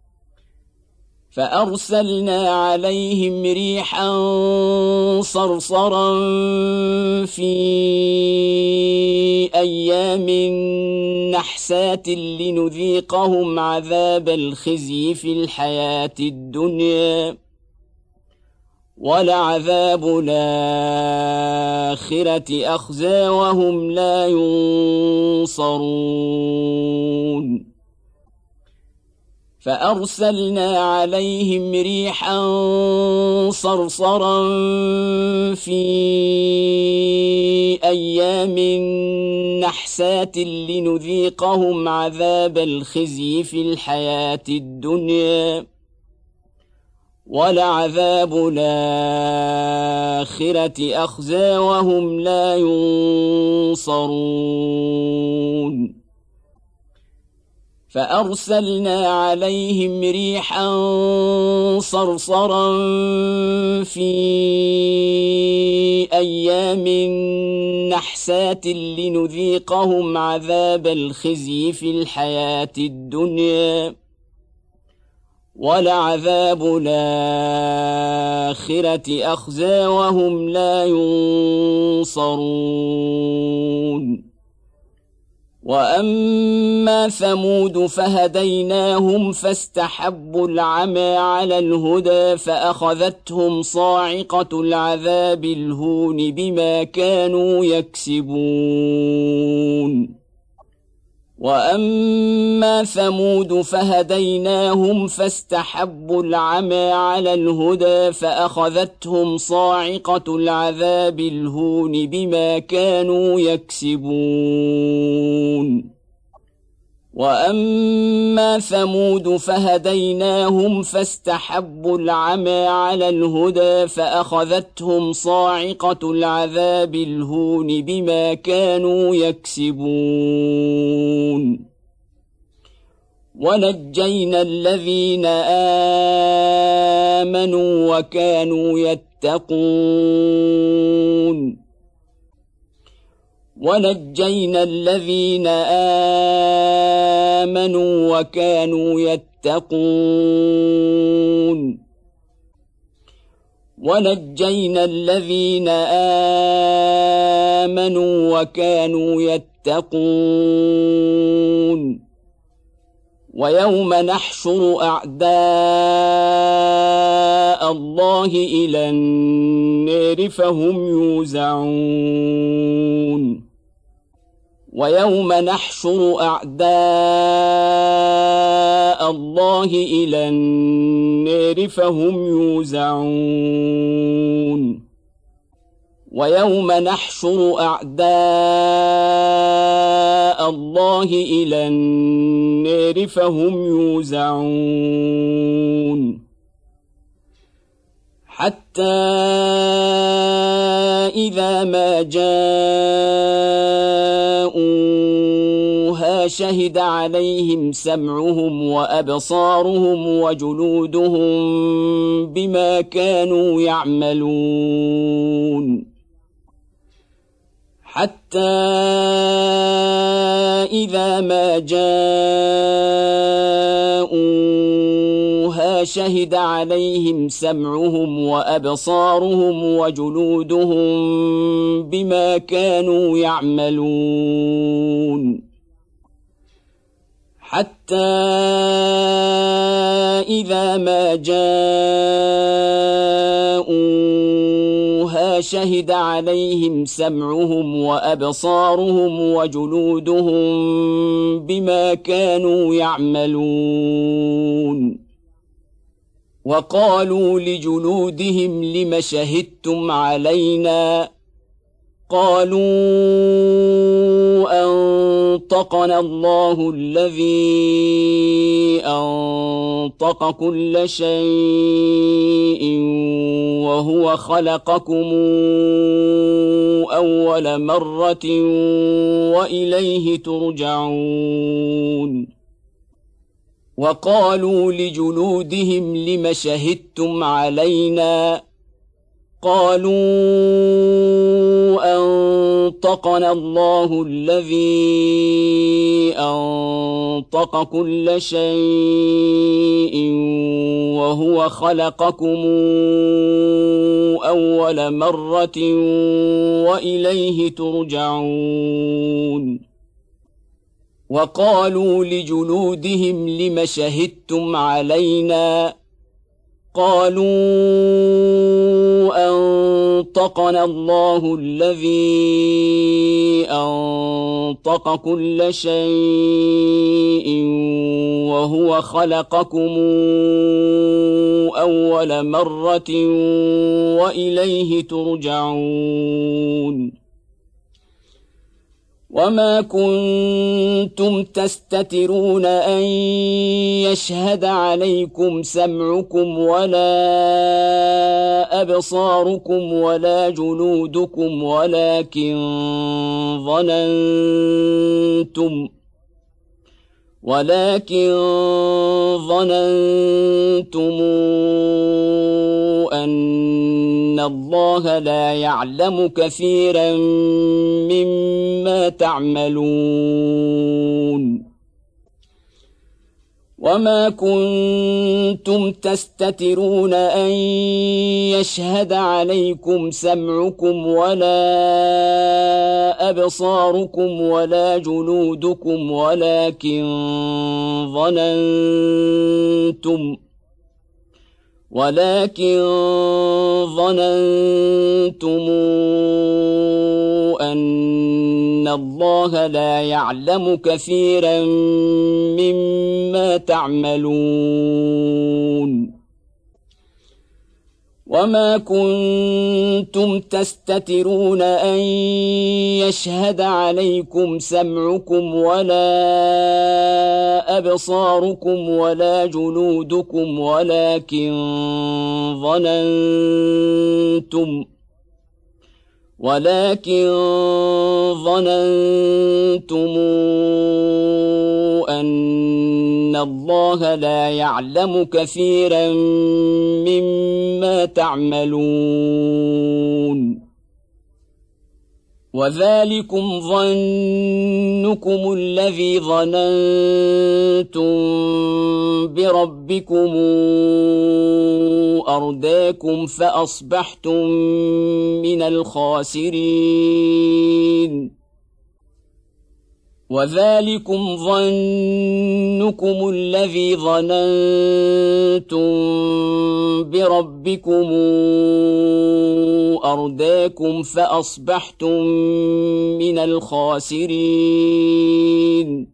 فأرسلنا عليهم ريحا صرصرا في أيام نحسات لنذيقهم عذاب الخزي في الحياة الدنيا ولعذاب الآخرة أخزى وهم لا ينصرون فأرسلنا عليهم ريحا صرصرا في أيام نحسات لنذيقهم عذاب الخزي في الحياة الدنيا ولعذاب الآخرة أخزى وهم لا ينصرون فأرسلنا عليهم ريحا صرصرا في أيام نحسات لنذيقهم عذاب الخزي في الحياة الدنيا ولعذاب الآخرة أخزى وهم لا ينصرون وأما ثمود فهديناهم فاستحبوا العمى على الهدى فأخذتهم صاعقة العذاب الهون بما كانوا يكسبون وأما ثمود فهديناهم فاستحبوا العمى على الهدى فأخذتهم صاعقة العذاب الهون بما كانوا يكسبون وأما ثمود فهديناهم فاستحبوا العمى على الهدى فأخذتهم صاعقة العذاب الهون بما كانوا يكسبون ونجينا الذين آمنوا وكانوا يتقون ونجينا الذين آمنوا وكانوا يتقون ونجينا الذين آمنوا وكانوا يتقون ويوم نحشر أعداء الله إلى النار فهم يوزعون ويوم نحشر أعداء الله إلى النار فهم يوزعون ويوم نحشر أعداء الله إلى النار فهم يوزعون حتى إذا ما جاءوها شهد عليهم سمعهم وأبصارهم وجلودهم بما كانوا يعملون حتى إذا ما جاءوها شهد عليهم سمعهم وأبصارهم وجلودهم بما كانوا يعملون حتى إذا ما جاءوها شهد عليهم سمعهم وأبصارهم وجلودهم بما كانوا يعملون وقالوا لجلودهم لم شهدتم علينا قالوا أنطقنا الله الذي أنطق كل شيء وهو خلقكم أول مرة وإليه ترجعون وقالوا لجلودهم لم شهدتم علينا قالوا أنطقنا الله الذي أنطق كل شيء وهو خلقكم أول مرة وإليه ترجعون وقالوا لجلودهم لم شهدتم علينا قالوا أنطقنا الله الذي أنطق كل شيء وهو خلقكم أول مرة وإليه ترجعون وما كنتم تستترون أن يشهد عليكم سمعكم ولا أبصاركم ولا جلودكم ولكن ظننتم ولكن ظننتم أن الله لا يعلم كثيرا مما تعملون وما كنتم تستترون أن يشهد عليكم سمعكم ولا أبصاركم ولا جلودكم ولكن ظننتم ولكن ظننتم أن الله لا يعلم كثيرا مما تعملون وما كنتم تستترون أن يشهد عليكم سمعكم ولا أبصاركم ولا جلودكم ولكن ظننتم ولكن ظننتم أن الله لا يعلم كثيرا مما تعملون وذلكم ظنكم الذي ظننتم بربكم أرداكم فأصبحتم من الخاسرين وذلكم ظنكم الذي ظننتم بربكم أرداكم فأصبحتم من الخاسرين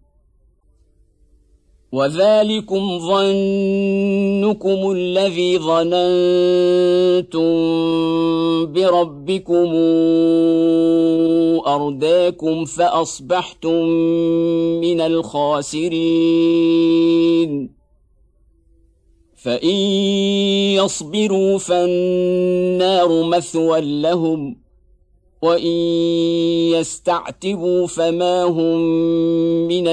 وذلكم ظنكم الذي ظننتم بربكم أرداكم فأصبحتم من الخاسرين فإن يصبروا فالنار مثوى لهم وإن يستعتبوا فما هم من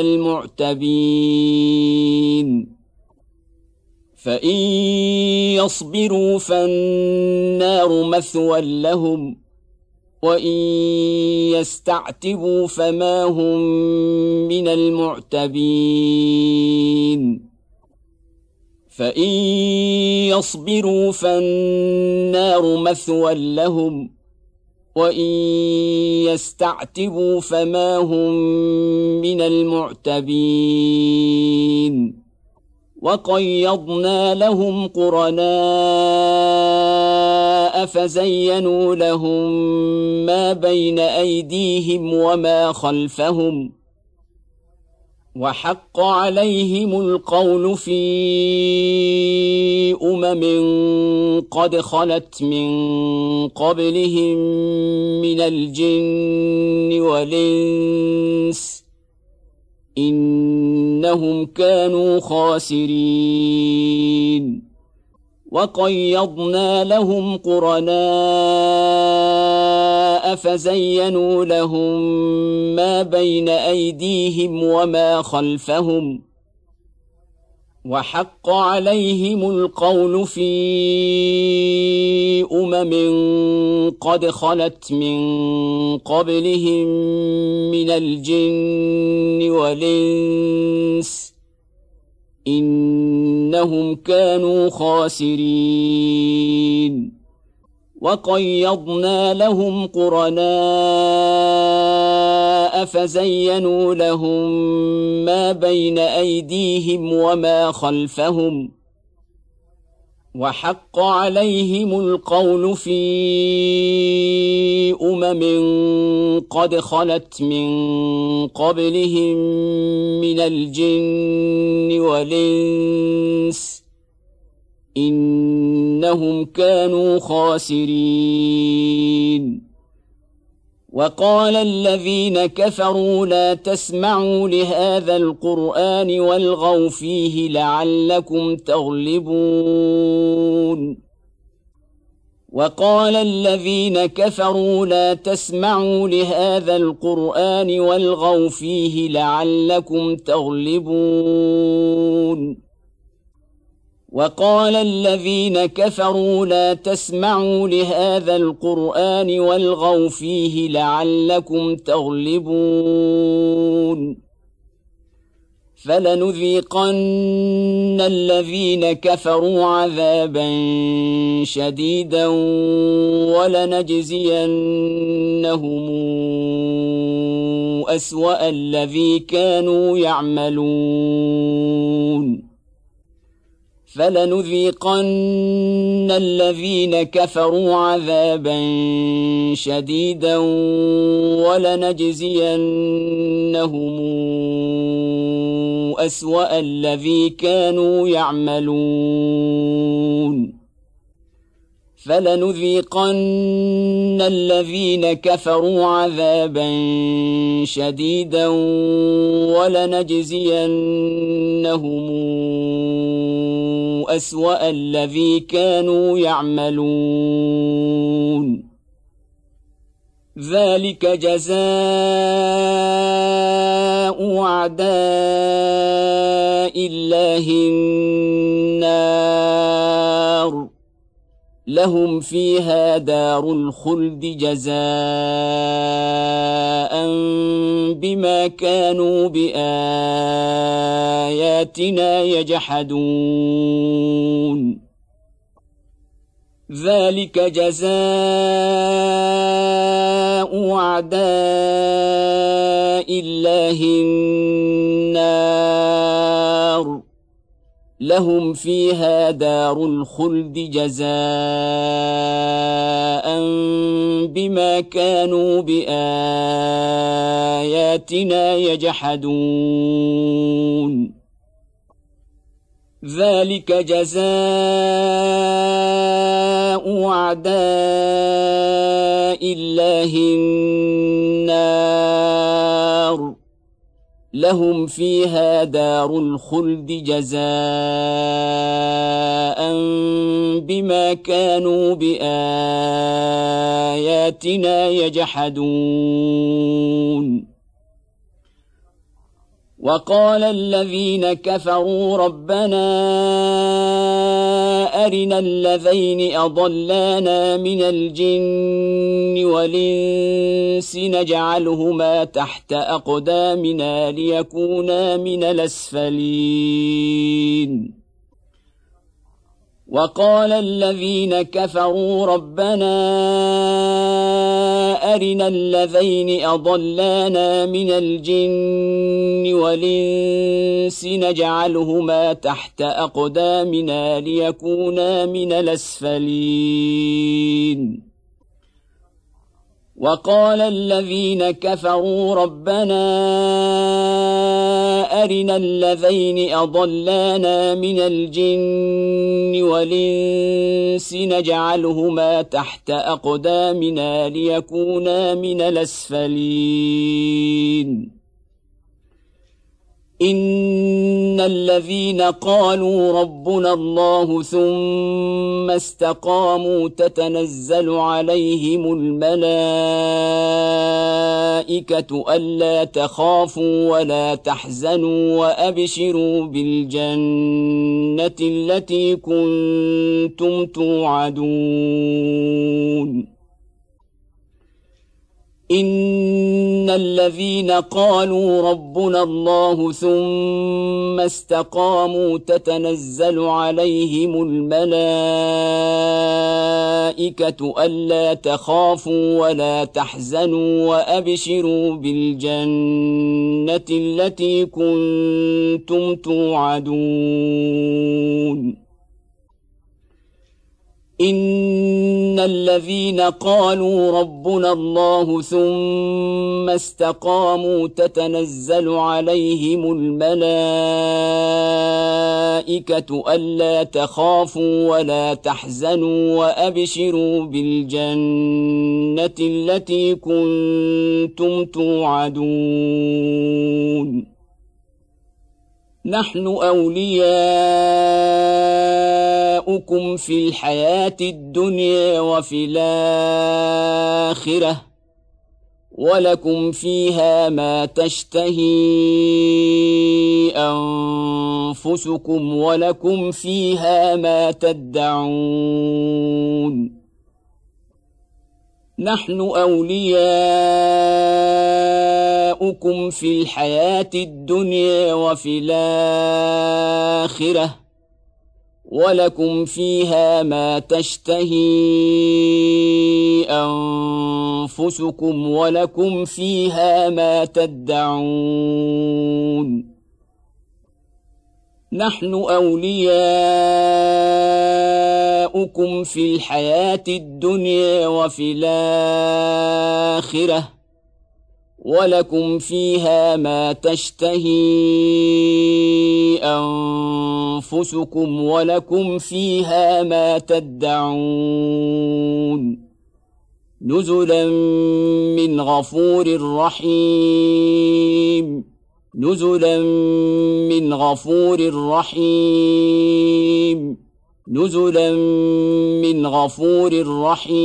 المعتبين فإن يصبروا فالنار مثوى لهم وإن يستعتبوا فما هم من المعتبين فإن يصبروا فالنار مثوى لهم وإن يستعتبوا فما هم من المعتبين وقيضنا لهم قرناء فزينوا لهم ما بين أيديهم وما خلفهم وحق عليهم القول في أمم قد خلت من قبلهم من الجن والإنس إنهم كانوا خاسرين وقيضنا لهم قرناء فزينوا لهم ما بين أيديهم وما خلفهم وحق عليهم القول في أمم قد خلت من قبلهم من الجن والإنس إنهم كانوا خاسرين وقيضنا لهم قرناء فزينوا لهم ما بين أيديهم وما خلفهم وحق عليهم القول في أمم قد خلت من قبلهم من الجن والإنس إنهم كانوا خاسرين وقال الذين كفروا لا تسمعوا لهذا القرآن والغوا فيه لعلكم تغلبون وقال الذين كفروا لا تسمعوا لهذا القرآن والغوا فيه لعلكم تغلبون وقال الذين كفروا لا تسمعوا لهذا القرآن والغوا فيه لعلكم تغلبون فلنذيقن الذين كفروا عذابا شديدا ولنجزينهم أسوأ الذي كانوا يعملون فلنذيقن الذين كفروا عذابا شديدا ولنجزينهم أسوأ الذي كانوا يعملون فلنذيقن الذين كفروا عذابا شديدا ولنجزينهم أسوأ الذي كانوا يعملون ذلك جزاء أعداء الله النار لهم فيها دار الخلد جزاء بما كانوا بآياتنا يجحدون ذلك جزاء أعداء الله النار لهم فيها دار الخلد جزاء بما كانوا بآياتنا يجحدون ذلك جزاء أعداء الله النار لهم فيها دار الخلد جزاء بما كانوا بآياتنا يجحدون وقال الذين كفروا ربنا أرنا الذين أضلانا من الجن والإنس نجعلهما تحت أقدامنا ليكونا من الأسفلين وقال الذين كفروا ربنا أرنا الذين أضلانا من الجن والإنس نجعلهما تحت أقدامنا ليكونا من الأسفلين وقال الذين كفروا ربنا أرنا الذين أضلانا من الجن والإنس نجعلهما تحت أقدامنا ليكونا من الأسفلين إن الذين قالوا ربنا الله ثم استقاموا تتنزل عليهم الملائكة ألا تخافوا ولا تحزنوا وأبشروا بالجنة التي كنتم توعدون إن الذين قالوا ربنا الله ثم استقاموا تتنزل عليهم الملائكة ألا تخافوا ولا تحزنوا وأبشروا بالجنة التي كنتم توعدون إن الذين قالوا ربنا الله ثم استقاموا تتنزل عليهم الملائكة ألا تخافوا ولا تحزنوا وأبشروا بالجنة التي كنتم توعدون نحن أولياؤكم في الحياة الدنيا وفي الآخرة ولكم فيها ما تشتهي أنفسكم ولكم فيها ما تدعون نحن أولياؤكم أولياؤكم في الحياة الدنيا وفي الآخرة ولكم فيها ما تشتهي أنفسكم ولكم فيها ما تدعون نحن أولياؤكم في الحياة الدنيا وفي الآخرة ولكم فيها ما تشتهي أنفسكم ولكم فيها ما تدعون نزلا من غفور رحيم نزلا من غفور رحيم نزلا من غفور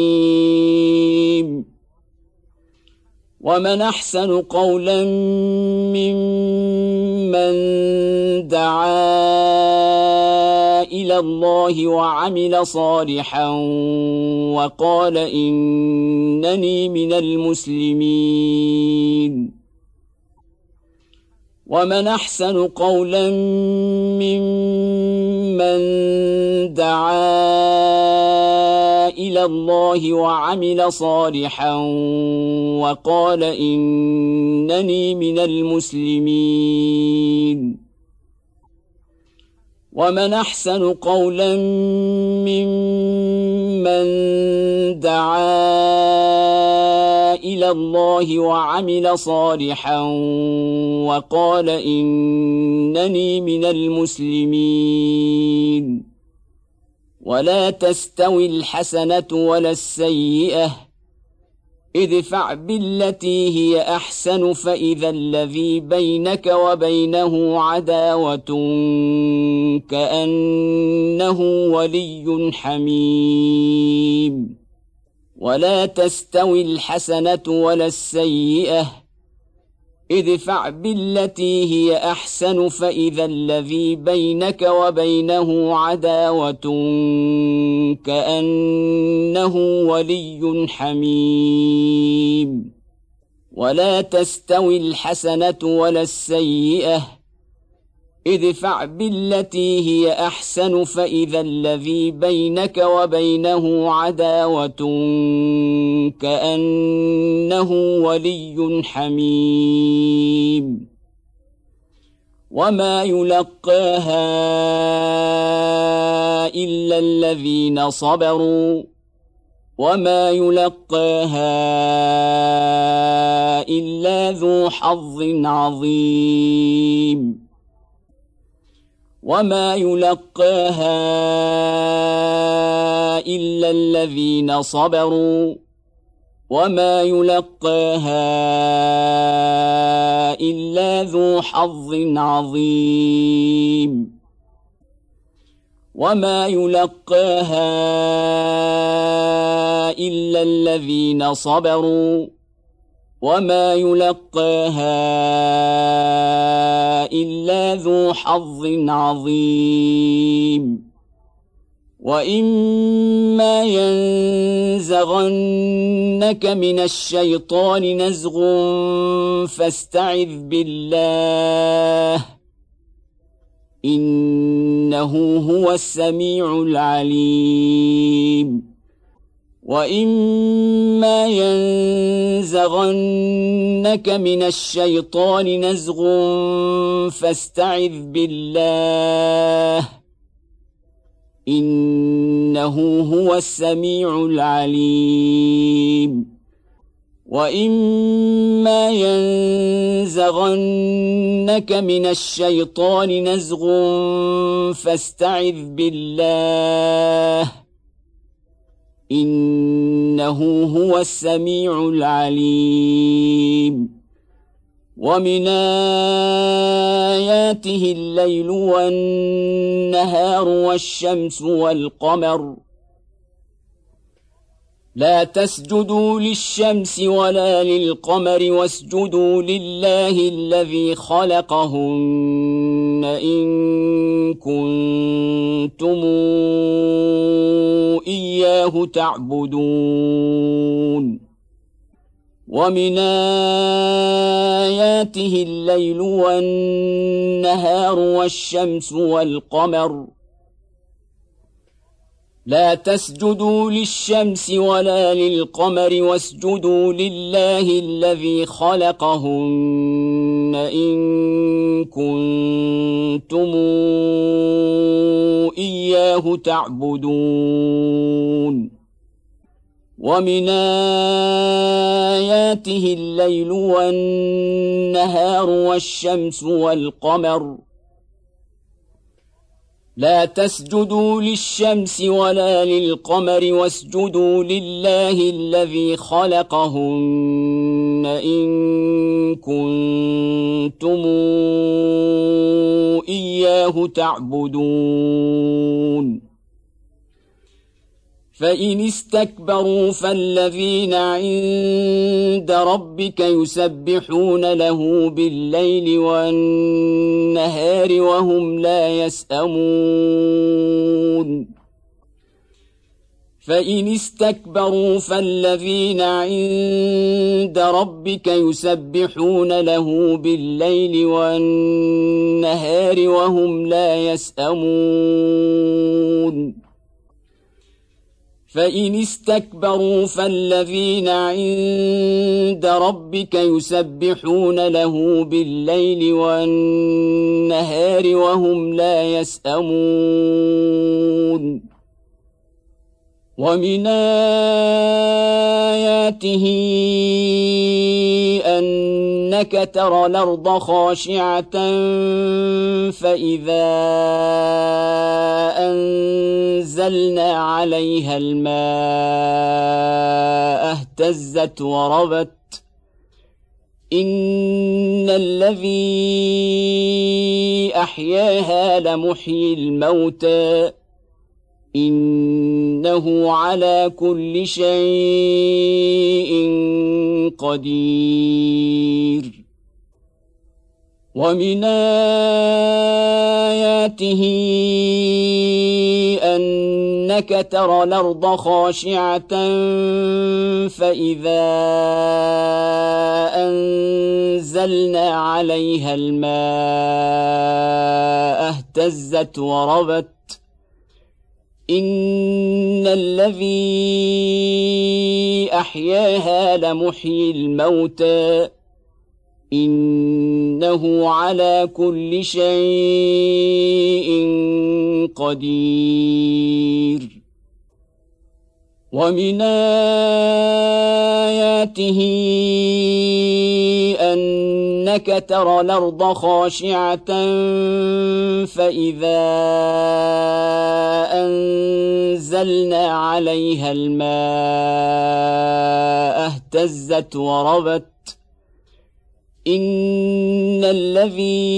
رحيم ومن أحسن قولا ممن دعا إلى الله وعمل صالحا وقال إنني من المسلمين ومن أحسن قولا ممن دعا إلى الله وعمل صالحا وقال إنني من المسلمين ومن أحسن قولا ممن دعا إلى الله وعمل صالحا وقال إنني من المسلمين ولا تستوي الحسنة ولا السيئة ادفع بالتي هي أحسن فإذا الذي بينك وبينه عداوة كأنه ولي حميم ولا تستوي الحسنة ولا السيئة ادفع بالتي هي أحسن فإذا الذي بينك وبينه عداوة كأنه ولي حميم ولا تستوي الحسنة ولا السيئة ادفع بالتي هي أحسن فإذا الذي بينك وبينه عداوة كأنه ولي حميم وما يلقاها إلا الذين صبروا وما يلقاها إلا ذو حظ عظيم وما يلقاها إلا الذين صبروا وما يلقاها إلا ذو حظ عظيم وما يلقاها إلا الذين صبروا وما يلقاها إلا ذو حظ عظيم وإما ينزغنك من الشيطان نزغ فاستعذ بالله إنه هو السميع العليم وإما ينزغنك من الشيطان نزغ فاستعذ بالله إنه هو السميع العليم وإما ينزغنك من الشيطان نزغ فاستعذ بالله إنه هو السميع العليم ومن آياته الليل والنهار والشمس والقمر لا تسجدوا للشمس ولا للقمر واسجدوا لله الذي خلقهن إن كنتم إياه تعبدون ومن آياته الليل والنهار والشمس والقمر لا تسجدوا للشمس ولا للقمر واسجدوا لله الذي خلقهن إن كنتم إياه تعبدون ومن آياته الليل والنهار والشمس والقمر لا تسجدوا للشمس ولا للقمر واسجدوا لله الذي خلقهن إن كنتم إياه تعبدون فإن استكبروا فالذين عند ربك يسبحون له بالليل والنهار وهم لا يسأمون فإن استكبروا فالذين عند ربك يسبحون له بالليل والنهار وهم لا يسأمون فإن استكبروا فالذين عند ربك يسبحون له بالليل والنهار وهم لا يسأمون ومن آياته أنك ترى الأرض خاشعة فإذا أنزلنا عليها الماء اهتزت وربت إن الذي أحياها لمحيي الموتى إنه على كل شيء قدير ومن آياته أنك ترى الأرض خاشعة فإذا أنزلنا عليها الماء اهتزت وربت إن الذي أحياها لمحيي الموتى إنه على كل شيء قدير ومن آياته أنك ترى الأرض خاشعة فإذا أنزلنا عليها الماء اهتزت وربت إن الذي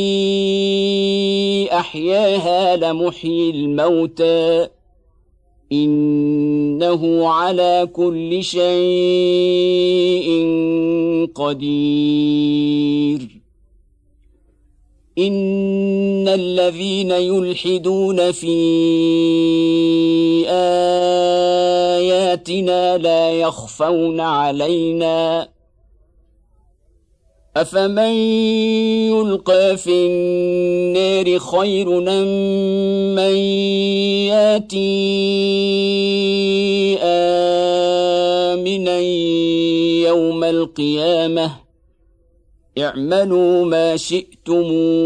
أحياها لمحيي الموتى إنه على كل شيء قدير إن الذين يلحدون في آياتنا لا يخفون علينا أفمن يلقى في النار خير أم من ياتي آمنا يوم القيامة اعملوا ما شئتم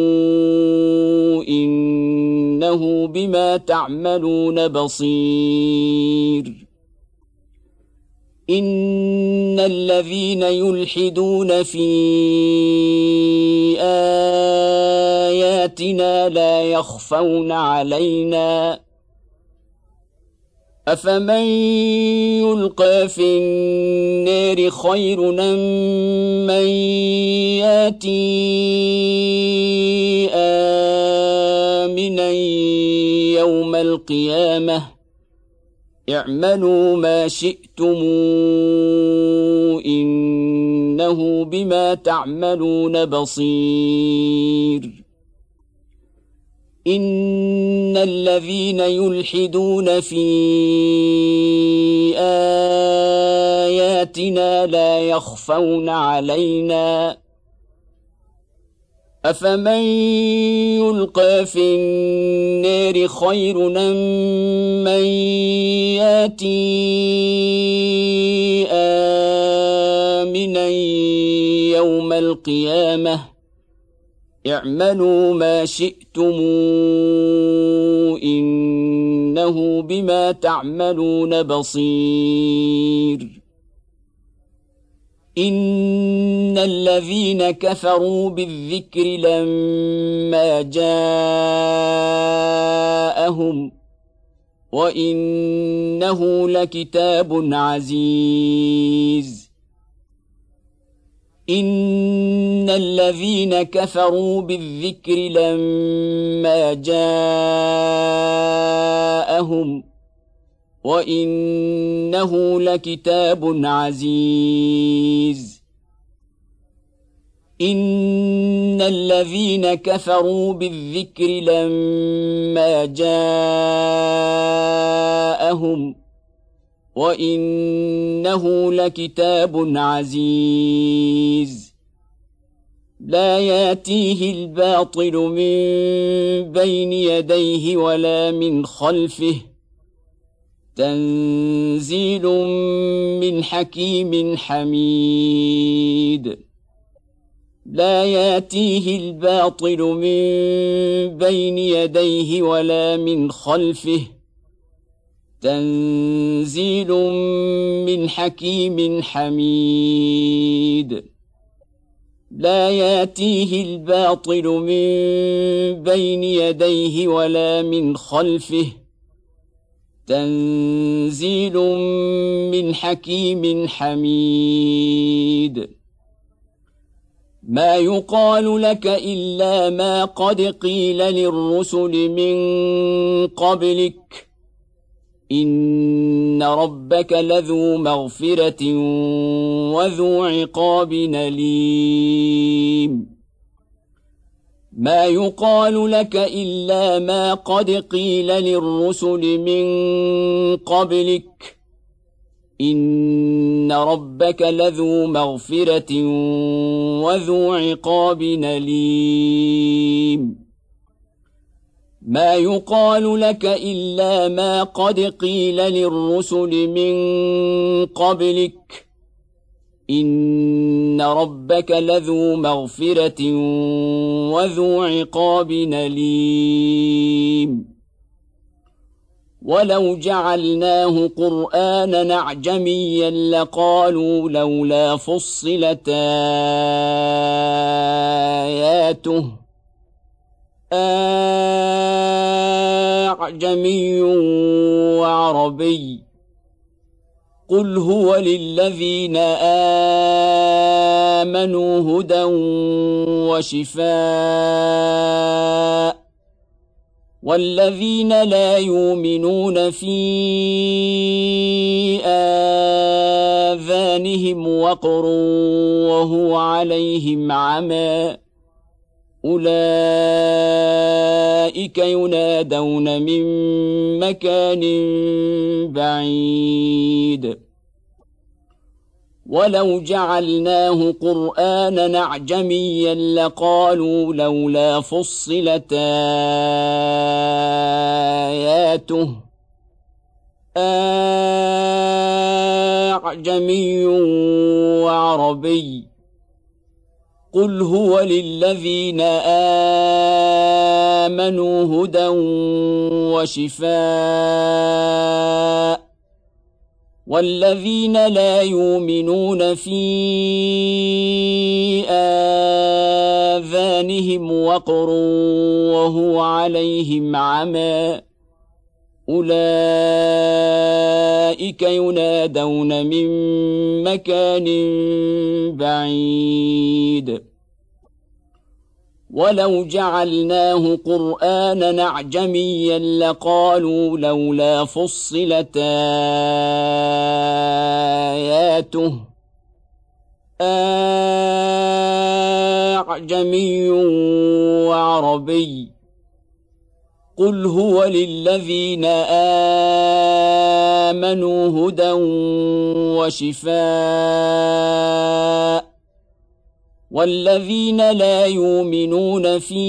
إنه بما تعملون بصير إن الذين يلحدون في آياتنا لا يخفون علينا أفمن يلقى في النار خير أم من ياتي آمنا يوم القيامة اعملوا ما شئتم إنه بما تعملون بصير إن الذين يلحدون في آياتنا لا يخفون علينا أفمن يلقى في النار خير أم من ياتي آمنا يوم القيامة اعملوا ما شئتم إنه بما تعملون بصير إن الذين كفروا بالذكر لما جاءهم وإنه لكتاب عزيز إن الذين كفروا بالذكر لما جاءهم وإنه لكتاب عزيز إن الذين كفروا بالذكر لما جاءهم وإنه لكتاب عزيز لا ياتيه الباطل من بين يديه ولا من خلفه تنزيل من حكيم حميد لا ياتيه الباطل من بين يديه ولا من خلفه تنزيل من حكيم حميد لا ياتيه الباطل من بين يديه ولا من خلفه تنزيل من حكيم حميد ما يقال لك إلا ما قد قيل للرسل من قبلك إن ربك لذو مغفرة وذو عقاب أليم ما يقال لك إلا ما قد قيل للرسل من قبلك إن ربك لذو مغفرة وذو عقاب أليم ما يقال لك إلا ما قد قيل للرسل من قبلك إن ربك لذو مغفرة وذو عقاب أليم ولو جعلناه قرآنا أعجميا لقالوا لولا فصلت آياته أعجمي وعربي قل هو للذين آمنوا هدى وشفاء والذين لا يؤمنون في آذانهم وقر وهو عليهم عمى أولئك ينادون من مكان بعيد ولو جعلناه قرآنا أعجميا لقالوا لولا فصلت آياته أعجمي وعربي قل هو للذين آمنوا هدى وشفاء والذين لا يؤمنون في آذانهم وقر وهو عليهم عمى أولئك ينادون من مكان بعيد ولو جعلناه قرآنا أعجميا لقالوا لولا فصلت آياته أعجمي وعربي قل هو للذين آمنوا هدى وشفاء والذين لا يؤمنون في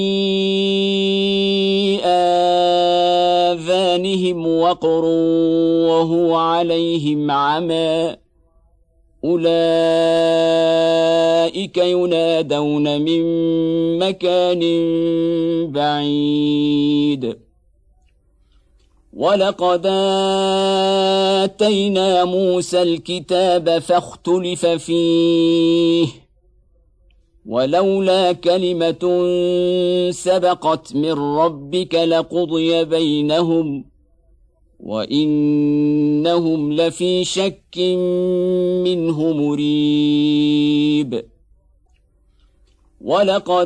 آذانهم وقر وهو عليهم عمى أولئك ينادون من مكان بعيد ولقد آتينا موسى الكتاب فاختلف فيه ولولا كلمة سبقت من ربك لقضي بينهم وإنهم لفي شك منه مريب ولقد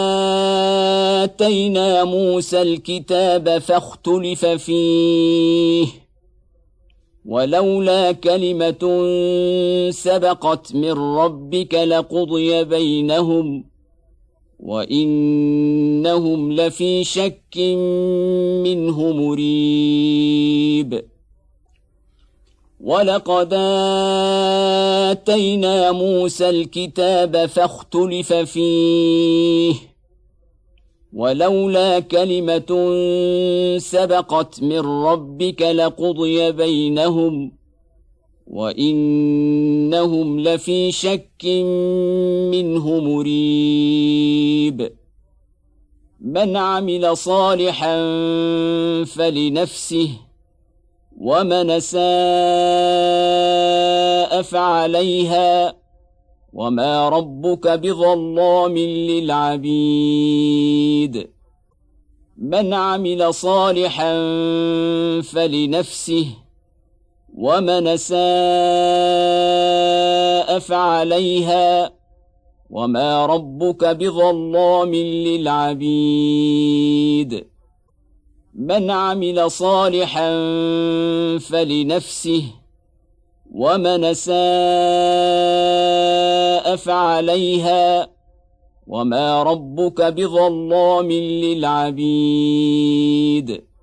آتينا موسى الكتاب فاختلف فيه ولولا كلمة سبقت من ربك لقضي بينهم وإنهم لفي شك منه مريب ولقد آتينا موسى الكتاب فاختلف فيه ولولا كلمة سبقت من ربك لقضي بينهم وإنهم لفي شك منه مريب من عمل صالحا فلنفسه ومن أساء فعليها وما ربك بظلام للعبيد من عمل صالحا فلنفسه ومن أساء فعليها وما ربك بظلام للعبيد من عمل صالحا فلنفسه ومن أساء فعليها وما ربك بظلام للعبيد